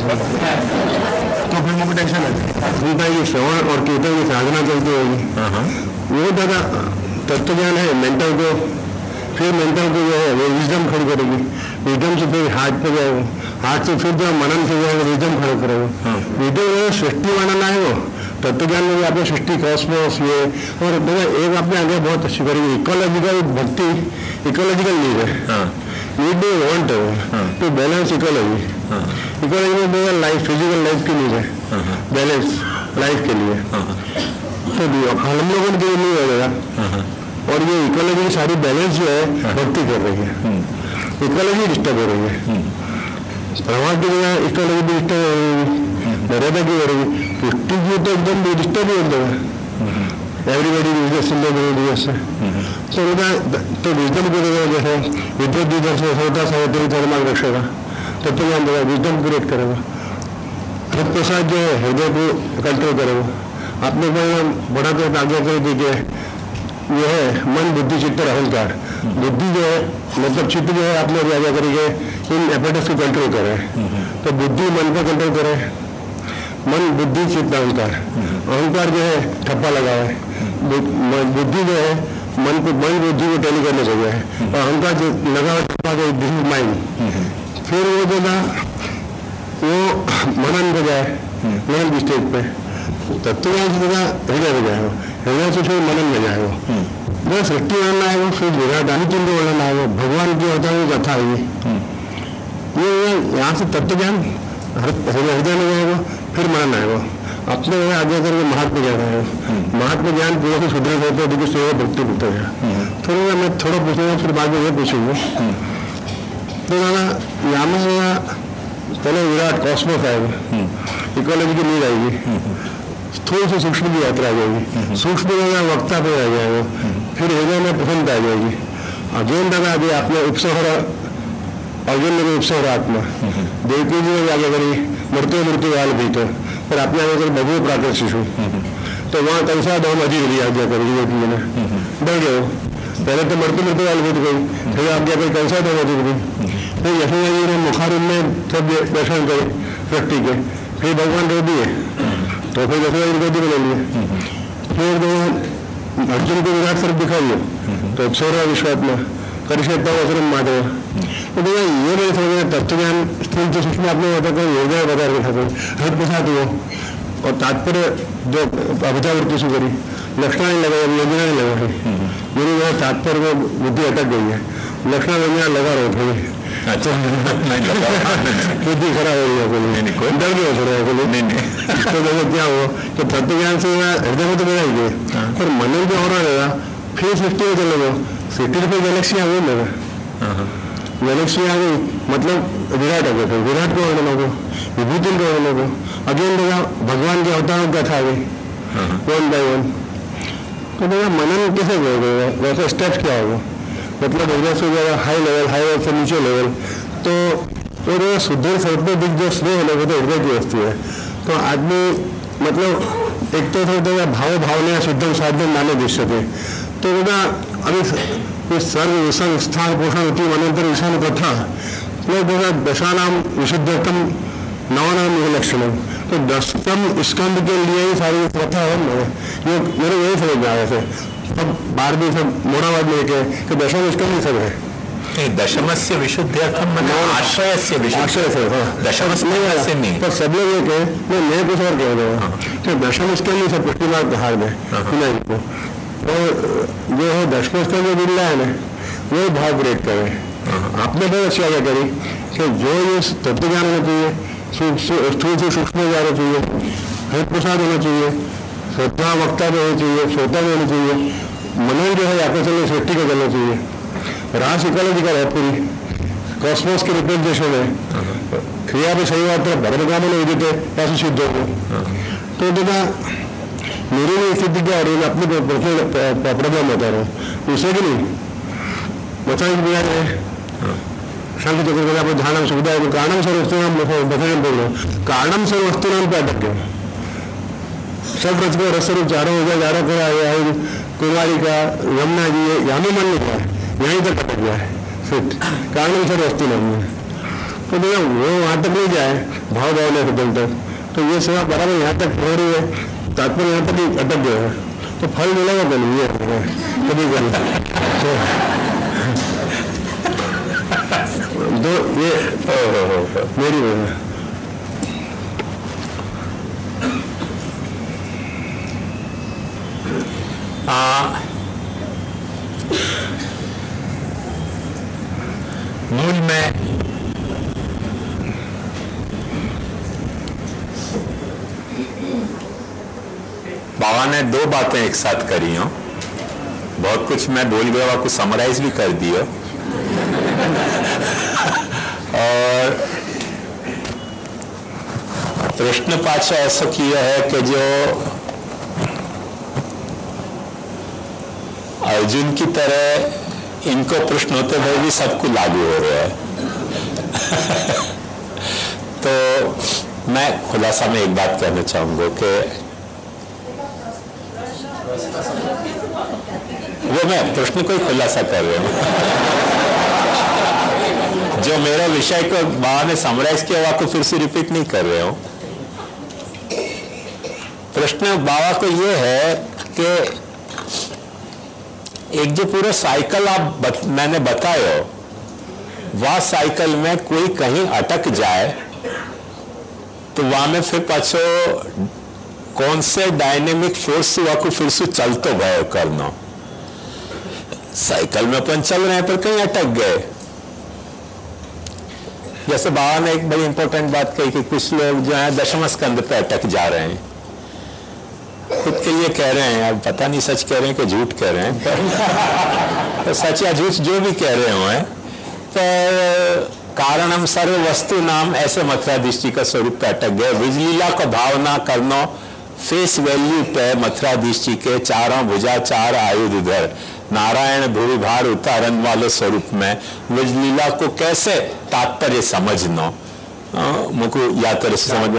तो फिर मुझे टेंशन है। उनका ये श्रवण और कीर्तन की साधना चलती होगी। वो दादा तत्व ज्ञान है मेंटल को, फिर मेंटल को जो है वो विजडम खड़ी करेगी। विजडम से फिर हार्ट पे जाएगा, हार्ट से फिर जो मनन से जाएगा विजडम खड़ा करेगा। विजडम सृष्टि वर्णन है वो तत्व ज्ञान में भी आपने सृष्टि कॉस्मोस ये। और देखो एक आपने आगे बहुत अच्छी करेगी इकोलॉजिकल भक्ति, इकोलॉजिकल नीड है। Need do want to balance ecology. Ecology में देखा लाइफ फिजिकल लाइफ की नीड है, बैलेंस लाइफ के लिए। तो हम लोगों के लिए नहीं होगा। और ये इकोलॉजी की सारी बैलेंस जो है भक्ति कर रही है, इकोलॉजी डिस्टर्ब हो रही है। प्रवाह की जगह इकोलॉजी भी डिस्टर्ब हो रही है, मर्यादा की हो रही है। पुष्टि की तो एकदम डिस्टर्ब ही होता है। एवरीबडी बिजनेस बिजनेस तो तो विजडम को जैसे विद्युत विद्युत से होता सावित्री धर्माग रखेगा तब तो ज्ञान देगा, विजडम क्रिएट करेगा। हर प्रसाद जो है हृदय को कंट्रोल करेगा। आपने बड़ा तो आज्ञा कर दी कि यह है मन बुद्धि चित्त और अहंकार। बुद्धि जो है मतलब चित्त जो है आपने आज्ञा करेंगे इन एपेटिक्स को कंट्रोल करे। तो बुद्धि मन को कंट्रोल करे, मन बुद्धि चित्त अहंकार। अहंकार जो है ठप्पा लगा है, बुद्धि जो है मन को मन बुद्धि को टैली करने चाहिए है। और अहंकार जो लगा हुआ ठप्पा जो दिस इज माइंड। फिर वो जो ना वो मनन को जाए, मनन की स्टेज पे तत्व हृदय में जाएगा, हृदय से फिर मनन में जाएगा। जो सृष्टि वर्णना है वो फिर विराट आदित्य वर्णना है, वो भगवान की होता है वो कथा है। ये यहाँ से तत्व ज्ञान हृदय में जाएगा, फिर मनन आएगा। अपने आगे करके महात्मा ज्ञान आएगा। महात्मा ज्ञान पूरा से सुदृढ़ होता है, देखिए सेवा भक्ति होता है। थोड़ा मैं थोड़ा पूछूंगा फिर बाद में ये पूछूंगा। तो दादा यहाँ में पहले विराट कॉस्मोस आएगा, इकोलॉजी की नीड आएगी, स्थूल से सूक्ष्म की यात्रा आ जाएगी, सूक्ष्म में वक्ता पे आ जाएगा, फिर हृदय में प्रसन्नता आ जाएगी। अर्जुन दादा अभी आपने उपसहर अर्जुन ने उपसहर आत्मा देवकी जी ने आगे करी मृत्यु मृत्यु वाल भी तो फिर आपने आगे करी बबू प्राकृत शिशु। तो वहाँ कैसा दो मजी गई आज्ञा करी देवकी जी ने, डर गए। पहले तो मृत्यु मृत्यु वाल बीत गई, फिर आज्ञा करी कैसा दो मजी गई। फिर यशोदा जी ने मुखारुन में सब दर्शन करे व्यक्ति के, फिर भगवान रो दिए तो फिर यशोदा जी गोदी में ले लिए। फिर अर्जुन को विराट स्वरूप दिखाइए तो सौरा विश्वात्मा करिष्यता वसरम माधव। तो भैया ये नहीं समझ तत्व ज्ञान स्थूल से सूक्ष्म आपने बता कर योजना बता रखा था हर प्रसाद वो। और तात्पर्य जो अभिजावृत्ति से करी लक्षणा नहीं लगा, योजना नहीं लगा है मेरी वह तात्पर्य में बुद्धि अटक गई है, लक्षणा योजना लगा रहे थे बुद्धि खराब हो रही है, कोई डर नहीं हो रहा है कोई नहीं। तो देखो क्या हुआ कि तत्व ज्ञान से हृदय में तो गया ही पर मनन जो हो रहा रहेगा फिर सृष्टि में चले गए, सृष्टि में गैलेक्सी आ गई मेरा, गैलेक्सी आ गई मतलब विराट आ गए थे, विराट को वर्णन हो विभूति को वर्णन हो अगेन देखा भगवान के अवतारों का था गई वन बाई वन। तो देखा मनन कैसे गए वैसे स्टेप्स क्या होगा, मतलब इधर से जाएगा हाई लेवल, हाई लेवल से नीचे लेवल, तो और सुदृढ़ सर्प दिख जो स्नेह है वो तो हृदय की वस्तु है। तो आदमी मतलब एक तो थोड़ा भाव भावने शुद्धम साध्यम माने दृश्य थे, तो बोला अभी सर्व संस्थान पोषण होती मनंतर विषाण कथा तो बोला दशानाम विशुद्धतम नवानाम लक्षणम, तो दसतम स्कंद के लिए ही सारी कथा है ये मेरे यही समझ में आया थे। अब बार भी सब मोड़ाबाद में के कि दशम स्कंद ही सब है, दशमस्य विशुद्ध्यर्थम माने आश्रयस्य आश्रय से दशमस्य नहीं, पर सब लोग ये कहे मैं मैं कुछ और कह रहा हूँ कि दशम स्कंद ही सब पुष्टि मार्ग हार दे इनको, और जो है दशम स्कंद जो मिल रहा है ना वो भाव ब्रेक करे। आपने बहुत अच्छी आगे करी कि जो ये तत्व ज्ञान होना चाहिए, स्थूल से सूक्ष्म जाना चाहिए, हृदय प्रसाद होना चाहिए, श्रोता वक्ता भी होना चाहिए, श्रोता भी होना चाहिए, मनन जो है आकर्षण सृष्टि का करना चाहिए, रास इकोलॉजिकल है पूरी कॉस्मोस के रिप्रेजेंटेशन है, क्रिया भी सही बात है भगवत काम नहीं देते ऐसे सिद्ध हो। तो देखा मेरी भी स्थिति क्या हो रही है, अपनी प्रॉब्लम बता रहा हूँ दूसरे की नहीं बताने की बजाय शंख चक्र आप ध्यान सुविधा है कारणम सर वस्तु नाम बताने बोल रहे हो, कारणम सर वस्तु नाम पे अटक गया, सब रच को रस रूप चारों हो गया, चारों को आया है कुमारी का यमुना जी यहाँ भी मन नहीं हुआ है, यहीं तक अटक गया है फिट कारणम सर वस्तु नाम में। तो देखा वो वहाँ तक नहीं जाए भाव भावना के दल तक, तो ये सेवा बराबर यहाँ तक हो रही है, तात्पर्य यहाँ तक ही अटक गया है, तो फल मिलेगा तो नहीं है कभी कभी तो ये मेरी वजह मूल में बाबा ने दो बातें एक साथ करी हो, बहुत कुछ मैं बोल गया आपको समराइज भी कर दियो, और प्रश्न पाछा ऐसा किया है कि जो अर्जुन की तरह इनको प्रश्न होते हुए भी सबको लागू हो रहा है। तो मैं खुलासा में एक बात कहना चाहूंगा कि वो मैं प्रश्न को ही खुलासा कर रहा हूँ, जो मेरा विषय को बाबा ने समराइज किया वो आपको फिर से रिपीट नहीं कर रहे हो। प्रश्न बाबा को ये है कि एक जो पूरा साइकिल आप बत, मैंने बताया वह साइकिल में कोई कहीं अटक जाए तो वहां में फिर पछो कौन से डायनेमिक फोर्स से वह को फिर से चलते गए करना, साइकिल में अपन चल रहे हैं पर कहीं अटक गए। जैसे बाबा ने एक बड़ी इंपॉर्टेंट बात कही कि कुछ लोग जो है दशम स्कंद पे अटक जा रहे हैं, खुद के लिए कह रहे हैं, अब पता नहीं सच कह रहे हैं कि झूठ कह रहे हैं, तो सच या झूठ जो भी कह रहे हो तो कारणम सर्व वस्तु नाम ऐसे मथुरा दृष्टि का स्वरूप पे अटक गए। विजलीला को भावना करना फेस वैल्यू पे मथुरा दृष्टि के चारों भुजा चार आयुध इधर नारायण भूरि भार उतारन वाले स्वरूप में विजलीला को कैसे तात्पर्य समझना मुझको याद तरह से समझ में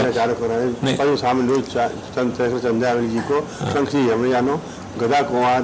चंद्रावली जी को शंखी यमयानो गदा कुमार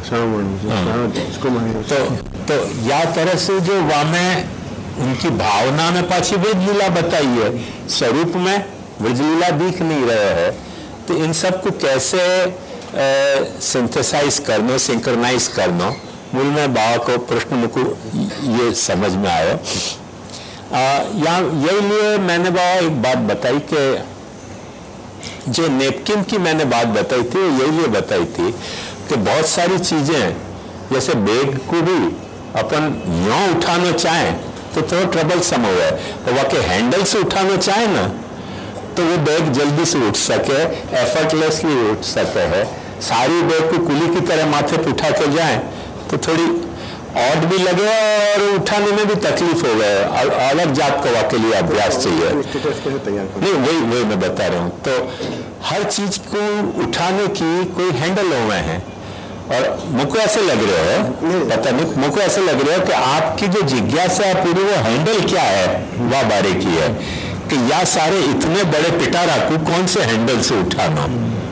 तो तो या तरह से जो वामे उनकी भावना में पाछी विजलीला बताई है, स्वरूप में विजलीला दिख नहीं रहे है, तो इन सब को कैसे सिंथेसाइज करना, सिंक्रनाइज करना, मूल में बाबा को प्रश्न मुझको ये समझ में आया। यहाँ यही लिए मैंने बाबा एक बात बताई कि जो नेपकिन की मैंने बात बताई थी वो यही ये बताई थी कि बहुत सारी चीजें जैसे बैग को भी अपन यूं उठाना चाहें तो थोड़ा ट्रबल सम हो है, तो वह के हैंडल से उठाना चाहे ना तो वो बैग जल्दी से उठ सके, एफर्टलेसली उठ सके है। सारी बैग को कुली की तरह माथे पे उठा के जाए तो थोड़ी ऑड भी लगे और उठाने में भी तकलीफ हो गए, अलग जात का के लिए अभ्यास चाहिए। नहीं वही वही मैं बता रहा हूँ। तो हर चीज को उठाने की कोई हैंडल हुए हैं और मुझको ऐसे लग रहा है, पता नहीं मुझको ऐसे लग रहा है कि आपकी जो जिज्ञासा पूरी वो हैंडल क्या है वह बारे की है कि या सारे इतने बड़े पिटारा को कौन से हैंडल से उठाना।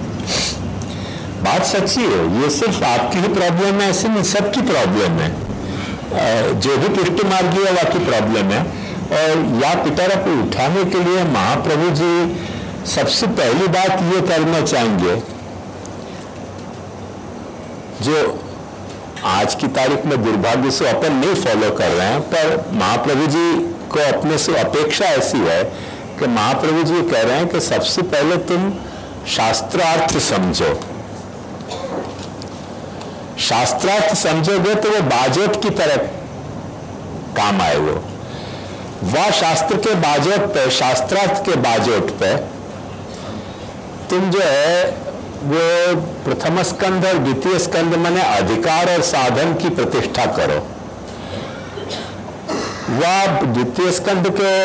बात सच्ची है, ये सिर्फ आपकी ही प्रॉब्लम है ऐसे नहीं, सबकी प्रॉब्लम है। जो भी पुष्टि मार्गी है वह की प्रॉब्लम है। और या पिटारा को उठाने के लिए महाप्रभु जी सबसे पहली बात ये करना चाहेंगे, जो आज की तारीख में दुर्भाग्य से अपन नहीं फॉलो कर रहे हैं, पर महाप्रभु जी को अपने से अपेक्षा ऐसी है कि महाप्रभु जी कह रहे हैं कि सबसे पहले तुम शास्त्रार्थ समझो। शास्त्रार्थ समझोगे तो वो बाजोट की तरह काम आए। वो वह शास्त्र के बाजोट पे, शास्त्रार्थ के बाजोट पे तुम जो है वो प्रथम स्कंद और द्वितीय स्कंद माने अधिकार और साधन की प्रतिष्ठा करो। वह द्वितीय स्कंद के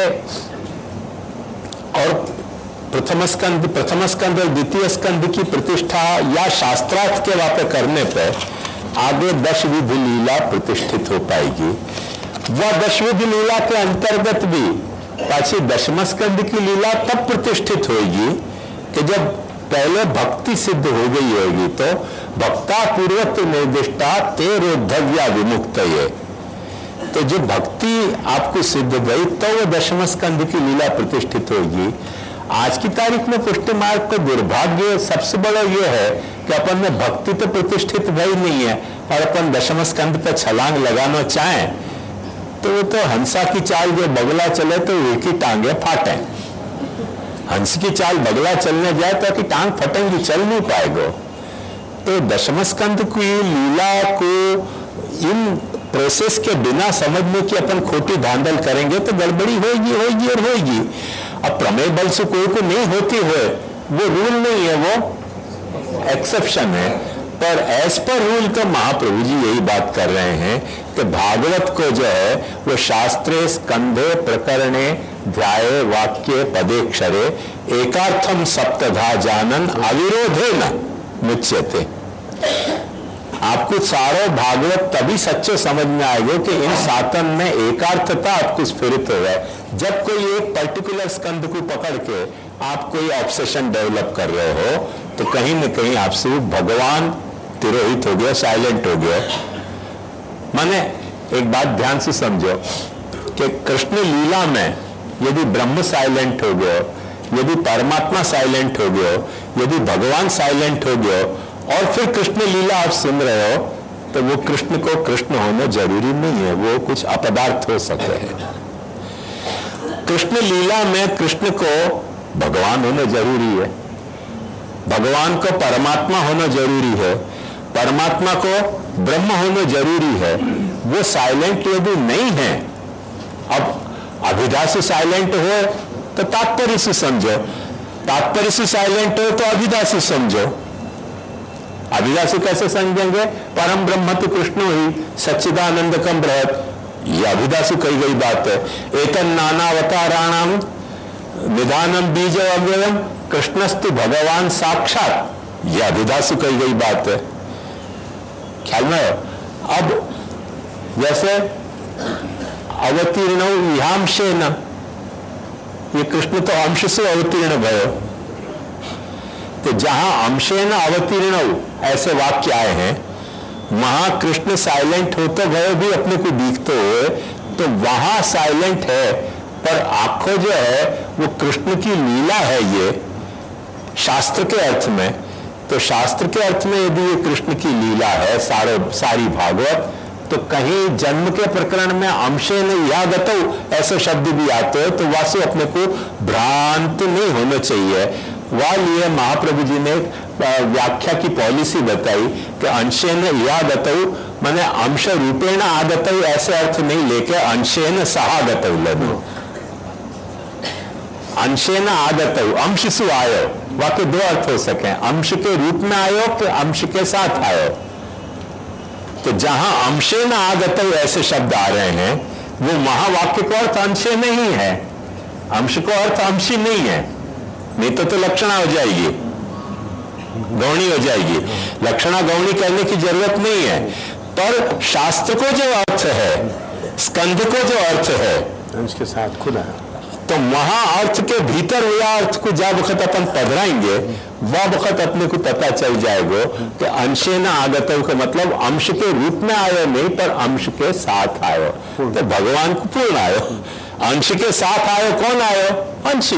और प्रथम स्कंद प्रथम स्कंद और द्वितीय स्कंद की प्रतिष्ठा या शास्त्रार्थ के वापे करने पे आगे दश विधि लीला प्रतिष्ठित हो पाएगी। वह दश विधि लीला के अंतर्गत भी पाछी दशम स्कंद की लीला तब प्रतिष्ठित होगी कि जब पहले भक्ति सिद्ध हो गई होगी। तो भक्ता पूर्वक निर्दिष्टा ते रोद्धव्या विमुक्त ये, तो जो भक्ति आपको सिद्ध गई तो वो दशम स्कंद की लीला प्रतिष्ठित होगी। आज की तारीख में पुष्टि मार्ग का दुर्भाग्य सबसे बड़ा ये है कि अपन में भक्ति तो प्रतिष्ठित भई नहीं है और अपन दशम स्कंद पर छलांग लगाना चाहें तो वो तो हंसा की चाल जो बगला चले तो एक ही टांगे फाटे। हंस की चाल बगला चलने जाए तो कि टांग फटेंगी, चल नहीं पाएगा। तो दशम स्कंद की लीला को इन प्रोसेस के बिना समझने की अपन खोटी धांधल करेंगे तो गड़बड़ी होगी होगी और होगी। अब प्रमेय बल से कोई को नहीं होती हुए वो रूल नहीं है, वो एक्सेप्शन है। पर एज पर रूल तो महाप्रभु जी यही बात कर रहे हैं कि भागवत को जो है वो शास्त्रे स्कंधे प्रकरणे ध्याये वाक्य पदेक्षरे एकार्थम सप्तधा जानन अविरोधे न मुच्यते। आपको सारो भागवत तभी सच्चे समझ में आएगा कि इन सातन में एकार्थता आपको स्फुरित हो गए। जब कोई एक पर्टिकुलर स्कंद को पकड़ के आप कोई ऑब्सेशन डेवलप कर रहे हो तो कहीं न कहीं आपसे भगवान तिरोहित हो गया, साइलेंट हो गया। माने एक बात ध्यान से समझो कि कृष्ण लीला में यदि ब्रह्म साइलेंट हो गया, यदि परमात्मा साइलेंट हो गया, यदि भगवान साइलेंट हो गया और फिर कृष्ण लीला आप सुन रहे हो तो वो कृष्ण को कृष्ण होना जरूरी नहीं है, वो कुछ अपदार्थ हो सकते हैं। कृष्ण लीला में कृष्ण को भगवान होना जरूरी है, भगवान को परमात्मा होना जरूरी है, परमात्मा को ब्रह्म होना जरूरी है। वो साइलेंट यदि नहीं है, अब अभिधा से साइलेंट हो तो तात्पर्य से समझो, तात्पर्य से साइलेंट हो तो अभिधा से समझो। अभिधा से कैसे समझेंगे? परम ब्रह्म तो कृष्ण ही सच्चिदानंद कम बृहत, ये अभिधा से कही गई बात है। एतन नानावताराणाम निधानम बीज अव्ययम कृष्णस्तु भगवान साक्षात, यह अभिधा से कही गई बात है। ख्याल में? अब जैसे अवतीर्ण इहांशेन, ये कृष्ण तो अंश से अवतीर्ण भयो, तो जहां अंशेन अवतीर्ण ऐसे वाक्य आए हैं, वहां कृष्ण साइलेंट होते गए भी अपने को दिखते हुए, तो वहां साइलेंट है पर आंखों जो है वो कृष्ण की लीला है। ये शास्त्र के अर्थ में, तो शास्त्र के अर्थ में यदि ये कृष्ण की लीला है सारे सारी भागवत, तो कहीं जन्म के प्रकरण में अंशे ने या गतो ऐसे शब्द भी आते हैं, तो वास्तव अपने को भ्रांत नहीं होना चाहिए। वह लिए महाप्रभु जी ने व्याख्या की पॉलिसी बताई कि अंशेन यागतौ माने अंश रूपेण आगतौ ऐसे अर्थ नहीं लेके अंशेन सहागतौ लेनो। अंशेन आगतौ अंश से आयो, वहां के दो अर्थ हो सके, अंश के रूप में आयो कि अंश के साथ आयो। तो जहां अंशेन आगतौ ऐसे शब्द आ रहे हैं वो महावाक्य को अर्थ अंशे नहीं है, अंश को अर्थ अंशी नहीं है, नहीं तो तो लक्षणा हो जाएगी, गौणी हो जाएगी। लक्षणा गौणी करने की जरूरत नहीं है, पर शास्त्र को जो अर्थ है, स्कंध को जो अर्थ है अंश के साथ खुद है, तो वहां अर्थ के भीतर हुआ अर्थ को जब वक्त अपन पधराएंगे वह वक्त अपने को पता चल जाएगा कि अंशे न आगत का मतलब अंश के रूप में आयो नहीं, पर अंश के साथ आयो। तो भगवान को पूर्ण आयो, अंश के साथ आयो, कौन आयो? अंशी।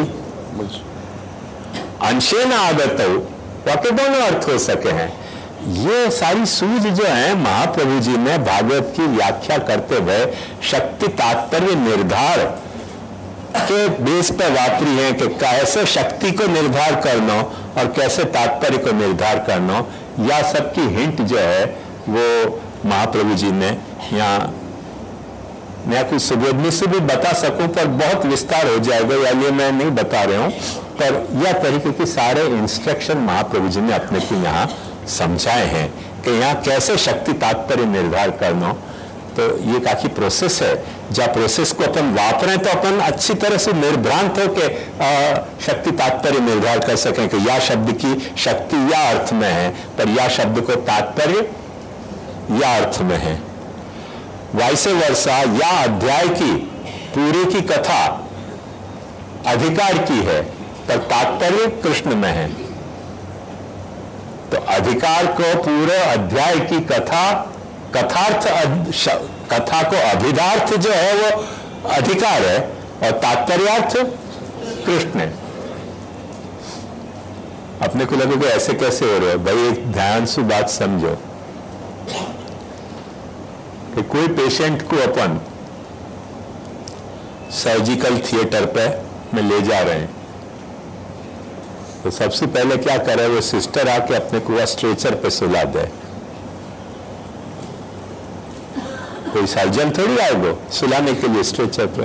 अंशे न आगत वाके दोनों अर्थ हो सके हैं। ये सारी सूझ जो है महाप्रभु जी ने भागवत की व्याख्या करते हुए शक्ति तात्पर्य निर्धार के बेस पर वापरी है कि कैसे शक्ति को निर्धार करना और कैसे तात्पर्य को निर्धार करना, या सबकी हिंट जो है वो महाप्रभु जी ने यहाँ, मैं कुछ सुबोधनी से भी बता सकूं पर बहुत विस्तार हो जाएगा, या लिए मैं नहीं बता रहा हूं, पर यह तरीके के सारे इंस्ट्रक्शन महाप्रभु जी ने अपने को यहाँ समझाए हैं कि यहाँ कैसे शक्ति तात्पर्य निर्धार करना। तो ये काफी प्रोसेस है, जब प्रोसेस को अपन वापरें तो अपन अच्छी तरह से निर्भ्रांत होकर शक्ति तात्पर्य निर्धार कर सकें कि या शब्द की शक्ति या अर्थ में है, पर या शब्द को तात्पर्य या अर्थ में है। वैसे वर्षा या अध्याय की पूरी की कथा अधिकार की है, पर तात्पर्य कृष्ण में है। तो अधिकार को पूरे अध्याय की कथा, कथार्थ कथा को अभिधार्थ जो है वो अधिकार है और तात्पर्यार्थ कृष्ण है। अपने को लगे ऐसे कैसे हो रहे हो भाई, एक ध्यान से बात समझो कि कोई पेशेंट को अपन सर्जिकल थिएटर पे में ले जा रहे हैं, तो सबसे पहले क्या करे वो सिस्टर आके अपने को स्ट्रेचर पे सुला दे। कोई सर्जन थोड़ी आएगा सुलाने के लिए स्ट्रेचर पे,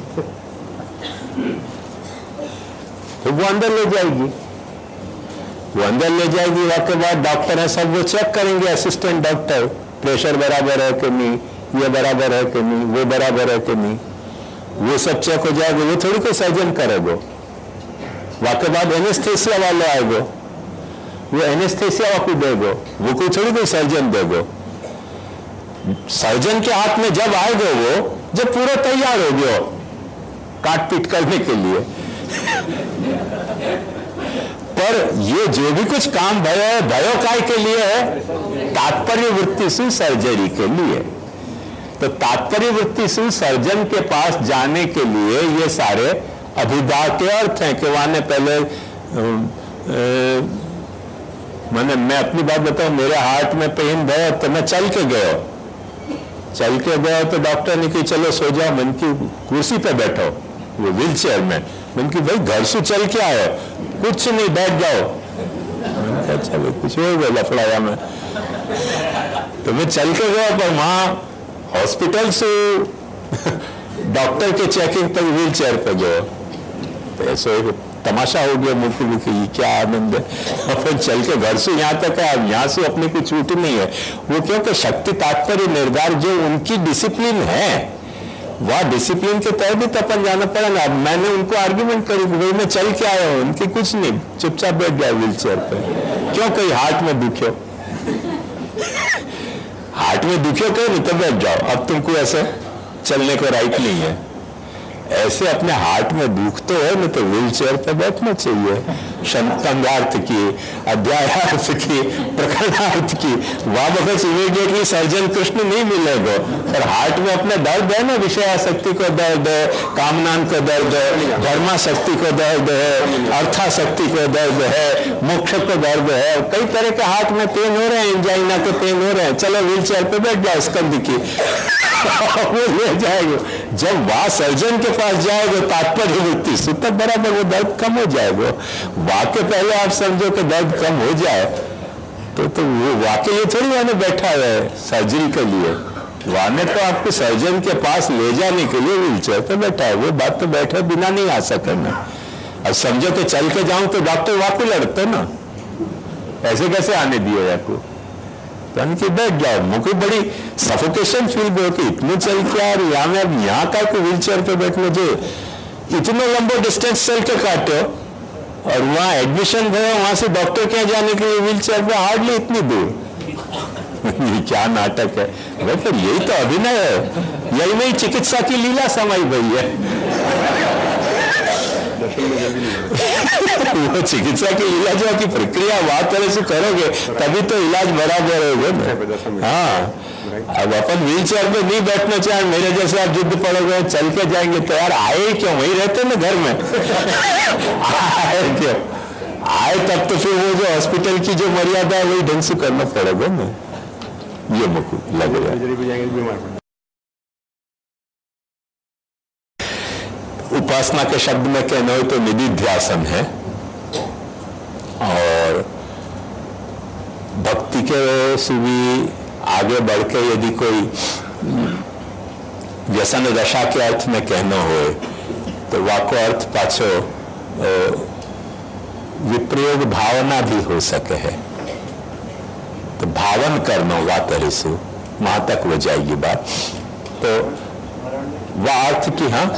तो वो अंदर ले जाएगी, वो अंदर ले जाएगी। उसके बाद डॉक्टर है सब वो चेक करेंगे, असिस्टेंट डॉक्टर, प्रेशर बराबर है कि नहीं, ये बराबर है कि नहीं, वो बराबर है कि नहीं, वो सब चेक हो जाएगा। वो थोड़ी कोई सर्जन करेगा। वाके बाद एनेस्थेसिया वाले आएगा, वो एनेस्थेसिया आपको देगा, वो कोई थोड़ी कोई सर्जन देगा। सर्जन के हाथ में जब आएगा वो जब पूरा तैयार हो गया काट पीट करने के लिए। पर ये जो भी कुछ काम भयो है भयो काय के लिए है, तात्पर्य वृत्ति से सर्जरी के लिए। तो तात्पर्य वृत्ति से सर्जन के पास जाने के लिए ये सारे अभिधा के अर्थ हैं कि वहां पहले मैंने मैं अपनी बात बताऊं, मेरे हार्ट में पेन भयो तो मैं चल के गया चल के गया तो डॉक्टर ने कि चलो सो जाओ, मन की कुर्सी पे बैठो, वो व्हील चेयर में। मन की भाई घर से चल के आयो, कुछ नहीं बैठ जाओ। मैंने कहा चलो कुछ हो गया लफड़ाया में, तो मैं चल के गया, पर वहां हॉस्पिटल से डॉक्टर के चेकिंग तक व्हील चेयर पे गया। तो ऐसे तमाशा हो गया मुझे कि क्या आनंद है। और फिर चल के घर से यहाँ तक है, यहाँ से अपने को छूट नहीं है। वो क्योंकि शक्ति तात्पर्य निर्धार जो उनकी डिसिप्लिन है, वह डिसिप्लिन के तहत भी तो अपन जाना पड़ेगा। अब मैंने उनको आर्ग्यूमेंट करी भाई मैं चल के आया हूँ, उनकी कुछ नहीं, चुपचाप बैठ गया व्हील चेयर पे। क्यों कहीं हार्ट में दुखे हार्ट में दुखे कहीं नहीं तो बैठ जाओ, अब तुमको ऐसे चलने को राइट नहीं है। ऐसे अपने हार्ट में दुख तो है, नहीं तो व्हील चेयर पर बैठना चाहिए। शंतंगार्थ की, अध्यायार्थ की, प्रकरणार्थ की, वहां बस इमीडिएटली सर्जन कृष्ण नहीं मिलेगा। पर हार्ट में अपने दर्द है ना, विषयाशक्ति को दर्द है, कामनान को दर्द है, धर्माशक्ति को दर्द है, अर्थाशक्ति को दर्द है, मोक्ष को दर्द है, कई तरह के हार्ट में पेन हो रहे हैं, एंजाइना के पेन हो रहे हैं। चलो व्हील चेयर पर बैठ जाओ स्कंद की वो ले जाएगा। जब वहां सर्जन के पास जाएगा तात्पर्य वृत्ति सु तब बराबर वो दर्द कम हो जाएगा। वाके पहले आप समझो कि दर्द कम हो जाए तो तो वो वाके ये थोड़ी मैंने बैठा है सर्जरी के लिए, वाने तो आपको सर्जन के पास ले जाने के लिए व्हील चेयर पे बैठा है। वो बात तो बैठे बिना नहीं आ सके ना। अब समझो कि चल के जाऊं तो डॉक्टर वाकई लड़ते ना, ऐसे कैसे आने दिए आपको, तो उनकी बैठ जाओ। मुझे बड़ी सफोकेशन फील हो कि इतने चल के यार यहाँ में अब यहाँ का व्हील चेयर पे बैठने जो इतने लंबो डिस्टेंस चल के काटे और वहाँ एडमिशन गए, वहां से डॉक्टर के जाने के लिए व्हील चेयर पे हार्डली इतनी दूर। ये क्या नाटक है भाई, फिर यही तो अभिनय है, यही नहीं चिकित्सा की लीला समाई गई है। वो चिकित्सा की लीला जो की प्रक्रिया वहां तरह से करोगे तभी तो इलाज बराबर होगा। हाँ, अब अपन व्हील चेयर पे नहीं बैठना चाहे, मेरे जैसे आप जिद पड़ोगे चल के जाएंगे तो यार आए क्यों, वही रहते ना घर में। आए क्यों आए, तब तो फिर वो जो हॉस्पिटल की जो मर्यादा है वही ढंग से करना पड़ेगा ना। ये मुझको लग रहा है। उपासना के शब्द में कहना हो तो निधिध्यासन है, और भक्ति के से भी आगे बढ़ के यदि कोई व्यसन दशा के अर्थ में कहना हो तो वाको अर्थ पाछो विप्रयोग भावना भी हो सके है। तो भावन करना वा तरह से वहां तक हो जाएगी बात। तो वह अर्थ की हाँ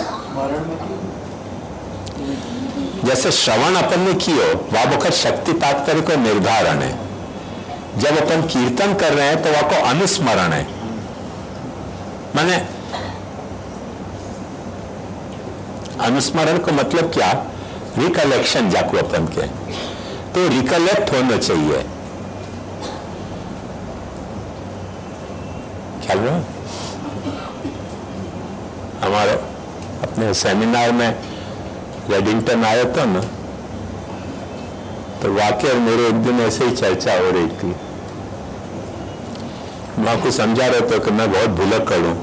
जैसे श्रवण अपन ने कियो वह वक्त शक्ति तात्पर्य को निर्धारण है। जब अपन कीर्तन कर रहे हैं तो वह को अनुस्मरण है, माने अनुस्मरण का मतलब क्या, रिकलेक्शन जाको अपन के, तो रिकलेक्ट होना चाहिए। ख्याल रहा हमारे अपने सेमिनार में रेडिंगटन आया था ना, तो वाकई और मेरे एक दिन ऐसे ही चर्चा हो रही थी। मैं आपको समझा रहे थे कि मैं बहुत भुलक्कड़ हूं,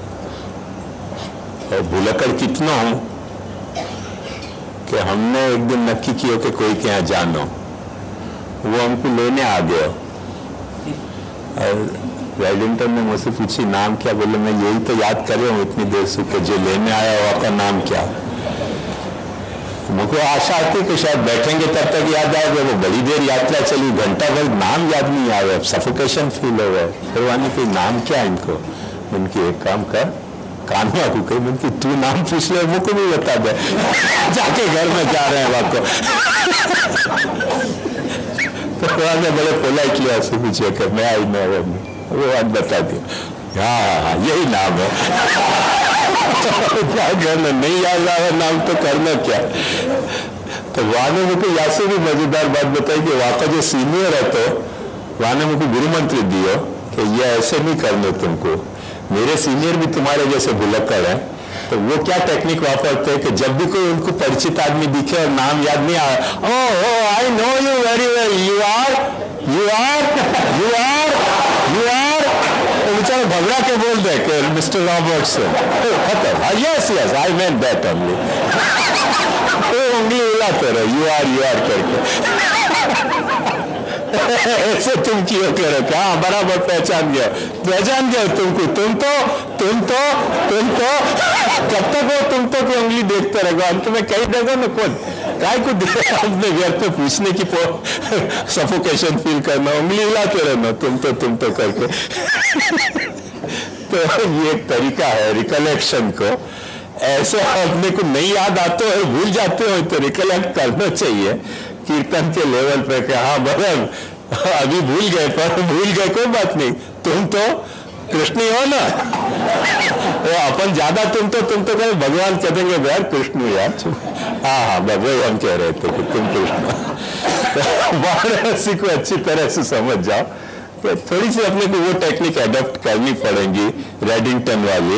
और भुलक्कड़ कितना हूं कि हमने एक दिन नक्की किया कि कोई के यहाँ जानो, वो हमको लेने आ गया और रेडिंगटन ने मुझसे पूछी नाम क्या, बोले मैं यही तो याद कर रहा हूँ इतनी देर से कि जो लेने आया वो आपका नाम क्या। मुझको आशा आती कि शायद बैठेंगे तब तक याद आएगा, वो बड़ी देर यात्रा चली, घंटा भर नाम याद नहीं आया, सफोकेशन फील हो गया। फिर वानी कोई नाम क्या इनको, उनकी एक काम कर कान्हा को कही उनकी तू नाम पूछ ले, मुझको भी बता दे जाके घर में जा रहे हैं वहां को। तो बड़े पोलाइटली ऐसे पूछे कि मैं आई मैं वो बात बता दी, हाँ हाँ हाँ यही नाम है। क्या करना, नहीं याद आ रहा नाम तो करना क्या। तो वहां ने मुझे यहाँ से भी मजेदार बात बताई कि वहां का जो सीनियर है तो वहां ने मुझे गुरु मंत्र दियो कि ये ऐसे नहीं करने तुमको, मेरे सीनियर भी तुम्हारे जैसे भुलक्कड़ है। तो वो क्या टेक्निक वापरते हैं कि जब भी कोई उनको परिचित आदमी दिखे और नाम याद नहीं आया, oh oh I know you very well, you are you are you are you are बेचारा घबरा के बोल दे कि मिस्टर रॉबर्ट्स खत्म, yes yes I meant that only. तो उंगली हिलाते रहो यू आर यू आर करके। ऐसे तुम क्यों करो, हाँ बराबर पहचान गया पहचान गया तुमको, तुम तो तुम तो तुम तो कब तक वो तुम तो की उंगली देखते रहेगा, अंत में कही देगा ना कौन काय को अपने घर पे पूछने की सफोकेशन फील करना, उंगली हिलाते रहना तुम तो तुम तो करके। तो ये एक तरीका है रिकलेक्शन को, ऐसे अपने को नहीं याद आते हो भूल जाते हो तो रिकलेक्ट करना चाहिए कीर्तन के लेवल पे कि हाँ बराबर अभी भूल गए, पर भूल गए कोई बात नहीं, तुम तो कृष्ण ही हो ना। वो अपन ज्यादा तुम तो तुम तो कहे भगवान कह देंगे यार कृष्ण यार, हाँ हाँ वही हम कह रहे थे कि तुम कृष्ण। वाराणसी को अच्छी तरह से समझ जाओ तो थोड़ी सी अपने को वो टेक्निक एडॉप्ट करनी पड़ेगी रेडिंगटन वाली।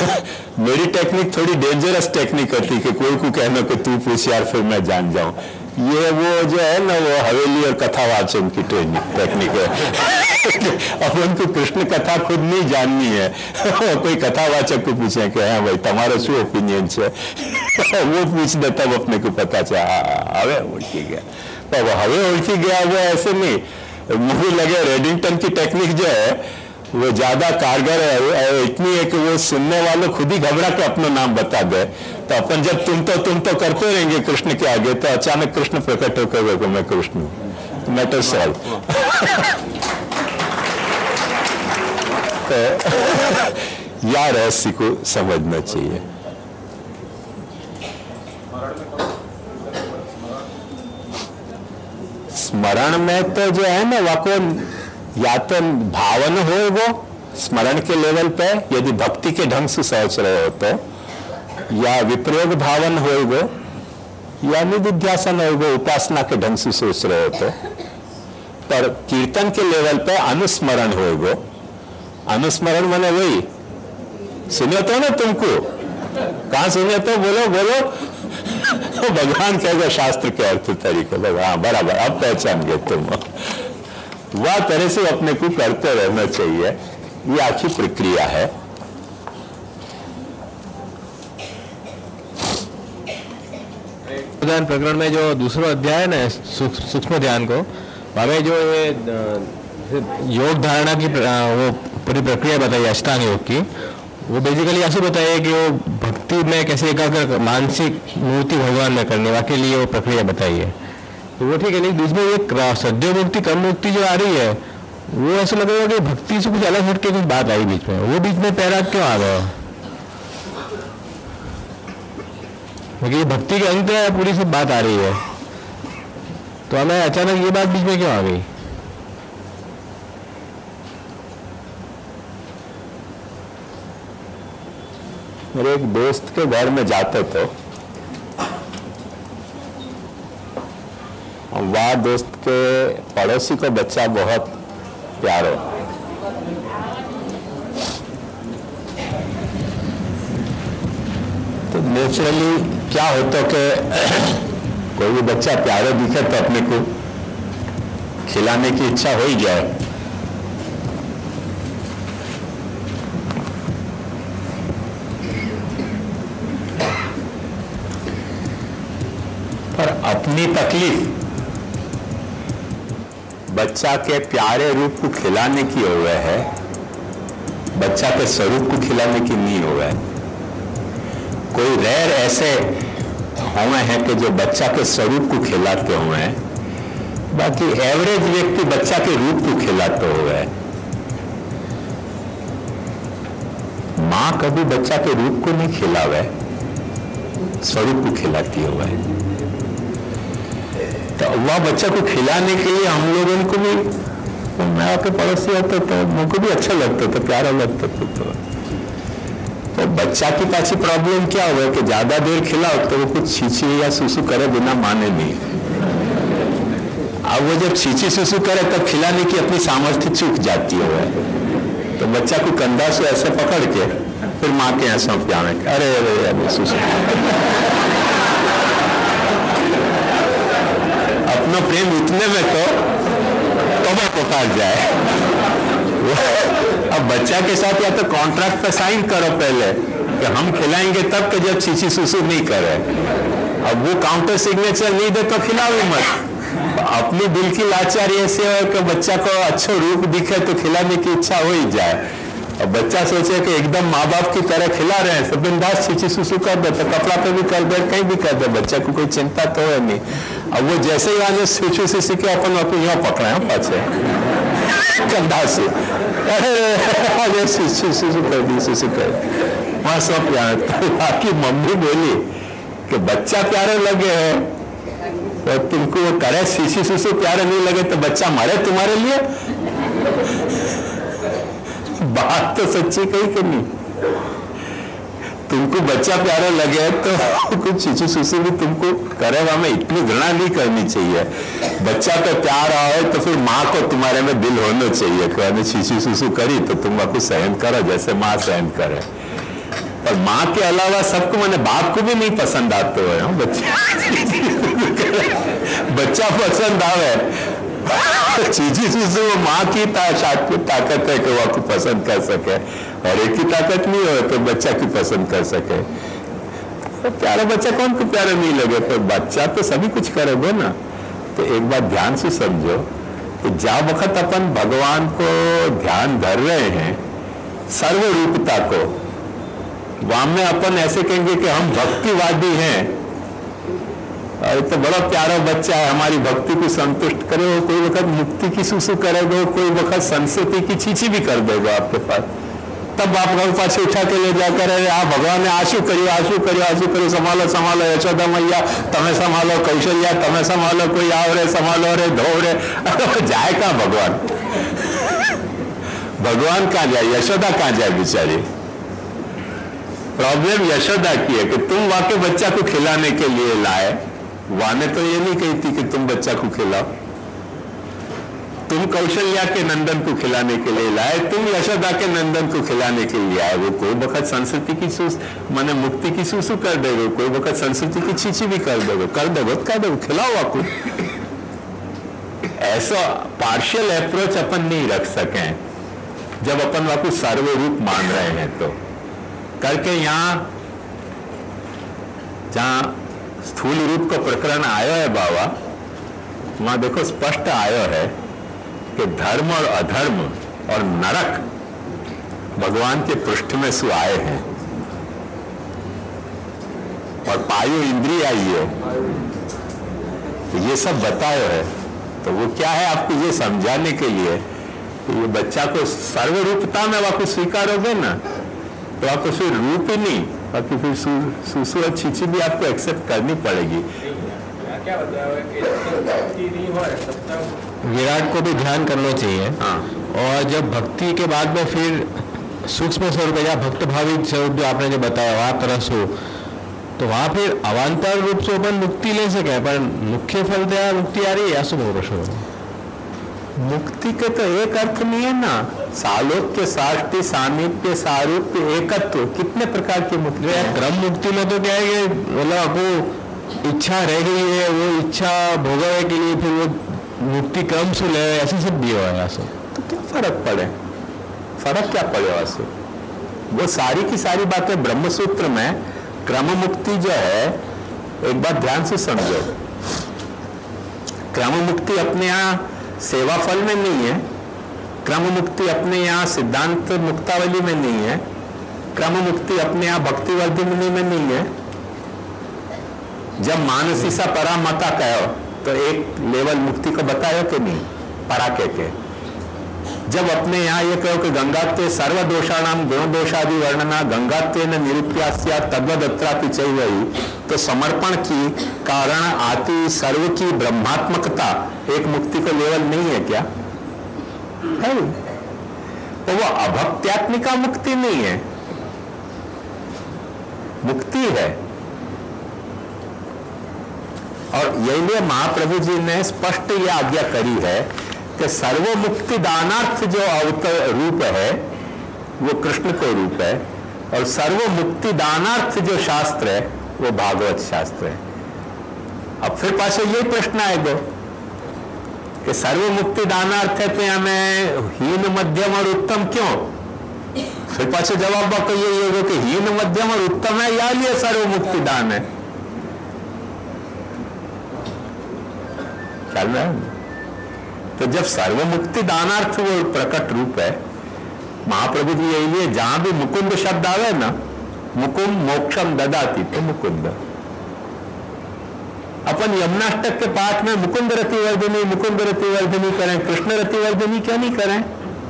मेरी टेक्निक थोड़ी डेंजरस टेक्निक होती कि कोई को कहना कि तू पूछ यार फिर मैं जान जाऊं, ये वो जो है ना वो हवेली और कथा वाचन की ट्रेनिंग टेक्निक है। अब उनको कृष्ण कथा खुद नहीं जाननी है। कोई कथावाचक को पूछे कि हाँ भाई તમારો શું ઓપિનિયન છે, वो पूछ दे तब अपने को पता चला હવે ઓળખી ગયા। पर હવે ઓળખી ગયા वो ऐसे नहीं, मुझे लगे रेडिंगटन की टेक्निक जो है वो ज्यादा कारगर है, इतनी है कि वो सुनने वालों खुद ही घबरा के अपना नाम बता दे। तो अपन जब तुम तो तुम तो करते रहेंगे कृष्ण के आगे, तो अचानक कृष्ण प्रकट होकर देखो मैं कृष्ण हूँ, मैटर सॉल्व। तो या रहस्य को समझना चाहिए। स्मरण में तो जो है ना वाको या तो भावन हो वो स्मरण के लेवल पे, यदि भक्ति के ढंग से सोच रहे हो तो, या विप्रयोग भावन हो वो, या निधिध्यासन हो वो उपासना के ढंग से सोच रहे हो तो। पर कीर्तन के लेवल पे अनुस्मरण हो वो, अनुस्मरण माने वही सुने तो ना तुमको, कहाँ सुने तो बोलो बोलो। तो भगवान कहेगा शास्त्र के अर्थ तरीके, हाँ बराबर अब पहचान गए तुम। वह तरह से अपने को करते रहना चाहिए, ये आखिर प्रक्रिया है। ध्यान प्रकरण में जो दूसरा अध्याय है ना सूक्ष्म ध्यान को, हमें जो ये योग धारणा की वो पूरी प्रक्रिया बताई अष्टांग योग की, वो बेसिकली ऐसे बताइए कि वो भक्ति में कैसे एकाग्र मानसिक मूर्ति भगवान में करने के लिए वो प्रक्रिया बताइए। तो वो ठीक है, लेकिन बीच में एक सद्य मुक्ति कम मुक्ति जो आ रही है वो ऐसा लग रहा है कि भक्ति से कुछ अलग हट के कुछ बात आई बीच में, वो बीच में पैरा क्यों आ गया? क्योंकि भक्ति के अंत है पूरी सी बात आ रही है, तो हमें अचानक ये बात बीच में क्यों आ गई? मेरे एक दोस्त के घर में जाते थे, वह दोस्त के पड़ोसी को बच्चा बहुत प्यारा, तो नेचुरली क्या होता कि कोई भी बच्चा प्यारा दिखे तो अपने को खिलाने की इच्छा हो ही जाए। पर अपनी तकलीफ बच्चा के प्यारे रूप को खिलाने की हो गया है, बच्चा के स्वरूप को खिलाने की नहीं हो गया है। कोई रेयर ऐसे हुए हैं कि जो बच्चा के स्वरूप को खिलाते हुए हैं, बाकी एवरेज व्यक्ति बच्चा के रूप को खिलाते हुए है। मां कभी बच्चा के रूप को नहीं खिलावे, स्वरूप को खिलाती हुआ है। तो वह बच्चा को खिलाने के लिए हम लोगों को भी, तो मैं आपके पड़ोसी आता तो मुझको भी अच्छा लगता था, प्यारा लगता था। तो, तो बच्चा की पाछी प्रॉब्लम क्या हुआ कि ज्यादा देर खिलाओ तो वो कुछ छींची या सुसु करे बिना माने नहीं। अब वो जब छींची सुसु करे तब खिलाने की अपनी सामर्थ्य चूक जाती है। तो बच्चा को कंधा से ऐसे पकड़ के फिर माँ के यहाँ सौंप जाने, अरे अरे अरे सुसु। अपना प्रेम इतने में तो तोबा पुकार जाए। अब बच्चा के साथ या तो कॉन्ट्रैक्ट पे साइन करो पहले कि हम खिलाएंगे तब कि जब छींची सुसु नहीं करे। अब वो काउंटर सिग्नेचर नहीं दे तो खिलाओ ही मत। अपनी दिल की लाचारी ऐसे हो कि बच्चा को अच्छा रूप दिखे तो खिलाने की इच्छा हो ही जाए। और बच्चा सोचे कि एकदम माँ बाप की तरह खिला रहे हैं, सब बिंदास छींची सुसु कर दे, तो कपड़ा पे भी कर दे, कहीं भी कर दे, बच्चा को कोई चिंता तो है नहीं। अब वो जैसे ही आने छींची सुसु के अपन आपको यहाँ पकड़ा है पाछे कंधा से, अरे छींची सुसु कर दी, सुसु कर वहां सब प्यार। आपकी मम्मी बोली कि बच्चा प्यारे लगे है तो तुमको वो करे, छींची सुसु प्यारे नहीं लगे तो बच्चा मरे तुम्हारे लिए। बात तो सच्ची कही कि नहीं। तुमको बच्चा प्यारा लगे तो कुछ छींची सुसु भी तुमको करे, हमें इतनी घृणा नहीं करनी चाहिए। बच्चा पे प्यार आए तो फिर माँ को तुम्हारे में दिल होना चाहिए कि छींची सुसु करी तो तुम आपको सहन करो जैसे माँ सहन करे। पर माँ के अलावा सबको, मैंने बाप को भी नहीं पसंद आते हुए हम बच्चे बच्चा पसंद आवे चीजी चीज वो माँ की ताकत है कि वो आपको पसंद कर सके, और एक की ताकत नहीं हो तो बच्चा की पसंद कर सके। तो प्यारा बच्चा कौन को प्यारा नहीं लगे, तो बच्चा तो सभी कुछ करोगे ना। तो एक बात ध्यान से समझो कि जा वक्त अपन भगवान को ध्यान धर रहे हैं सर्वरूपता को, वहां में अपन ऐसे कहेंगे कि हम भक्तिवादी हैं, और तो बड़ा प्यारा बच्चा है हमारी भक्ति को संतुष्ट करे, वो कोई वक्त मुक्ति की सुसु करेगा, कोई वक्त संस्कृति की छीछी भी कर देगा आपके पास। तब आप घर पाछे उठा के ले जाकर आप भगवान ने आशु करियो आशु करियो आशु करियो, संभालो संभालो यशोदा मैया तमें संभालो, कौशल्या तमें संभालो, कोई आव रे संभालो रे धो रे जाए कहाँ भगवान भगवान कहाँ जाए, यशोदा कहाँ जाए बेचारी। प्रॉब्लम यशोदा की है कि तुम वाके बच्चा को खिलाने के लिए लाए, वाने तो ये नहीं कही थी कि तुम बच्चा को खिलाओ, तुम कौशल्या के नंदन को खिलाने के लिए लाए, तुम यशोदा के नंदन को खिलाने के लिए आए। वो कोई वक्त संस्कृति की सूस माने मुक्ति की सूसू कर देगा, कोई वक्त संस्कृति की छीछी भी कर दोगे कर दोगे कर दोगे खिलाओ आपको। ऐसा पार्शियल अप्रोच अपन नहीं रख सके जब अपन वाकू सर्वरूप मान रहे हैं। तो करके यहाँ जहां स्थूल रूप का प्रकरण आयो है बाबा, वहां देखो स्पष्ट आयो है कि धर्म और अधर्म और नरक भगवान के पृष्ठ में सु आए हैं, और पायो इंद्रिय आइयो, तो ये सब बतायो है। तो वो क्या है आपको ये समझाने के लिए कि ये बच्चा को सर्वरूपता में वाकु स्वीकारोगे ना, तो आपको फिर रूप ही नहीं बाकी फिर सुसु और छीछी भी आपको एक्सेप्ट करनी पड़ेगी। क्या विराट को भी ध्यान करना चाहिए। हाँ। और जब भक्ति के बाद में फिर सूक्ष्म स्वरूप या भक्त भावित स्वरूप जो आपने जो बताया वहां तरस हो, तो वहां फिर अवान्तर रूप से अपन मुक्ति ले सके, पर मुख्य फल दया मुक्ति आ रही है या मुक्ति के तो एक अर्थ नहीं है ना, सालोक्य साष्टि सामीप्य सारूप्य एकत्व, कितने प्रकार की मुक्ति है। क्रम मुक्ति में तो क्या है कि मतलब आपको इच्छा रह गई है, वो इच्छा भोगवे के लिए फिर वो मुक्ति क्रम से ले ऐसे सब दिया हुआ है। तो क्या फर्क पड़े, फर्क क्या पड़े वैसे, वो सारी की सारी बातें ब्रह्मसूत्र में क्रम मुक्ति जो है, एक बात ध्यान से समझो, क्रम मुक्ति अपने यहाँ सेवा फल में नहीं है, क्रम मुक्ति अपने यहाँ सिद्धांत मुक्तावली में नहीं है, क्रम मुक्ति अपने यहाँ भक्ति वर्धिनी में नहीं है। जब मानसी सा परामता कहो तो एक लेवल मुक्ति को बतायो कि नहीं, पराके के। जब अपने यहाँ ये कहो कि गंगात्वे सर्वदोषाणाम गुण दोषादि वर्णना गंगात्वे न निरूप्यास्या तद्वदत्रापि चैवही, तो समर्पण की कारण आती सर्व की ब्रह्मात्मकता एक मुक्ति को लेवल नहीं है क्या? है, तो वो अभक्त्यात्मिका मुक्ति नहीं है, मुक्ति है। और यही लिए महाप्रभु जी ने स्पष्ट यह आज्ञा करी है कि सर्वमुक्ति दानार्थ जो अवतार रूप है वो कृष्ण को रूप है, और सर्वमुक्ति दानार्थ जो शास्त्र है वो भागवत शास्त्र है। अब फिर पास यही प्रश्न आएगा कि सर्वमुक्ति दानार्थ है तो हमें हीन मध्यम और उत्तम क्यों? फिर पास जवाब आपको यही होगा कि हीन मध्यम और उत्तम है या लिए सर्वमुक्ति दान है। ख्याल में? तो जब सर्वमुक्ति दानार्थ वो प्रकट रूप है, महाप्रभु जी यही लिए जहां भी मुकुंद शब्द आवे ना, मुकुंद मोक्षम ददाती, तो मुकुंद। अपन यमुनाष्टक के पाठ में मुकुंद रति वर्धिनी मुकुंद रति वर्धिनी करें, कृष्ण रति वर्धिनी क्यों नहीं करें?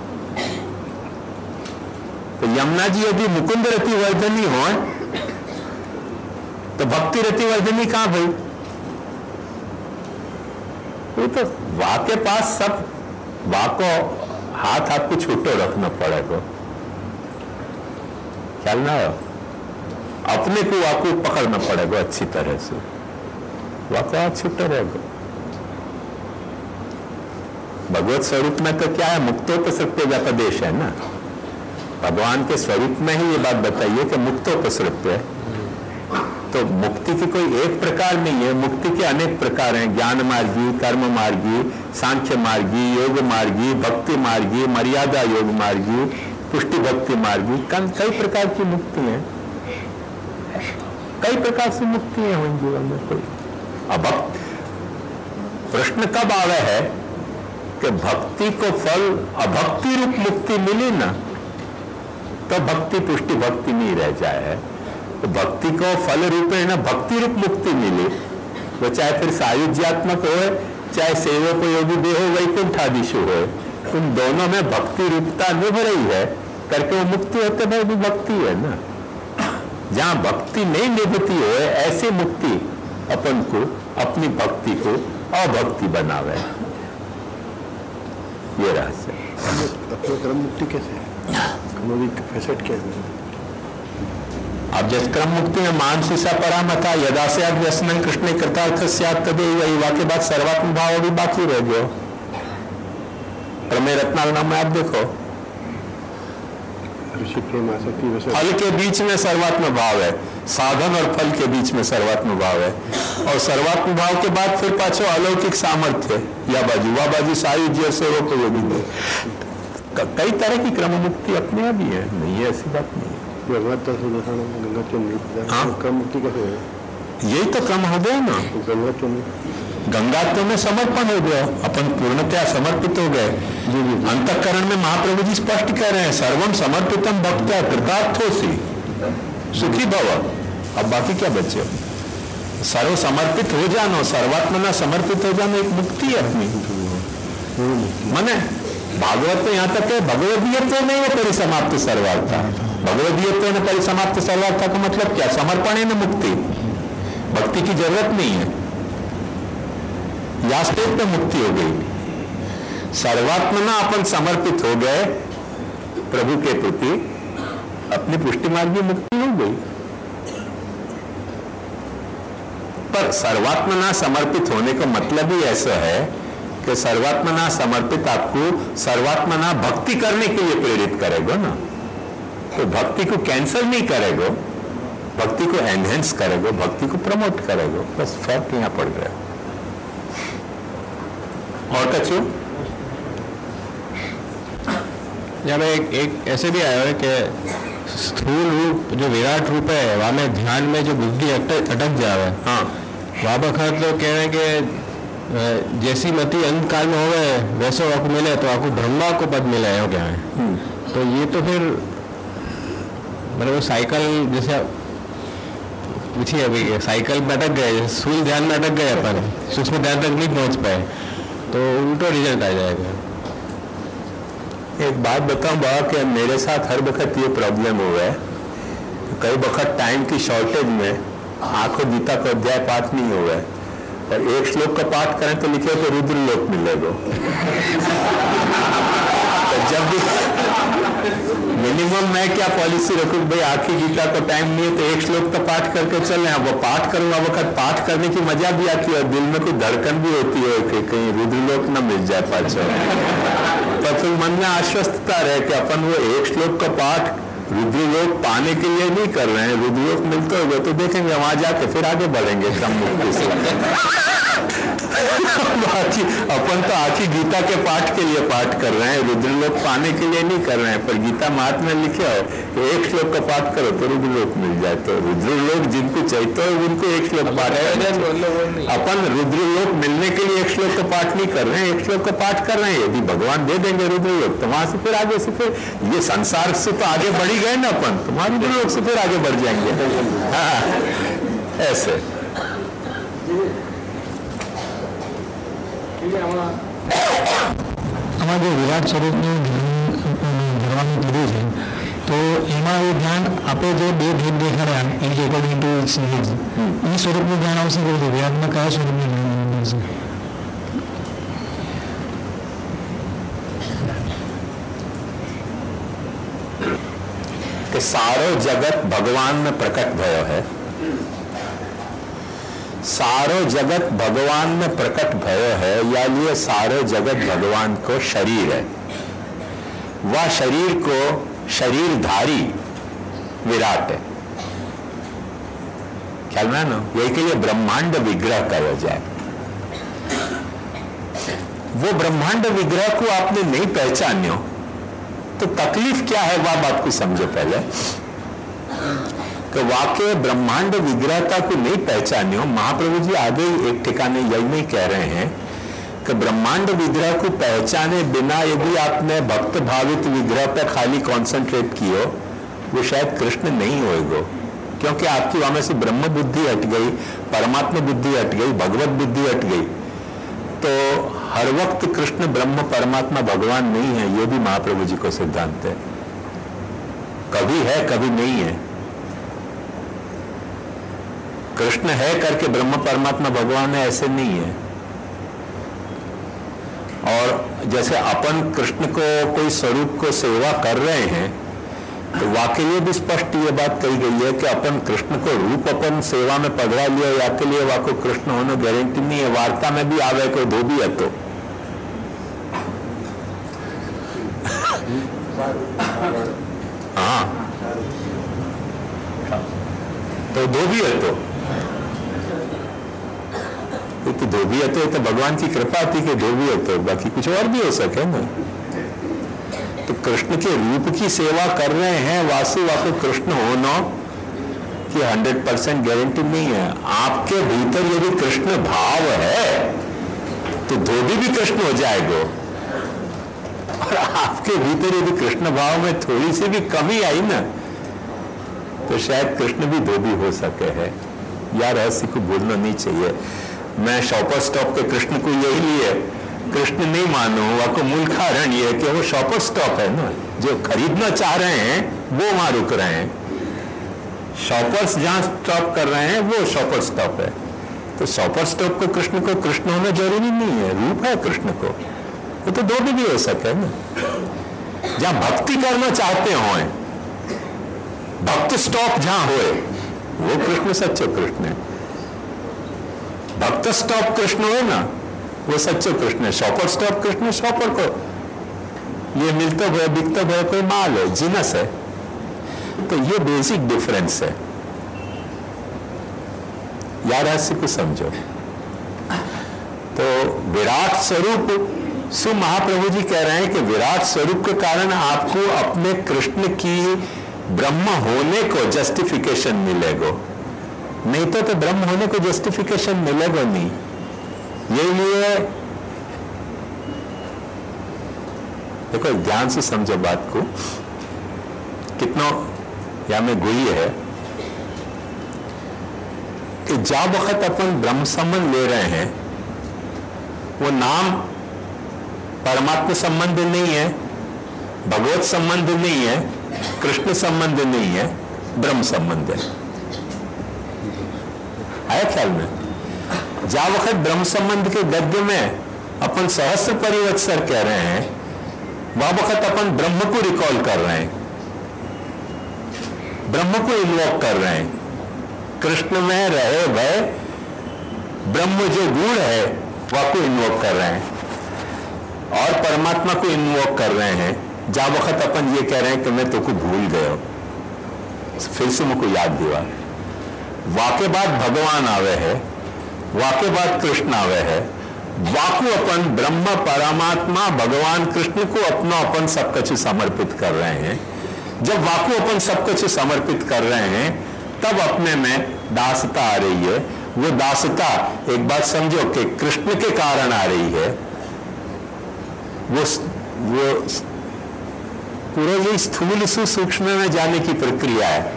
तो यमुना जी यदि मुकुंद रति वर्धिनी हो तो भक्ति रति वर्धिनी कहां भाई? तो वाके पास सब वाको हाथ आपको छूटो रखना पड़ेगा। ख्याल ना हो, अपने को वाको पकड़ना पड़ेगा अच्छी तरह से, वाको हाथ छूटो रहेगा। भगवत स्वरूप में तो क्या है, मुक्तो तो सत्य व्यापदेश है ना, भगवान के स्वरूप में ही ये बात बताइए कि मुक्तोपसृत्य है। तो मुक्ति की कोई एक प्रकार नहीं है, मुक्ति के अनेक प्रकार हैं, ज्ञान मार्गी, कर्म मार्गी, सांख्य मार्गी, योग मार्गी, भक्ति मार्गी, मर्यादा योग मार्गी, पुष्टि भक्ति मार्गी, कई प्रकार की मुक्ति है, कई प्रकार से मुक्ति है उन जीवन में। कोई अब प्रश्न कब आवे है कि भक्ति को फल अभक्ति रूप मुक्ति मिली ना, तो भक्ति पुष्टि भक्ति नहीं रह जाए है। तो भक्ति को फल रूप है ना भक्ति रूप मुक्ति मिली, वो चाहे फिर सायुज्यात्मक हो, चाहे सेवोपयोगी देहो वैकुंठादिशु हो, उन दोनों में भक्ति रूपता निभ रही है करके वो मुक्ति होते भाई भी भक्ति है ना। जहां भक्ति नहीं निभती हो ऐसी मुक्ति अपन को अपनी भक्ति को अभक्ति बनावे, ये रहस्य। अपने क्रम मुक्ति कैसे है, कैसे? अब जब क्रम मुक्ति में मानसिसा परामथा यदा से व्यसन कृष्ण कृतार्थ तदे वाक्य बाद सर्वात्म भाव अभी बाकी रह गयो। प्रमेय रत्नावली में आप देखो फल के बीच में सर्वात्म भाव है, साधन और फल के बीच में सर्वात्म भाव है, और सर्वात्म भाव के बाद फिर पाछो अलौकिक सामर्थ्य या बाजू वा बाजू सायुज्य सेवोपयोगी में कई तरह की क्रम मुक्ति अपने यहाँ भी है, नहीं है ऐसी बात नहीं। हाँ? क्रम मुक्ति कैसे है? यही तो क्रम हो गया ना। गंगात्व में समर्पण हो गया, अपन पूर्णतया समर्पित हो गए। जी जी अंतःकरण में महाप्रभु जी स्पष्ट कह रहे हैं सर्वम समर्पितम भक्त्या कृतार्थोसि सुखी भव। अब बाकी क्या बचे, सर्व समर्पित हो जानो, सर्वात्मना समर्पित हो जानो एक मुक्ति है अपनी। माने भागवत में यहाँ तक है भगवदीयत्व नहीं है परिसमाप्त सर्वार्था, भगवदीयत्व ने परिसमाप्त सर्वार्था का मतलब क्या, समर्पण है न मुक्ति, भक्ति की जरूरत नहीं है, या स्टेज पे मुक्ति हो गई। सर्वात्मना अपन समर्पित हो गए प्रभु के प्रति, अपनी पुष्टि मार्गी मुक्ति हो गई। पर सर्वात्मना समर्पित होने का मतलब ही ऐसा है कि सर्वात्मना समर्पित आपको सर्वात्मना भक्ति करने के लिए प्रेरित करेगा ना, तो भक्ति को कैंसल नहीं करेगा, भक्ति को एनहेंस करेगा, भक्ति को प्रमोट करेगा, बस फर्क यहां पड़ गया। और कछु जब एक, एक ऐसे भी आया है कि स्थूल रूप जो विराट रूप है वहां में ध्यान में जो बुद्धि अटक अटक जावे, हाँ वहां बखत लोग कह रहे हैं कि जैसी मति अंत काल में हो गए वैसे आपको मिले तो आपको ब्रह्मा को पद मिला है क्या है। तो ये तो फिर मतलब वो साइकिल जैसे पूछिए अभी साइकिल में अटक गए, स्थूल ध्यान में अटक गए अपन, सूक्ष्म ध्यान तक नहीं पहुंच पाए, तो उल्टा रिजल्ट आ जाएगा। एक बात बताऊं बाबा कि मेरे साथ हर वक्त ये प्रॉब्लम हुआ है, कई वक्त टाइम की शॉर्टेज में आंखों गीता का अध्याय पाठ नहीं हुआ है, और एक श्लोक का पाठ करें तो लिखे तो रुद्र लोक मिलेगा। तो जब भी मिनिमम मैं क्या पॉलिसी रखूं भाई आखिरी गीता का टाइम नहीं है तो एक श्लोक का पाठ करके चले, वो पाठ करूंगा वक्त पाठ करने की मजा भी आती है और दिल में कोई धड़कन भी होती है कि कहीं रुद्रलोक न मिल जाए पाछा, तो फिर मन में आश्वस्तता रहे कि अपन वो एक श्लोक का पाठ रुद्रलोक पाने के लिए नहीं कर रहे हैं, रुद्रलोक मिलते होगा तो देखेंगे वहां जाके फिर आगे बढ़ेंगे क्रम मुक्ति से। बाकी अपन तो आखिरी गीता के पाठ के लिए पाठ कर रहे हैं, रुद्रलोक पाने के लिए नहीं कर रहे हैं, पर गीता महात्मा में लिखे हो कि एक श्लोक का पाठ करो तो रुद्रलोक मिल जाए, तो रुद्रलोक जिनको चाहिए हो उनको एक श्लोक पाठ करें। अपन रुद्रलोक मिलने के लिए एक श्लोक का पाठ नहीं कर रहे हैं, एक श्लोक का पाठ कर रहे हैं, यदि भगवान दे देंगे रुद्रलोक तो वहां से फिर आगे से फिर ये संसार से तो आगे बढ़ी गए ना अपन, तो वहां रुद्रलोक से फिर आगे बढ़ जाएंगे। हाँ ऐसे આમાં જે વિરાટ સ્વરૂપનું ધરવાનું કીધું છે તો એમાં એ ધ્યાન આપણે જે બે ભેદ દેખાડ્યા એ જે એકોર્ડિંગ ટુ ઇટ્સ નીડ્સ એ સ્વરૂપનું ધ્યાન આવશે કે વિરાટમાં કયા સ્વરૂપનું ધ્યાન આવશે? कि सारो जगत भगवान में प्रकट भयो है, सारो जगत भगवान में प्रकट भयो है, या लिए सारो जगत भगवान को शरीर है, वह शरीर को शरीरधारी विराट है। ख्याल में ना, यही के लिए ब्रह्मांड विग्रह कहा जाए। वो ब्रह्मांड विग्रह को आपने नहीं पहचान्यो तो तकलीफ क्या है वह बात को समझो पहले कि वाकई ब्रह्मांड विग्रहता को नहीं पहचान्यो। महाप्रभु जी आगे एक ठिकाने यही नहीं कह रहे हैं कि ब्रह्मांड विग्रह को पहचाने बिना यदि आपने भक्त भावित विग्रह पर खाली कॉन्सेंट्रेट कियो वो शायद कृष्ण नहीं होएगो, क्योंकि आपकी वहां में से ब्रह्म बुद्धि हट गई, परमात्मा बुद्धि हट गई, भगवत बुद्धि हट गई। तो हर वक्त कृष्ण ब्रह्म परमात्मा भगवान नहीं है, ये भी महाप्रभु जी को सिद्धांत है। कभी है कभी नहीं है। कृष्ण है करके ब्रह्म परमात्मा भगवान है ऐसे नहीं है। और जैसे अपन कृष्ण को कोई स्वरूप को सेवा कर रहे हैं तो वाकई ये भी स्पष्ट ये बात कही गई है कि अपन कृष्ण को रूप अपन सेवा में पधरा लिया या के लिए वाको कृष्ण होने गारंटी नहीं है। वार्ता में भी आवे कोई धोबी है तो हाँ तो धोबी है तो तो धोबी है तो, तो भगवान की कृपा थी कि धोबी है तो, बाकी कुछ और भी हो सके ना। तो कृष्ण के रूप की सेवा कर रहे हैं वासु वाको कृष्ण होना की हंड्रेड परसेंट गारंटी नहीं है। आपके भीतर यदि कृष्ण भाव है तो धोबी भी कृष्ण हो जाएगा, और आपके भीतर यदि कृष्ण भाव में थोड़ी सी भी कमी आई ना तो शायद कृष्ण भी धोबी हो सके है। यार रहस्य को भूलना नहीं चाहिए। मैं शॉपर स्टॉप के कृष्ण को यही लिए कृष्ण नहीं मानो, आपको मूल कारण ये है कि वो शॉपर स्टॉप है ना, जो खरीदना चाह रहे हैं वो वहां रुक रहे हैं। शॉपर्स जहां स्टॉप कर रहे हैं वो शॉपर स्टॉप है। तो शॉपर स्टॉप को कृष्ण को कृष्ण होना जरूरी नहीं है, रूप है कृष्ण को, वो तो दो भी, भी हो सके ना। जहां भक्ति करना चाहते हो भक्त स्टॉप जहां होए वो कृष्ण सच्चे कृष्ण है। भक्त स्टॉप कृष्ण हो ना वो सच्चे कृष्ण है। शॉपर स्टॉप कृष्ण, शॉपर को ये मिलता हुआ बिकता हुआ कोई माल है, जिनस है। तो ये बेसिक डिफरेंस है। यार रहस्य को समझो। तो विराट स्वरूप सु महाप्रभु जी कह रहे हैं कि विराट स्वरूप के कारण आपको अपने कृष्ण की ब्रह्म होने को जस्टिफिकेशन मिलेगा, नहीं तो, तो ब्रह्म होने को जस्टिफिकेशन मिलेगा नहीं। ये लिए देखो ध्यान से समझो बात को, कितना या में गोई है कि जा वक्त अपन ब्रह्म संबंध ले रहे हैं वो नाम परमात्मा संबंध नहीं है, भगवत संबंध नहीं है, कृष्ण संबंध नहीं है, ब्रह्म संबंध है। आया ख्याल में? जा वक्त ब्रह्म संबंध के गद्य में अपन सहस्र परिवत्सर कह रहे हैं, वह वक्त अपन ब्रह्म को रिकॉल कर रहे हैं, ब्रह्म को इन्वोक कर रहे हैं। कृष्ण में रहे भय ब्रह्म जो गुण है वह को इन्वोक कर रहे हैं और परमात्मा को इन्वोक कर रहे हैं। जा वक्त अपन ये कह रहे हैं कि मैं तो को भूल गया, फिर से मुझको याद दिवा। वाके बाद भगवान आवे है, वाके बाद कृष्ण आवे है, वाकु अपन ब्रह्म परमात्मा भगवान कृष्ण को अपना अपन सब कुछ समर्पित कर रहे हैं। जब वाकु अपन सब कुछ समर्पित कर रहे हैं तब अपने में दासता आ रही है। वो दासता एक बात समझो कि कृष्ण के कारण आ रही है। वो वो पूरा ये स्थूल से सूक्ष्म में जाने की प्रक्रिया है।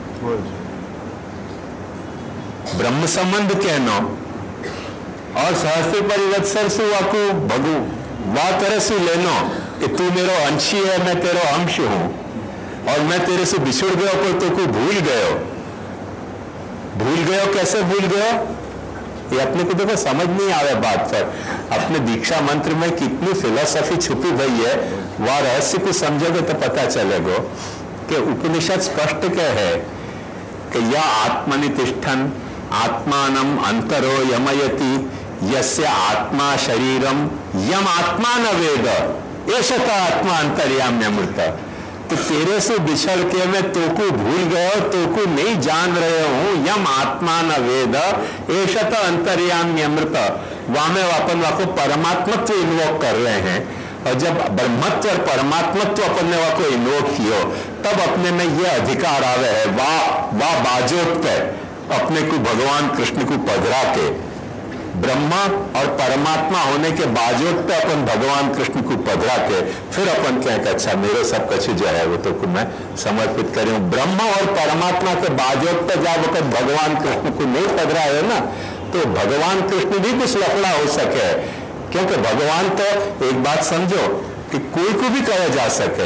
ब्रह्म संबंध कहना और सहस्त्र परिवत्सर से वाको भगु वा तरह से लेना कि तू मेरा अंशी है, मैं तेरा अंश हूं और मैं तेरे से बिछुड़ गया पर तो को भूल गयो। भूल गयो कैसे भूल गयो ये अपने को देखो समझ नहीं आवे बात पर। अपने दीक्षा मंत्र में कितनी फिलोसफी छुपी हुई है, वह रहस्य को समझोगे तो पता चलेगा कि उपनिषद स्पष्ट क्या है कि या आत्मनितिष्ठन आत्मानम अंतरो यमयति यस्य आत्मा शरीरम यम आत्मा न वेद एषता आत्मा अंतर्याम्यमृत। तो तेरे से बिछड़ के मैं तोकू भूल गया, तोकू नहीं जान रहे हूं, यम आत्मा न वेद एशत अंतर्यामी अमृत। वहां में अपन वाको परमात्मत्व इन्वोक कर रहे हैं, और जब ब्रह्मत्व और परमात्मत्व अपन ने वाको इन्वोक कियो तब अपने में ये अधिकार आवे है, वाह वाह बाजोत पे अपने को भगवान कृष्ण को पधरा के ब्रह्मा और परमात्मा होने के बावजूद पे अपन भगवान कृष्ण को पधरा के फिर अपन क्या कि अच्छा मेरे सब कुछ जो है वो तो मैं समर्पित करूं। ब्रह्मा और परमात्मा के बावजूद पे जब वक्त भगवान कृष्ण को नहीं पधरा है ना, तो भगवान कृष्ण भी कुछ लफड़ा हो सके, क्योंकि भगवान तो एक बात समझो कि कोई को भी कहा जा सके।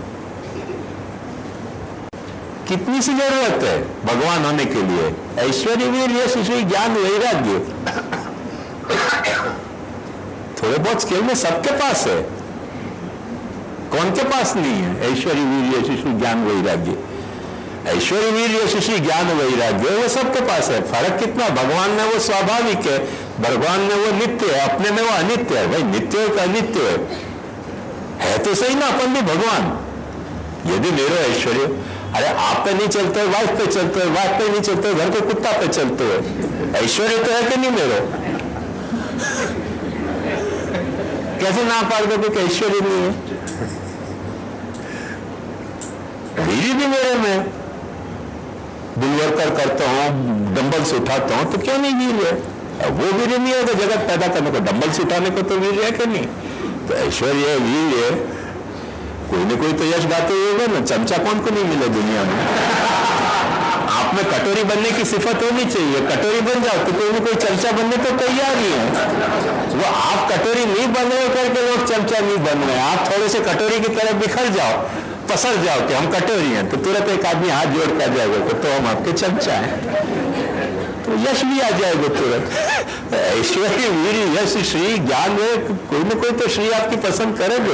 कितनी सी जरूरत है भगवान होने के लिए? ऐश्वर्य वीर यश श्री ज्ञान वैराग्य थोड़े बहुत स्केल में सबके पास है, कौन के पास नहीं है? ऐश्वर्य वीर यश श्री ज्ञान वैराग्य, ऐश्वर्य वीर यश श्री ज्ञान वैराग्य वो सबके पास है। फर्क कितना? भगवान में वो स्वाभाविक है, भगवान में वो नित्य है, अपने में वो अनित्य है। भाई नित्य का अनित्य है, है तो सही ना अपन भी भगवान। यदि मेरे ऐश्वर्य, अरे आप पे नहीं चलते हो, वाइफ पे चलते हो, वाइफ पे नहीं चलते हो, घर के कुत्ता पे चलते हो, ऐश्वर्य तो है कि नहीं मेरे? कैसे ना पाल दो कि ऐश्वर्य नहीं है? बीवी भी मेरे में, बुलवर्कर करता हूं, डंबल्स उठाता हूं, तो क्यों नहीं वीर है? वो वीर नहीं है तो जगत पैदा करने को, डंबल्स उठाने को तो वीर है कि नहीं? तो ऐश्वर्य वीर है, कोई ना कोई तो यश गाते होगा ना। चमचा कौन को नहीं मिले दुनिया में? आप में कटोरी बनने की सिफत होनी चाहिए, कटोरी बन जाओ तो कोई ना कोई चमचा बनने तो तैयार ही है। वो आप कटोरी नहीं बन रहे करके लोग चमचा नहीं बन रहे, आप थोड़े से कटोरी की तरफ बिखर जाओ, पसर जाओ कि हम कटोरी हैं, तो तुरंत एक आदमी हाथ जोड़ कर जाएगा तो हम आपके चमचा हैं, तो यश भी आ जाएगा तुरंत। ऐश्वर्य वीर यश श्री ज्ञान में कोई ना कोई तो श्री आपकी पसंद करेगा।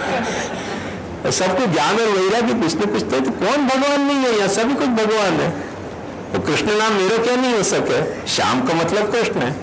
सबको ज्ञान और वैराग्य कुछ न कुछ तो, तो कौन भगवान नहीं है? यहाँ सभी कुछ भगवान है। तो कृष्ण नाम मेरे क्या नहीं हो सके? श्याम का मतलब कृष्ण है।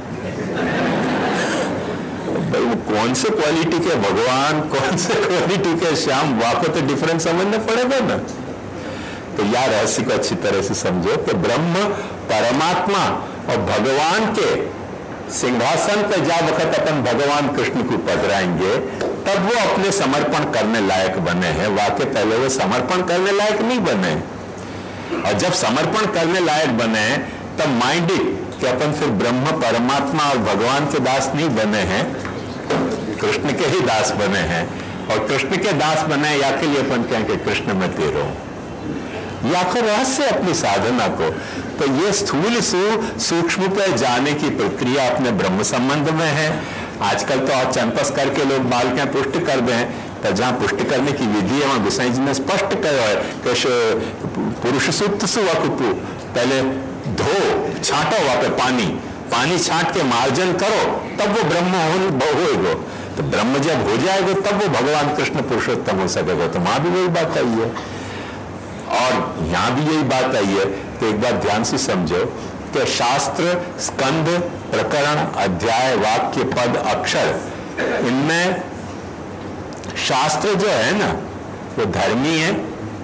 भाई वो कौन से क्वालिटी के भगवान, कौन से क्वालिटी के श्याम, वहां को तो डिफरेंस समझना पड़ेगा ना। तो यार रहस्य को अच्छी तरह से समझो कि ब्रह्म परमात्मा और भगवान के सिंहासन पर जा वक्त अपन भगवान कृष्ण को पधराएंगे तब वो अपने समर्पण करने लायक बने हैं। वाकई पहले वो समर्पण करने लायक नहीं बने, और जब समर्पण करने लायक बने तब माइंडेड कि अपन फिर ब्रह्म परमात्मा और भगवान के दास नहीं बने हैं, कृष्ण के ही दास बने हैं। और कृष्ण के दास बने या के लिए अपन कहें कि कृष्ण में तेरो याखो रहस्य अपनी साधना को। तो ये स्थूल सूक्ष्म पे जाने की प्रक्रिया अपने ब्रह्म संबंध में है। आजकल तो और चंपस करके लोग बाल के पुष्ट कर दें, तो जहां पुष्ट करने की विधि है वहां गोसाई जी ने स्पष्ट कहा है कि पुरुष सूक्त सुवकुपु, पहले धो छाटो वहां पे पानी पानी छाट के मार्जन करो तब वो ब्रह्म होएगा। तो ब्रह्म जब हो जाएगा तब वो भगवान कृष्ण पुरुषोत्तम हो सकेगा। तो वहां भी वही बात आई है और यहां भी यही बात आई है। तो एक बात ध्यान से समझो कि शास्त्र, स्कंद, प्रकरण, अध्याय, वाक्य, पद, अक्षर, इनमें शास्त्र जो है ना वो धर्मी है,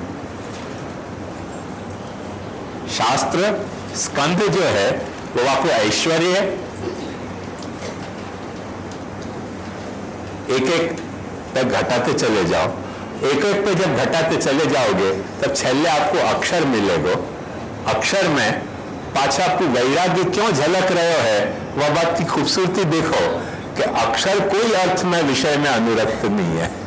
शास्त्र स्कंद जो है वो आपको ऐश्वर्य है। एक एक तक घटाते चले जाओ, एक एक पे जब घटाते चले जाओगे तब छल्ले आपको अक्षर मिलेगा। अक्षर में पाछा आपको वैराग्य क्यों झलक रहे है वह बात की खूबसूरती देखो कि अक्षर कोई अर्थ में विषय में अनुरक्त नहीं है।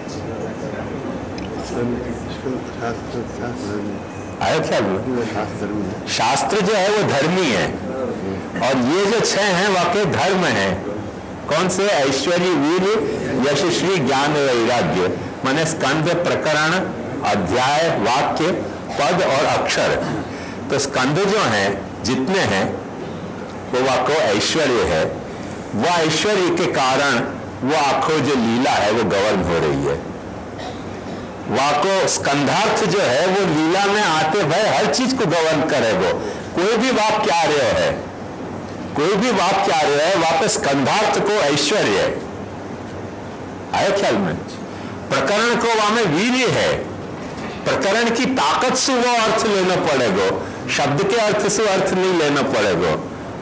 आया क्या? शास्त्र जो है वो धर्मी है और ये जो छह हैं वाकई धर्म है। कौन से? ऐश्वर्य, वीर, यशस्वी, ज्ञान, वैराग्य, माने स्कंद, प्रकरण, अध्याय, वाक्य, पद और अक्षर। तो स्कंद जो हैं जितने हैं वो वाको ऐश्वर्य है। वह ऐश्वर्य के कारण वो आंखों जो लीला है वो गवर्न हो रही है। वाको स्कंधार्थ जो है वो लीला में आते भय हर चीज को गवर्न करेगा। कोई भी वाक्य आ रहे है, कोई भी वाक्य आ रहे है वापस स्कंधार्थ को ऐश्वर्य है। आया ख्याल में? प्रकरण को वहां में वीर्य है, प्रकरण की ताकत से वो अर्थ लेना पड़ेगा, शब्द के अर्थ से अर्थ नहीं लेना पड़ेगा।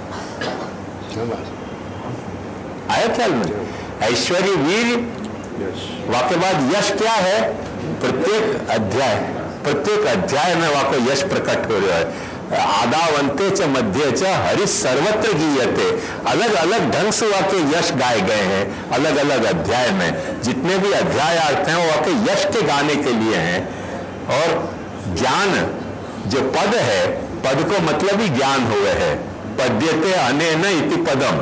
आया ख्याल में? ऐश्वर्य वीर वाके बाद यश क्या है? प्रत्येक अध्याय प्रत्येक अध्याय में वाको यश प्रकट हो रहा है। आदावंते च मध्य च हरि सर्वत्र गीयते, अलग अलग ढंग से वाके यश गाए गए हैं अलग अलग अध्याय में। जितने भी अध्याय अर्थ हैं वो वाके यश के गाने के लिए हैं। और ज्ञान जो पद है, पद को मतलब ही ज्ञान हुए है। पद्यते अनेन इति पदम,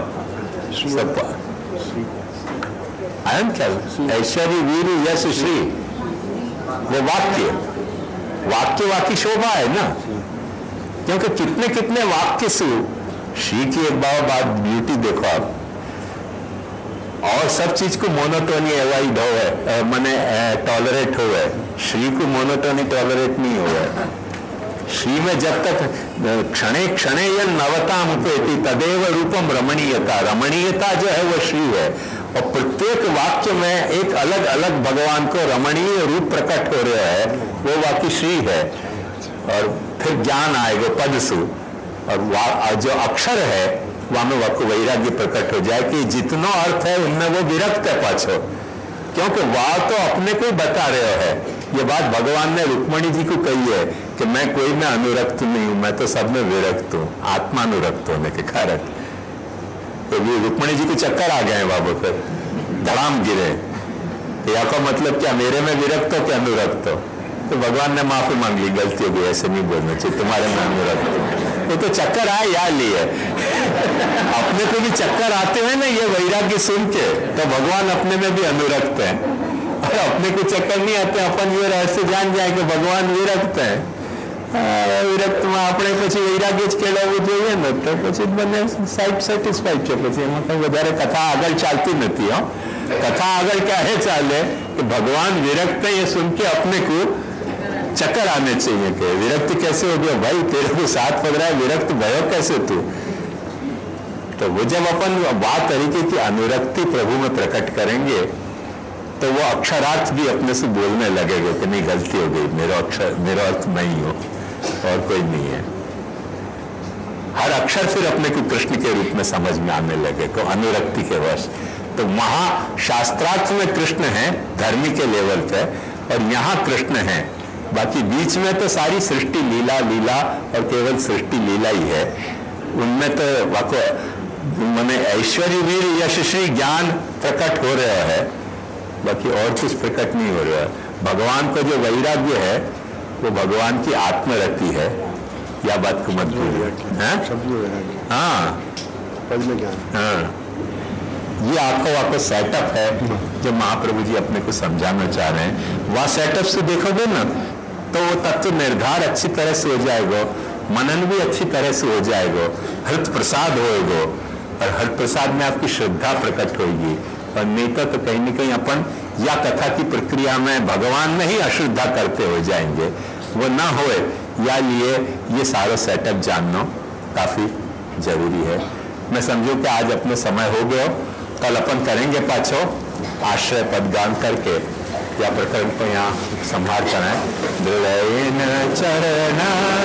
आयन क्या? ऐश्वर्य वीर यश श्री, वो वाक्य वाक्य वाक्य शोभा है ना, क्योंकि कितने कितने वाक्य से श्री की एक बार बात ब्यूटी देखो आप, और सब चीज को मोनोटोनी एवॉइड हो है, माने टॉलरेट हो है। श्री को मोनोटोनी टॉलरेट नहीं हो है। श्री में जब तक क्षणे क्षणे यन नवताम उपेति तदेव रूपम रमणीयता, रमणीयता जो है वो श्री है। और प्रत्येक वाक्य में एक अलग अलग भगवान को रमणीय रूप प्रकट हो रहा है, वो वाक्य श्री है। और फिर ज्ञान आएगा पद से, और जो अक्षर है वहां में वाक्य वैराग्य प्रकट हो जाए कि जितना अर्थ है उनमें वो विरक्त है पाछो, क्योंकि वह तो अपने को ही बता रहे है। ये बात भगवान ने रुक्मणी जी को कही है कि मैं कोई में अनुरक्त नहीं हूं, मैं तो सब में विरक्त हूं, आत्मानुरक्त होने के कारण। तो ये रुक्मणी जी को चक्कर आ गए बाबा, फिर धड़ाम गिरे। या का मतलब क्या मेरे में विरक्त हो क्या अनुरक्त हो? तो भगवान ने माफी मांग ली, गलती हो गई, ऐसे नहीं बोलना चाहिए, तुम्हारे में अनुरक्त हो। वो तो चक्कर आए या लिए अपने को भी चक्कर आते हैं ना ये वैराग्य सुन के, तो भगवान अपने में भी अनुरक्त है। और अपने को चक्कर नहीं आते, अपन ये रहस्य जान जाए कि भगवान विरक्त है। विरक्त में આપણે પછી વૈરાગ્ય જ કેળવવું જોઈએ ને, તો પછી બંને સાઈડ સેટિસ્ફાઈડ છે। પછી એમાં કઈ વધારે કથા આગળ ચાલતી નથી। હો કથા આગળ ક્યારે ચાલે कि भगवान विरक्त है ये सुन के अपने को चक्कर आने चाहिए कि विरक्त कैसे हो गया भाई, तेरे को साथ पड़ रहा है, विरक्त भयो कैसे तू? तो वो जब अपन बात तरीके की अनुरक्ति प्रभु में प्रकट करेंगे तो वो अक्षरार्थ भी अपने से बोलने लगेगा कि नहीं गलती हो गई, मेरा अक्षर मेरा अर्थ मैं ही हूं और कोई नहीं है। हर अक्षर फिर अपने को कृष्ण के रूप में समझ में आने लगे को अनुरक्ति के वश। तो वहां शास्त्रार्थ में कृष्ण है धर्मी के लेवल पे, और यहाँ कृष्ण है। बाकी बीच में तो सारी सृष्टि लीला लीला और केवल सृष्टि लीला ही है। उनमें तो वाको मैंने ऐश्वर्य वीर यशस्वी ज्ञान प्रकट हो रहा है, बाकी और कुछ प्रकट नहीं हो रहा है। भगवान को जो वैराग्य है वो भगवान की आत्मरति है। या बात को मत भूलिए। हाँ हाँ, ये आपको आपको सेटअप है जो महाप्रभु जी अपने को समझाना चाह रहे हैं। वह सेटअप से देखोगे ना तो वो तत्व निर्धार अच्छी तरह से हो जाएगा, मनन भी अच्छी तरह से हो जाएगा, हृत प्रसाद होएगा, और हृत प्रसाद में आपकी श्रद्धा प्रकट होगी। और नहीं तो, तो कहीं न कहीं अपन या कथा की प्रक्रिया में भगवान में ही अश्रद्धा करते हो जाएंगे। वो ना होए या लिए ये सारा सेटअप जानना काफी जरूरी है। मैं समझू कि आज अपने समय हो गया, कल अपन करेंगे पाछो आश्रय पदगान करके या प्रकरण को यहाँ संभाल कराएं। चरण